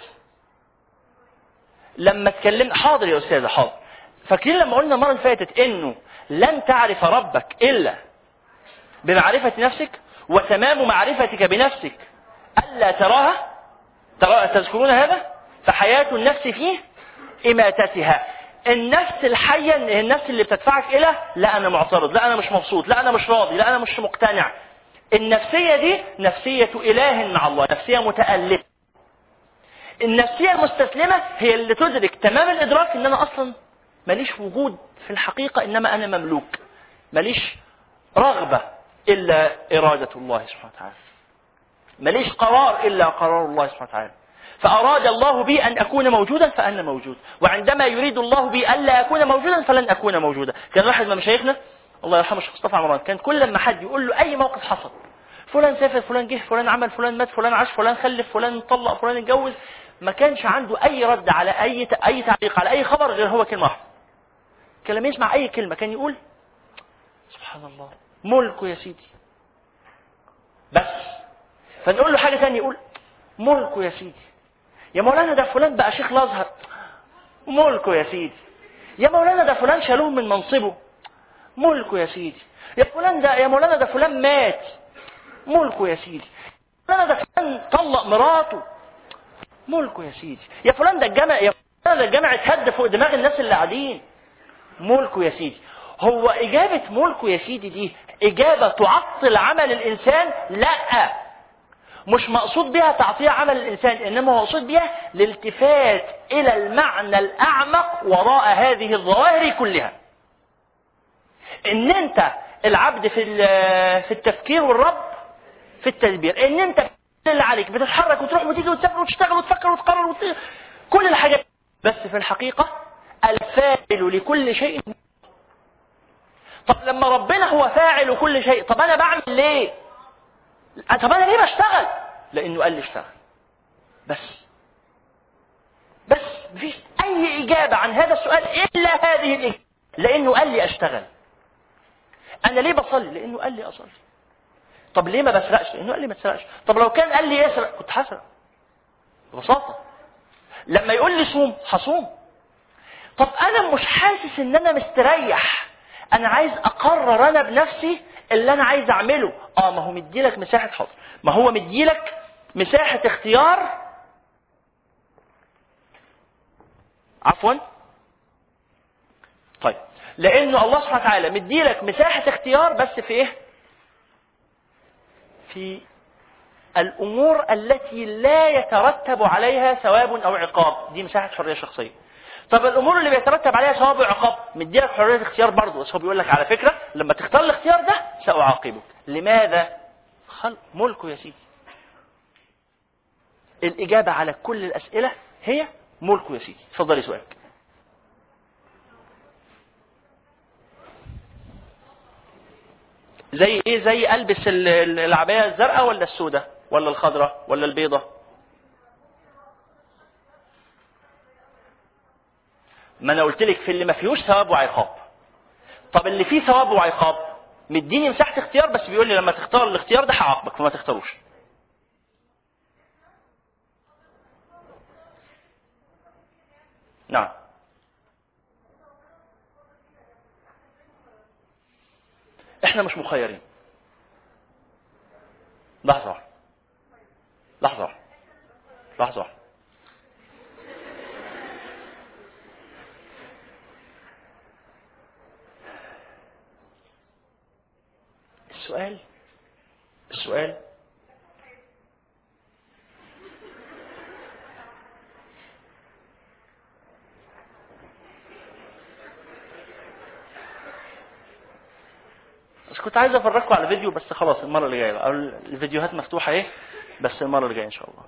لما اتكلمنا؟ حاضر يا أستاذة حاضر. فاكرين لما قلنا المرة اللي فاتت إنه لن تعرف ربك إلا بمعرفة نفسك، وتمام معرفتك بنفسك ألا تراها، ترى تذكرون هذا؟ فحياة النفس فيه إماتتها. النفس الحية، النفس اللي بتدفعك إلى لا أنا معترض، لا أنا مش مبسوط، لا أنا مش راضي، لا أنا مش مقتنع. النفسية دي نفسية إله مع الله، نفسية متألفة. النفسية المستسلمة هي اللي تدرك تمام الإدراك إن أنا أصلا ماليش وجود في الحقيقة، إنما أنا مملوك، ماليش رغبة إلا إرادة الله سبحانه وتعالى، ماليش قرار إلا قرار الله سبحانه وتعالى. فأراد الله بي أن أكون موجودا فأنا موجود، وعندما يريد الله بي ألا أكون موجودا فلن أكون موجودا. كان واحد من مشايخنا الله يرحمه الشيخ مصطفى عمران، كان كل ما حد يقول له أي موقف حصل، فلان سافر، فلان جه، فلان عمل، فلان مات، فلان عاش، فلان خلف، فلان طلق، فلان اتجوز، ما كانش عنده أي رد على أي أي تعليق على أي خبر غير هو كلمة واحدة. كان لما يسمع أي كلمة كان يقول سبحان الله ملكه يا سيدي بس. فنقول له حاجة ثانية يقول ملكه يا سيدي. يا مولانا ده فلان بقى شيخ الازهر، ملكه يا سيدي. يا مولانا ده فلان شالوه من منصبه، ملكه يا سيدي. يا فلان ده يا مولانا ده فلان مات، ملكه يا سيدي. يا مولانا ده فلان طلق مراته، ملكه يا سيدي. يا فلان ده الجامع يا فلان ده الجامع اتهد فوق دماغ الناس اللي قاعدين، ملكه يا سيدي. هو إجابة ملكه يا سيدي دي إجابة تعطل عمل الإنسان؟ لا، مش مقصود بها تعطيل عمل الإنسان، إنما مقصود بها الالتفات إلى المعنى الأعمق وراء هذه الظواهر كلها. إن أنت العبد في في التفكير والرب في التدبير، إن أنت اللي عليك بتتحرك وتروح وتيجي وتسافر وتشتغل وتفكر وتقرر وت... كل الحاجات، بس في الحقيقة الفاعل لكل شيء. طب لما ربنا هو فاعل كل شيء، طب أنا بعمل ليه؟ طب أنا ليه بشتغل؟ لأنه قال لي اشتغل بس. بس مفيش أي إجابة عن هذا السؤال إلا هذه الإجابة، لأنه قال لي أشتغل. أنا ليه بصلي؟ لأنه قال لي أصلي. طب ليه ما بسرقش؟ لأنه قال لي ما تسرقش. طب لو كان قال لي اسرق كنت هسرق ببساطة. لما يقول لي صوم هصوم. طب أنا مش حاسس إن أنا مستريح، أنا عايز أقرر أنا بنفسي اللي أنا عايز أعمله. آه ما هو مديلك مساحة حظ، ما هو مديلك مساحة اختيار، عفوا طيب، لأنه الله سبحانه وتعالى مديلك مساحة اختيار بس في إيه؟ في الأمور التي لا يترتب عليها ثواب أو عقاب، دي مساحة حرية شخصية. طب الأمور اللي بيترتب عليها ثواب وعقاب مديلك حرية اختيار برضه، بس هو بيقول لك على فكرة لما تختار الاختيار ده سأعاقبك. لماذا؟ خلق ملكه يا سيدي. الإجابة على كل الأسئلة هي ملكه يا سيدي. اتفضلي سؤالك. زي ايه؟ زي البس العباية الزرقاء ولا السوداء ولا الخضراء ولا البيضة؟ ما انا قلت لك في اللي ما فيهوش ثواب وعقاب. طب اللي فيه ثواب وعقاب مديني مساحة اختيار، بس بيقول لي لما تختار الاختيار ده هعاقبك فما تختاروش. نعم. احنا مش مخيرين. لحظة واحدة لحظة واحدة لحظة واحدة. السؤال السؤال بس كنت عايز افرجكم على فيديو، بس خلاص المرة اللي جاية بقى. الفيديوهات مفتوحة ايه، بس المرة اللي جاية ان شاء الله.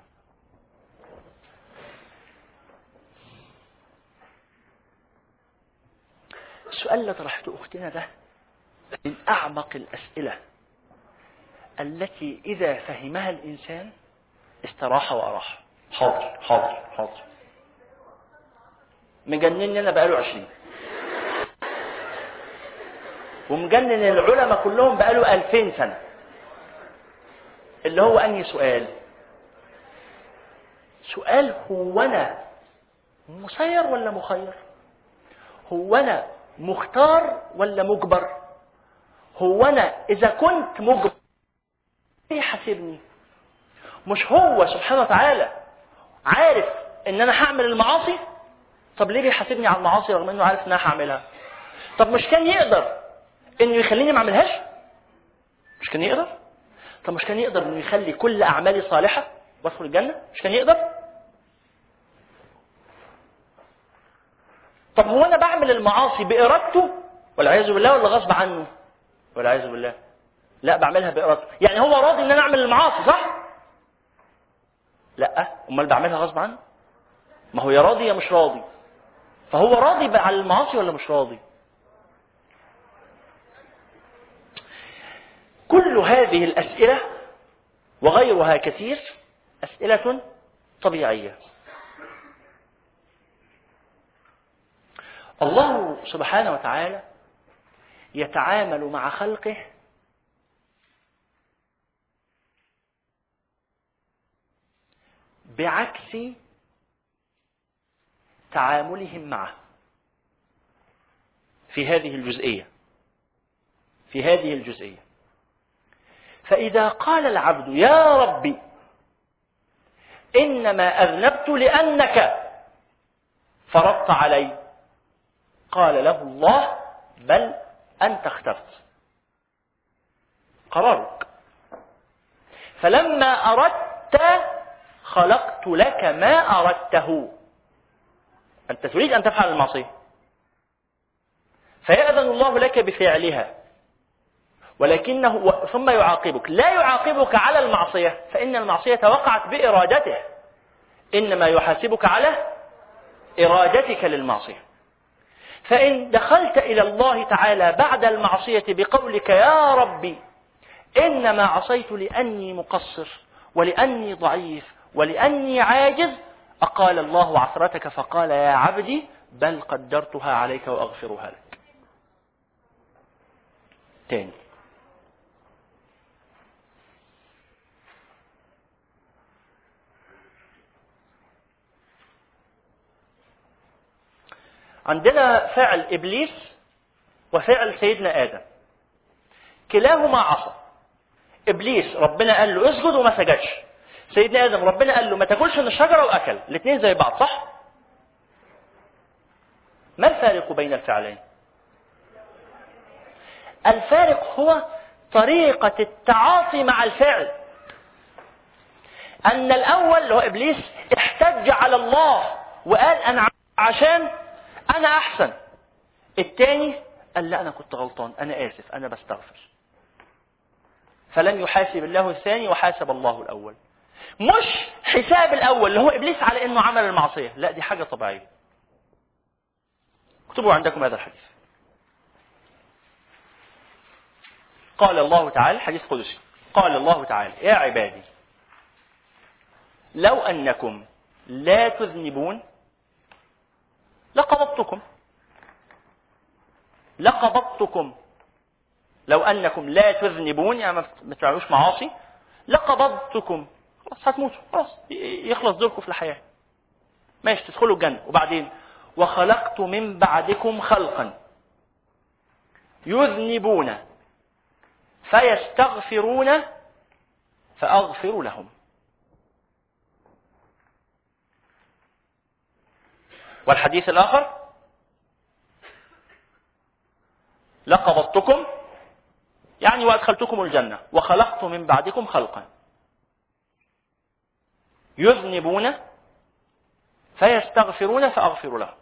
السؤال اللي طرحته اختنا ده من اعمق الاسئلة التي إذا فهمها الإنسان استراح وأراح. حاضر حاضر حاضر. مجنني أنا بقاله عشرين، ومجنن العلماء كلهم بقاله ألفين سنة. اللي هو أنهي سؤال؟ سؤال هو أنا مسير ولا مخير؟ هو أنا مختار ولا مجبر؟ هو أنا إذا كنت مجبر ليه حاسبني؟ مش هو سبحانه وتعالى عارف إن أنا هعمل المعاصي؟ طب ليه بيحاسبني على المعاصي رغم إنه عارف إن أنا هعملها؟ طب مش كان يقدر إنه يخليني ما أعملهاش؟ مش كان يقدر؟ طب مش كان يقدر إنه يخلي كل أعمالي صالحة وادخل الجنة؟ مش كان يقدر؟ طب هو أنا بعمل المعاصي بإرادته والعياذ بالله ولا غصب عنه؟ والعياذ بالله. لا، بعملها بإرادته. يعني هو راضي إن أنا أعمل المعاصي صح؟ لا، أمال بعملها غصب عنه؟ ما هو يا راضي يا مش راضي. فهو راضي على المعاصي ولا مش راضي؟ كل هذه الأسئلة وغيرها كثير أسئلة طبيعية. الله سبحانه وتعالى يتعامل مع خلقه بعكس تعاملهم معه في هذه الجزئية في هذه الجزئية فإذا قال العبد يا ربي إنما أذنبت لأنك فرضت علي، قال له الله بل أنت اخترت، قرارك. فلما أردت خلقت لك ما أردته. أنت تريد أن تفعل المعصية فيأذن الله لك بفعلها، ولكنه ثم يعاقبك. لا يعاقبك على المعصية فإن المعصية وقعت بإرادته، إنما يحاسبك على إرادتك للمعصية. فإن دخلت إلى الله تعالى بعد المعصية بقولك يا ربي إنما عصيت لأني مقصر ولأني ضعيف ولأني عاجز، أقال الله عثرتك فقال يا عبدي بل قدرتها عليك وأغفرها لك. تاني، عندنا فعل إبليس وفعل سيدنا آدم، كلاهما عصى. إبليس ربنا قال له اسجد وما سجدش، سيدنا آدم ربنا قال له ما تاكلش من الشجرة وأكل. الاثنين زي بعض صح؟ ما الفارق بين الفعلين؟ الفارق هو طريقة التعاطي مع الفعل. أن الأول اللي هو إبليس احتج على الله وقال أنا عشان أنا أحسن. الثاني قال لا أنا كنت غلطان، أنا آسف، أنا بستغفر. فلم يحاسب الله الثاني وحاسب الله الأول. مش حساب الأول اللي هو إبليس على أنه عمل المعصية، لا دي حاجة طبيعية. اكتبوا عندكم هذا الحديث. قال الله تعالى، حديث قدسي، قال الله تعالى يا عبادي لو أنكم لا تذنبون لقبضتكم لقبضتكم لو أنكم لا تذنبون يعني ما تعملوش معاصي لقبضتكم. خلاص هتموتوا، خلاص يخلص دوركم في الحياة، ماشي تدخلوا الجنة. وبعدين وخلقت من بعدكم خلقا يذنبون فيستغفرون فأغفر لهم. والحديث الآخر لقبضتكم يعني وأدخلتكم الجنة وخلقت من بعدكم خلقا يذنبون فيستغفرون فأغفر لهم.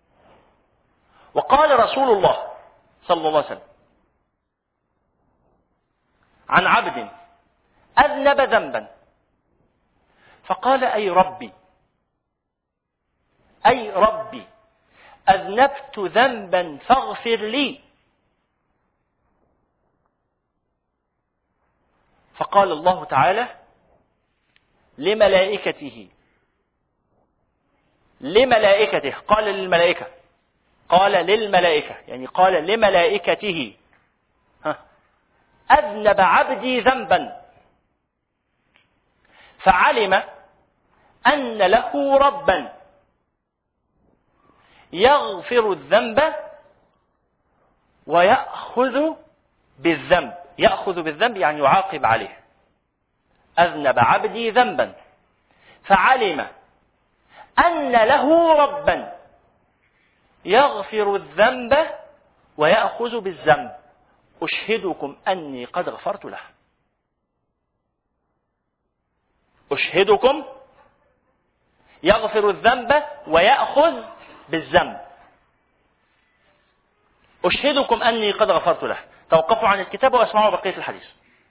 وقال رسول الله صلى الله عليه وسلم عن عبد أذنب ذنبا فقال أي ربي أي ربي أذنبت ذنبا فاغفر لي، فقال الله تعالى لملائكته لملائكته قال للملائكة قال للملائكة يعني قال لملائكته ها أذنب عبدي ذنبا فعلم أن له ربا يغفر الذنب ويأخذ بالذنب. يأخذ بالذنب يعني يعاقب عليه. أذنب عبدي ذنبا فعلم أن له ربا يغفر الذنب ويأخذ بالذنب أشهدكم أني قد غفرت له. أشهدكم يغفر الذنب ويأخذ بالذنب. أشهدكم أني قد غفرت له. توقفوا عن الكتاب واسمعوا بقية الحديث.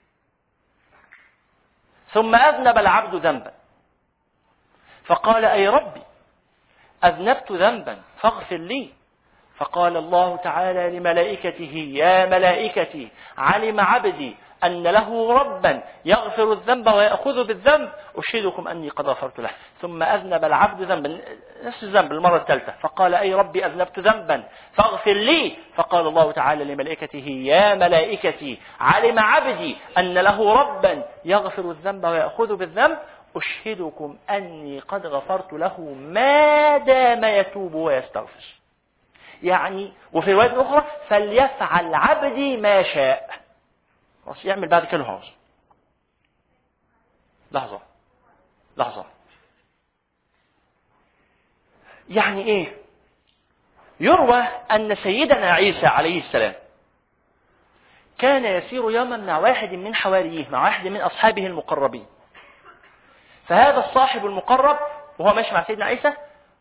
ثم أذنب العبد ذنبا فقال أي ربي أذنبت ذنبا فاغفر لي. فقال الله تعالى لملائكته يا ملائكتي علم عبدي أن له ربا يغفر الذنب ويأخذ بالذنب أشهدكم أني قد غفرت له. ثم أذنب العبد ذنبا نفس الذنب المرة الثالثة فقال أي ربي أذنبت ذنبا فاغفر لي. فقال الله تعالى لملائكته يا ملائكتي علم عبدي أن له ربا يغفر الذنب ويأخذ بالذنب أشهدكم أني قد غفرت له ما دام يتوب ويستغفر. يعني وفي رواية أخرى فليفعل عبدي ما شاء. بس يعمل بعد كده هوس. لحظة لحظة يعني إيه؟ يروى أن سيدنا عيسى عليه السلام كان يسير يوما مع واحد من حواريه مع واحد من أصحابه المقربين. فهذا الصاحب المقرب وهو ماشي مع سيدنا عيسى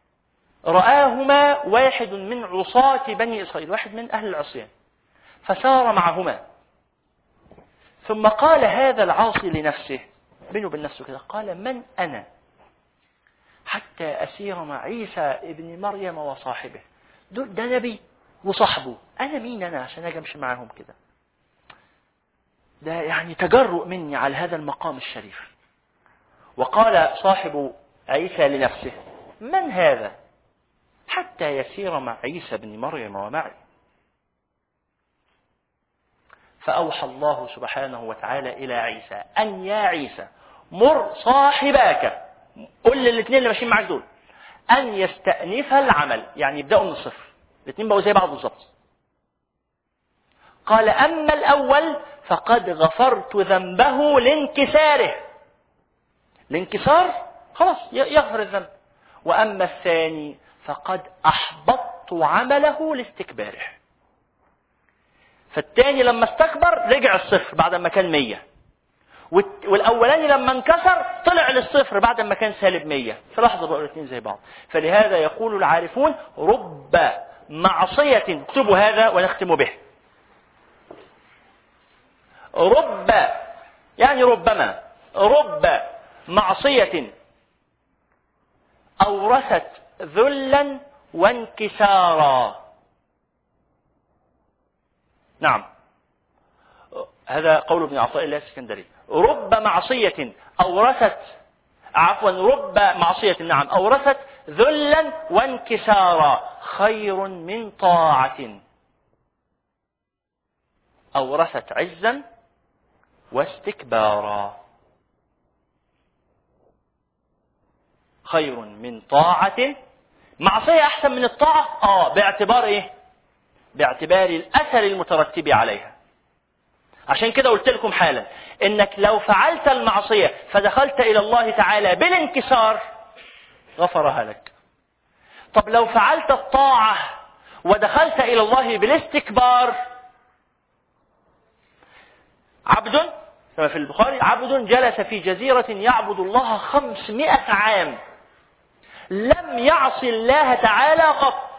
رآهما واحد من عصاة بني إسرائيل واحد من أهل العصيان فسار معهما. ثم قال هذا العاصي لنفسه بينه وبين نفسه كده قال من أنا حتى أسير مع عيسى ابن مريم وصاحبه. ده نبي وصاحبه أنا مين أنا عشان أجي أمشي معهم كده؟ ده يعني تجرؤ مني على هذا المقام الشريف. وقال صاحب عيسى لنفسه من هذا حتى يسير مع عيسى بن مريم ومعي. فأوحى الله سبحانه وتعالى إلى عيسى أن يا عيسى مر صاحباك قل للاثنين اللي ماشيين معك دول أن يستأنف العمل يعني يبدأوا من الصفر. الاثنين بقوا زي بعض بالظبط. قال أما الأول فقد غفرت ذنبه لانكساره. الانكسار خلاص يغفر الذنب. وأما الثاني فقد أحبطت عمله لاستكباره. فالثاني لما استكبر رجع الصفر بعد ما كان مية والأولاني لما انكسر طلع للصفر بعد ما كان سالب مية. في لحظة بقوا الاثنين زي بعض. فلهذا يقول العارفون رب معصية اكتبوا هذا ونختم به. رب يعني ربما رب معصية أورثت ذلا وانكسارا. نعم هذا قول ابن عطاء الله السكندري. رب معصية أورثت عفوا رب معصية نعم أورثت ذلا وانكسارا خير من طاعة أورثت عزا واستكبارا. خير من طاعة. معصية أحسن من الطاعة آه باعتبار إيه؟ باعتبار الأثر المترتب عليها. عشان كده قلت لكم حالا إنك لو فعلت المعصية فدخلت إلى الله تعالى بالانكسار غفرها لك. طب لو فعلت الطاعة ودخلت إلى الله بالاستكبار. عبد كما في البخاري عبد جلس في جزيرة يعبد الله خمسمائة عام لم يعص الله تعالى قط.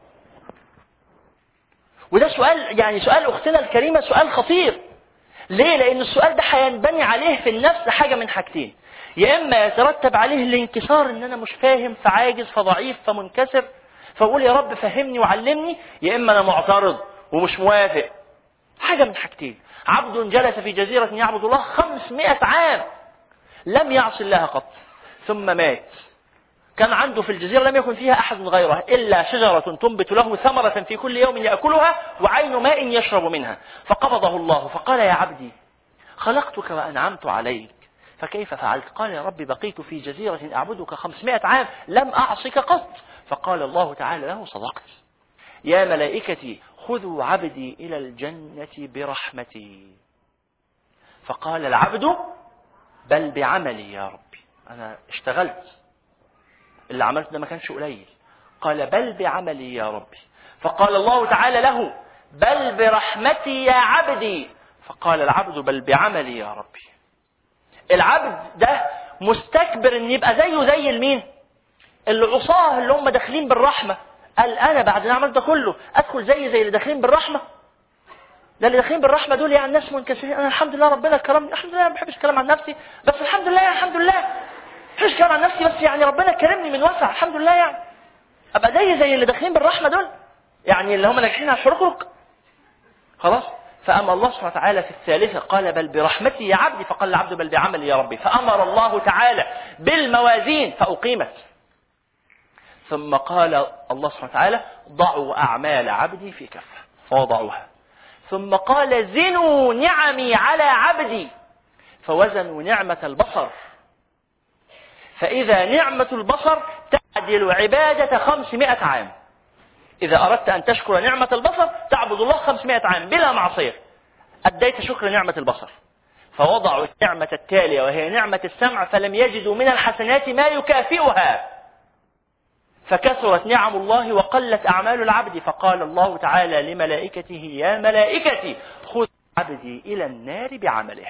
وده سؤال يعني سؤال أختنا الكريمة سؤال خطير. ليه؟ لأن السؤال ده هينبني عليه في النفس حاجة من حاجتين. يا إما يترتب عليه الانكسار إن أنا مش فاهم فعاجز فضعيف فمنكسر فأقول يا رب فهمني وعلمني. يا إما أنا معترض ومش موافق حاجة من حاجتين: عبد جلس في جزيرة يعبد الله خمسمائة عام لم يعص الله قط، ثم مات. كان عنده في الجزيرة لم يكن فيها أحد غيره إلا شجرة تنبت له ثمرة في كل يوم يأكلها وعين ماء يشرب منها، فقبضه الله فقال: يا عبدي خلقتك وأنعمت عليك فكيف فعلت؟ قال: يا رب بقيت في جزيرة أعبدك خمسمائة عام لم أعصك قط. فقال الله تعالى له: صدقت. يا ملائكتي خذوا عبدي إلى الجنة برحمتي. فقال العبد: بل بعملي يا ربي، أنا اشتغلت، اللي عملته ده ما كانش قليل. قال: بل بعملي يا ربي. فقال الله تعالى له: بل برحمتي يا عبدي. فقال العبد: بل بعملي يا ربي. العبد ده مستكبر ان يبقى زيه زي المين؟ العصاه اللي هم داخلين بالرحمه. قال: انا بعد ما عملت ده كله ادخل زي زي اللي داخلين بالرحمه؟ ده اللي داخلين بالرحمه دول يعني الناس منكسرين. انا الحمد لله ربنا كرمني، الحمد لله، ما بحبش الكلام عن نفسي، بس الحمد لله الحمد لله ما بحبش الكلام عن نفسي، بس يعني ربنا كرمني من وسع، الحمد لله. يعني ابقى زي زي اللي داخلين بالرحمه دول، يعني اللي هم ناجحين على الحركرك خلاص. فأمر الله سبحانه وتعالى في الثالثة قال: بل برحمتي يا عبدي. فقال العبد: بل بعملي يا ربي. فأمر الله تعالى بالموازين فأقيمت. ثم قال الله سبحانه وتعالى: ضعوا أعمال عبدي في كفة، فوضعوها. ثم قال: زنوا نعمي على عبدي، فوزنوا نعمة البصر، فإذا نعمة البصر تعدل عبادة خمسمائة عام. إذا أردت أن تشكر نعمة البصر تعبد الله خمسمائة عام بلا معصية، أديت شكر نعمة البصر. فوضعوا النعمة التالية وهي نعمة السمع، فلم يجدوا من الحسنات ما يكافئها، فكثرت نعم الله وقلت أعمال العبد. فقال الله تعالى لملائكته: يا ملائكتي خذ عبدي إلى النار بعمله.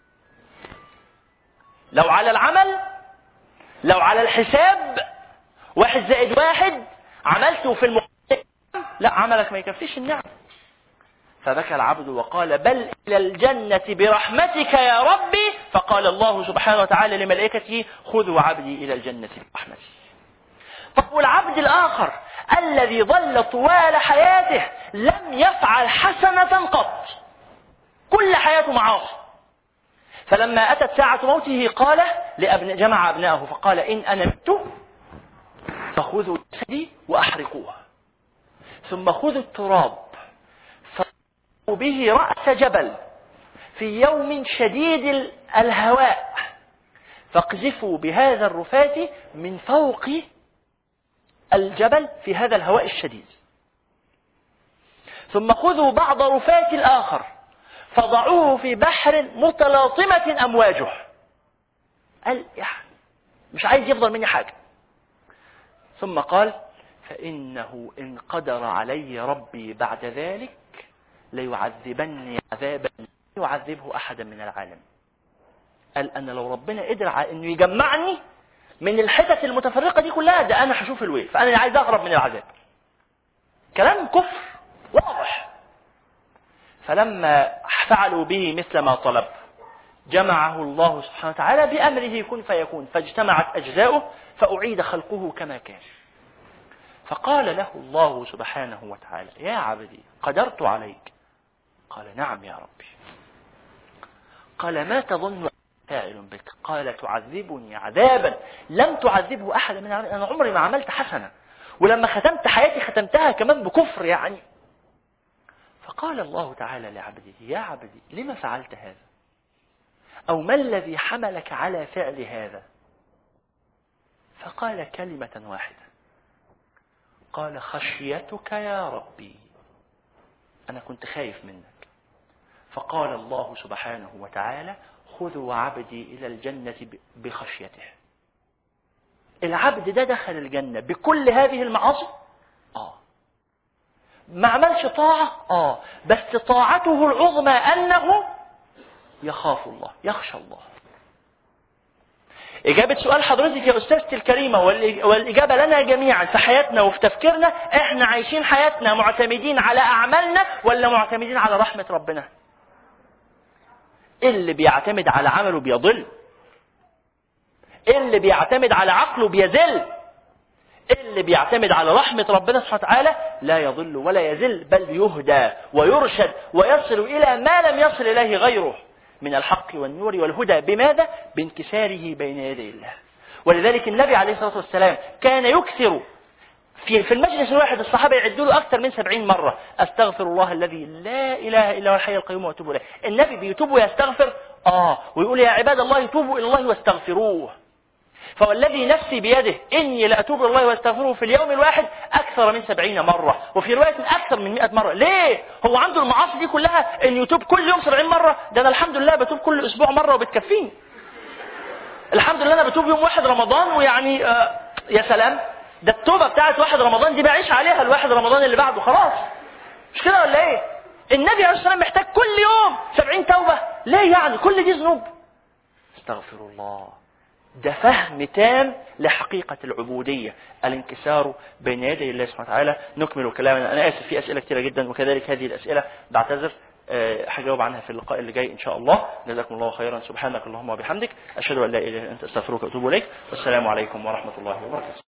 لو على العمل، لو على الحساب، واحد زائد واحد عملته في المقدمة، لا، عملك ما يكفيش النعم. فبكى العبد وقال: بل إلى الجنة برحمتك يا ربي. فقال الله سبحانه وتعالى لملائكته: خذوا عبدي إلى الجنة برحمتي. طب والعبد الآخر الذي ظل طوال حياته لم يفعل حسنة قط، كل حياته معاصي، فلما أتت ساعة موته قال لأبن جمع أبنائه فقال: إن أنا مت فخذوا جسدي وأحرقوه، ثم خذوا التراب فاضربوا به رأس جبل في يوم شديد الهواء، فاقذفوا بهذا الرفات من فوق الجبل في هذا الهواء الشديد، ثم خذوا بعض رفات الآخر فضعوه في بحر متلاطمة أمواجه. قال: يعني مش عايز يفضل مني حاجة. ثم قال: فإنه إن قدر علي ربي بعد ذلك ليعذبني عذابا لا يعذبه أحدا من العالم. قال: أنا لو ربنا قدر على إنه يجمعني من الحتت المتفرقة دي كلها، ده أنا هشوف الويل، فأنا عايز أهرب من العذاب. كلام كفر واضح. فلما فعلوا به مثل ما طلب جمعه الله سبحانه وتعالى بأمره كن فيكون، فاجتمعت أجزاؤه فأعيد خلقه كما كان. فقال له الله سبحانه وتعالى: يا عبدي قدرت عليك. قال: نعم يا ربي. قال: ما تظن فاعل بك؟ قال: تعذبني عذابا لم تعذبه أحد من العالمين. أنا عمري ما عملت حسنة، ولما ختمت حياتي ختمتها كمان بكفر يعني. فقال الله تعالى لعبده: يا عبدي لما فعلت هذا؟ أو ما الذي حملك على فعل هذا؟ فقال كلمة واحدة، قال: خشيتك يا ربي، أنا كنت خايف منك. فقال الله سبحانه وتعالى: خذوا عبدي إلى الجنة بخشيته. العبد ده دخل الجنة بكل هذه المعاصي؟ آه. ما عملش طاعة؟ آه. بس طاعته العظمى أنه يخاف الله، يخشى الله. إجابة سؤال حضرتك يا أستاذتي الكريمة والإجابة لنا جميعا في حياتنا وفي تفكيرنا: إحنا عايشين حياتنا معتمدين على أعمالنا ولا معتمدين على رحمة ربنا؟ اللي بيعتمد على عمله بيضل، اللي بيعتمد على عقله بيذل، اللي بيعتمد على رحمة ربنا سبحانه وتعالى لا يضل ولا يزل، بل يهدى ويرشد ويصل إلى ما لم يصل إليه غيره من الحق والنور والهدى. بماذا؟ بانكساره بين يدي الله. ولذلك النبي عليه الصلاة والسلام كان يكثر في في المجلس الواحد، الصحابة يعدوا له أكثر من سبعين مرة: أستغفر الله الذي لا إله إلا هو الحي القيوم وأتوب إليه. النبي بيتوب ويستغفر آه ويقول: يا عباد الله توبوا إلى الله واستغفروه. فوالذي نفسي بيده إني لأتوب إلى الله واستغفره في اليوم الواحد أكثر من سبعين مرة، وفي رواية أكثر من مئة مرة. ليه؟ هو عنده المعاصي دي كلها إن يتوب كل يوم سبعين مرة؟ ده أنا الحمد لله بتوب كل أسبوع مرة وبتكفيني. الحمد لله أنا بتوب يوم واحد رمضان ويعني آه يا سلام، ده التوبة بتاعت واحد رمضان دي بعيش عليها الواحد رمضان اللي بعده خلاص. مش كده ولا إيه؟ النبي عليه الصلاة والسلام محتاج كل يوم سبعين توبة. ليه يعني؟ كل دي ذنوب. استغفر الله. ده فهم تام لحقيقة العبودية، الانكسار بين يدي الله سبحانه وتعالى. نكمل كلامنا. أنا آسف في أسئلة كثيرة جدا، وكذلك هذه الأسئلة بعتذر هجاوب عنها في اللقاء اللي جاي إن شاء الله. جزاكم الله خيرا. سبحانك اللهم وبحمدك، أشهد أن لا إله إلا أنت، أستغفرك وأتوب إليك. والسلام عليكم ورحمة الله وبركاته.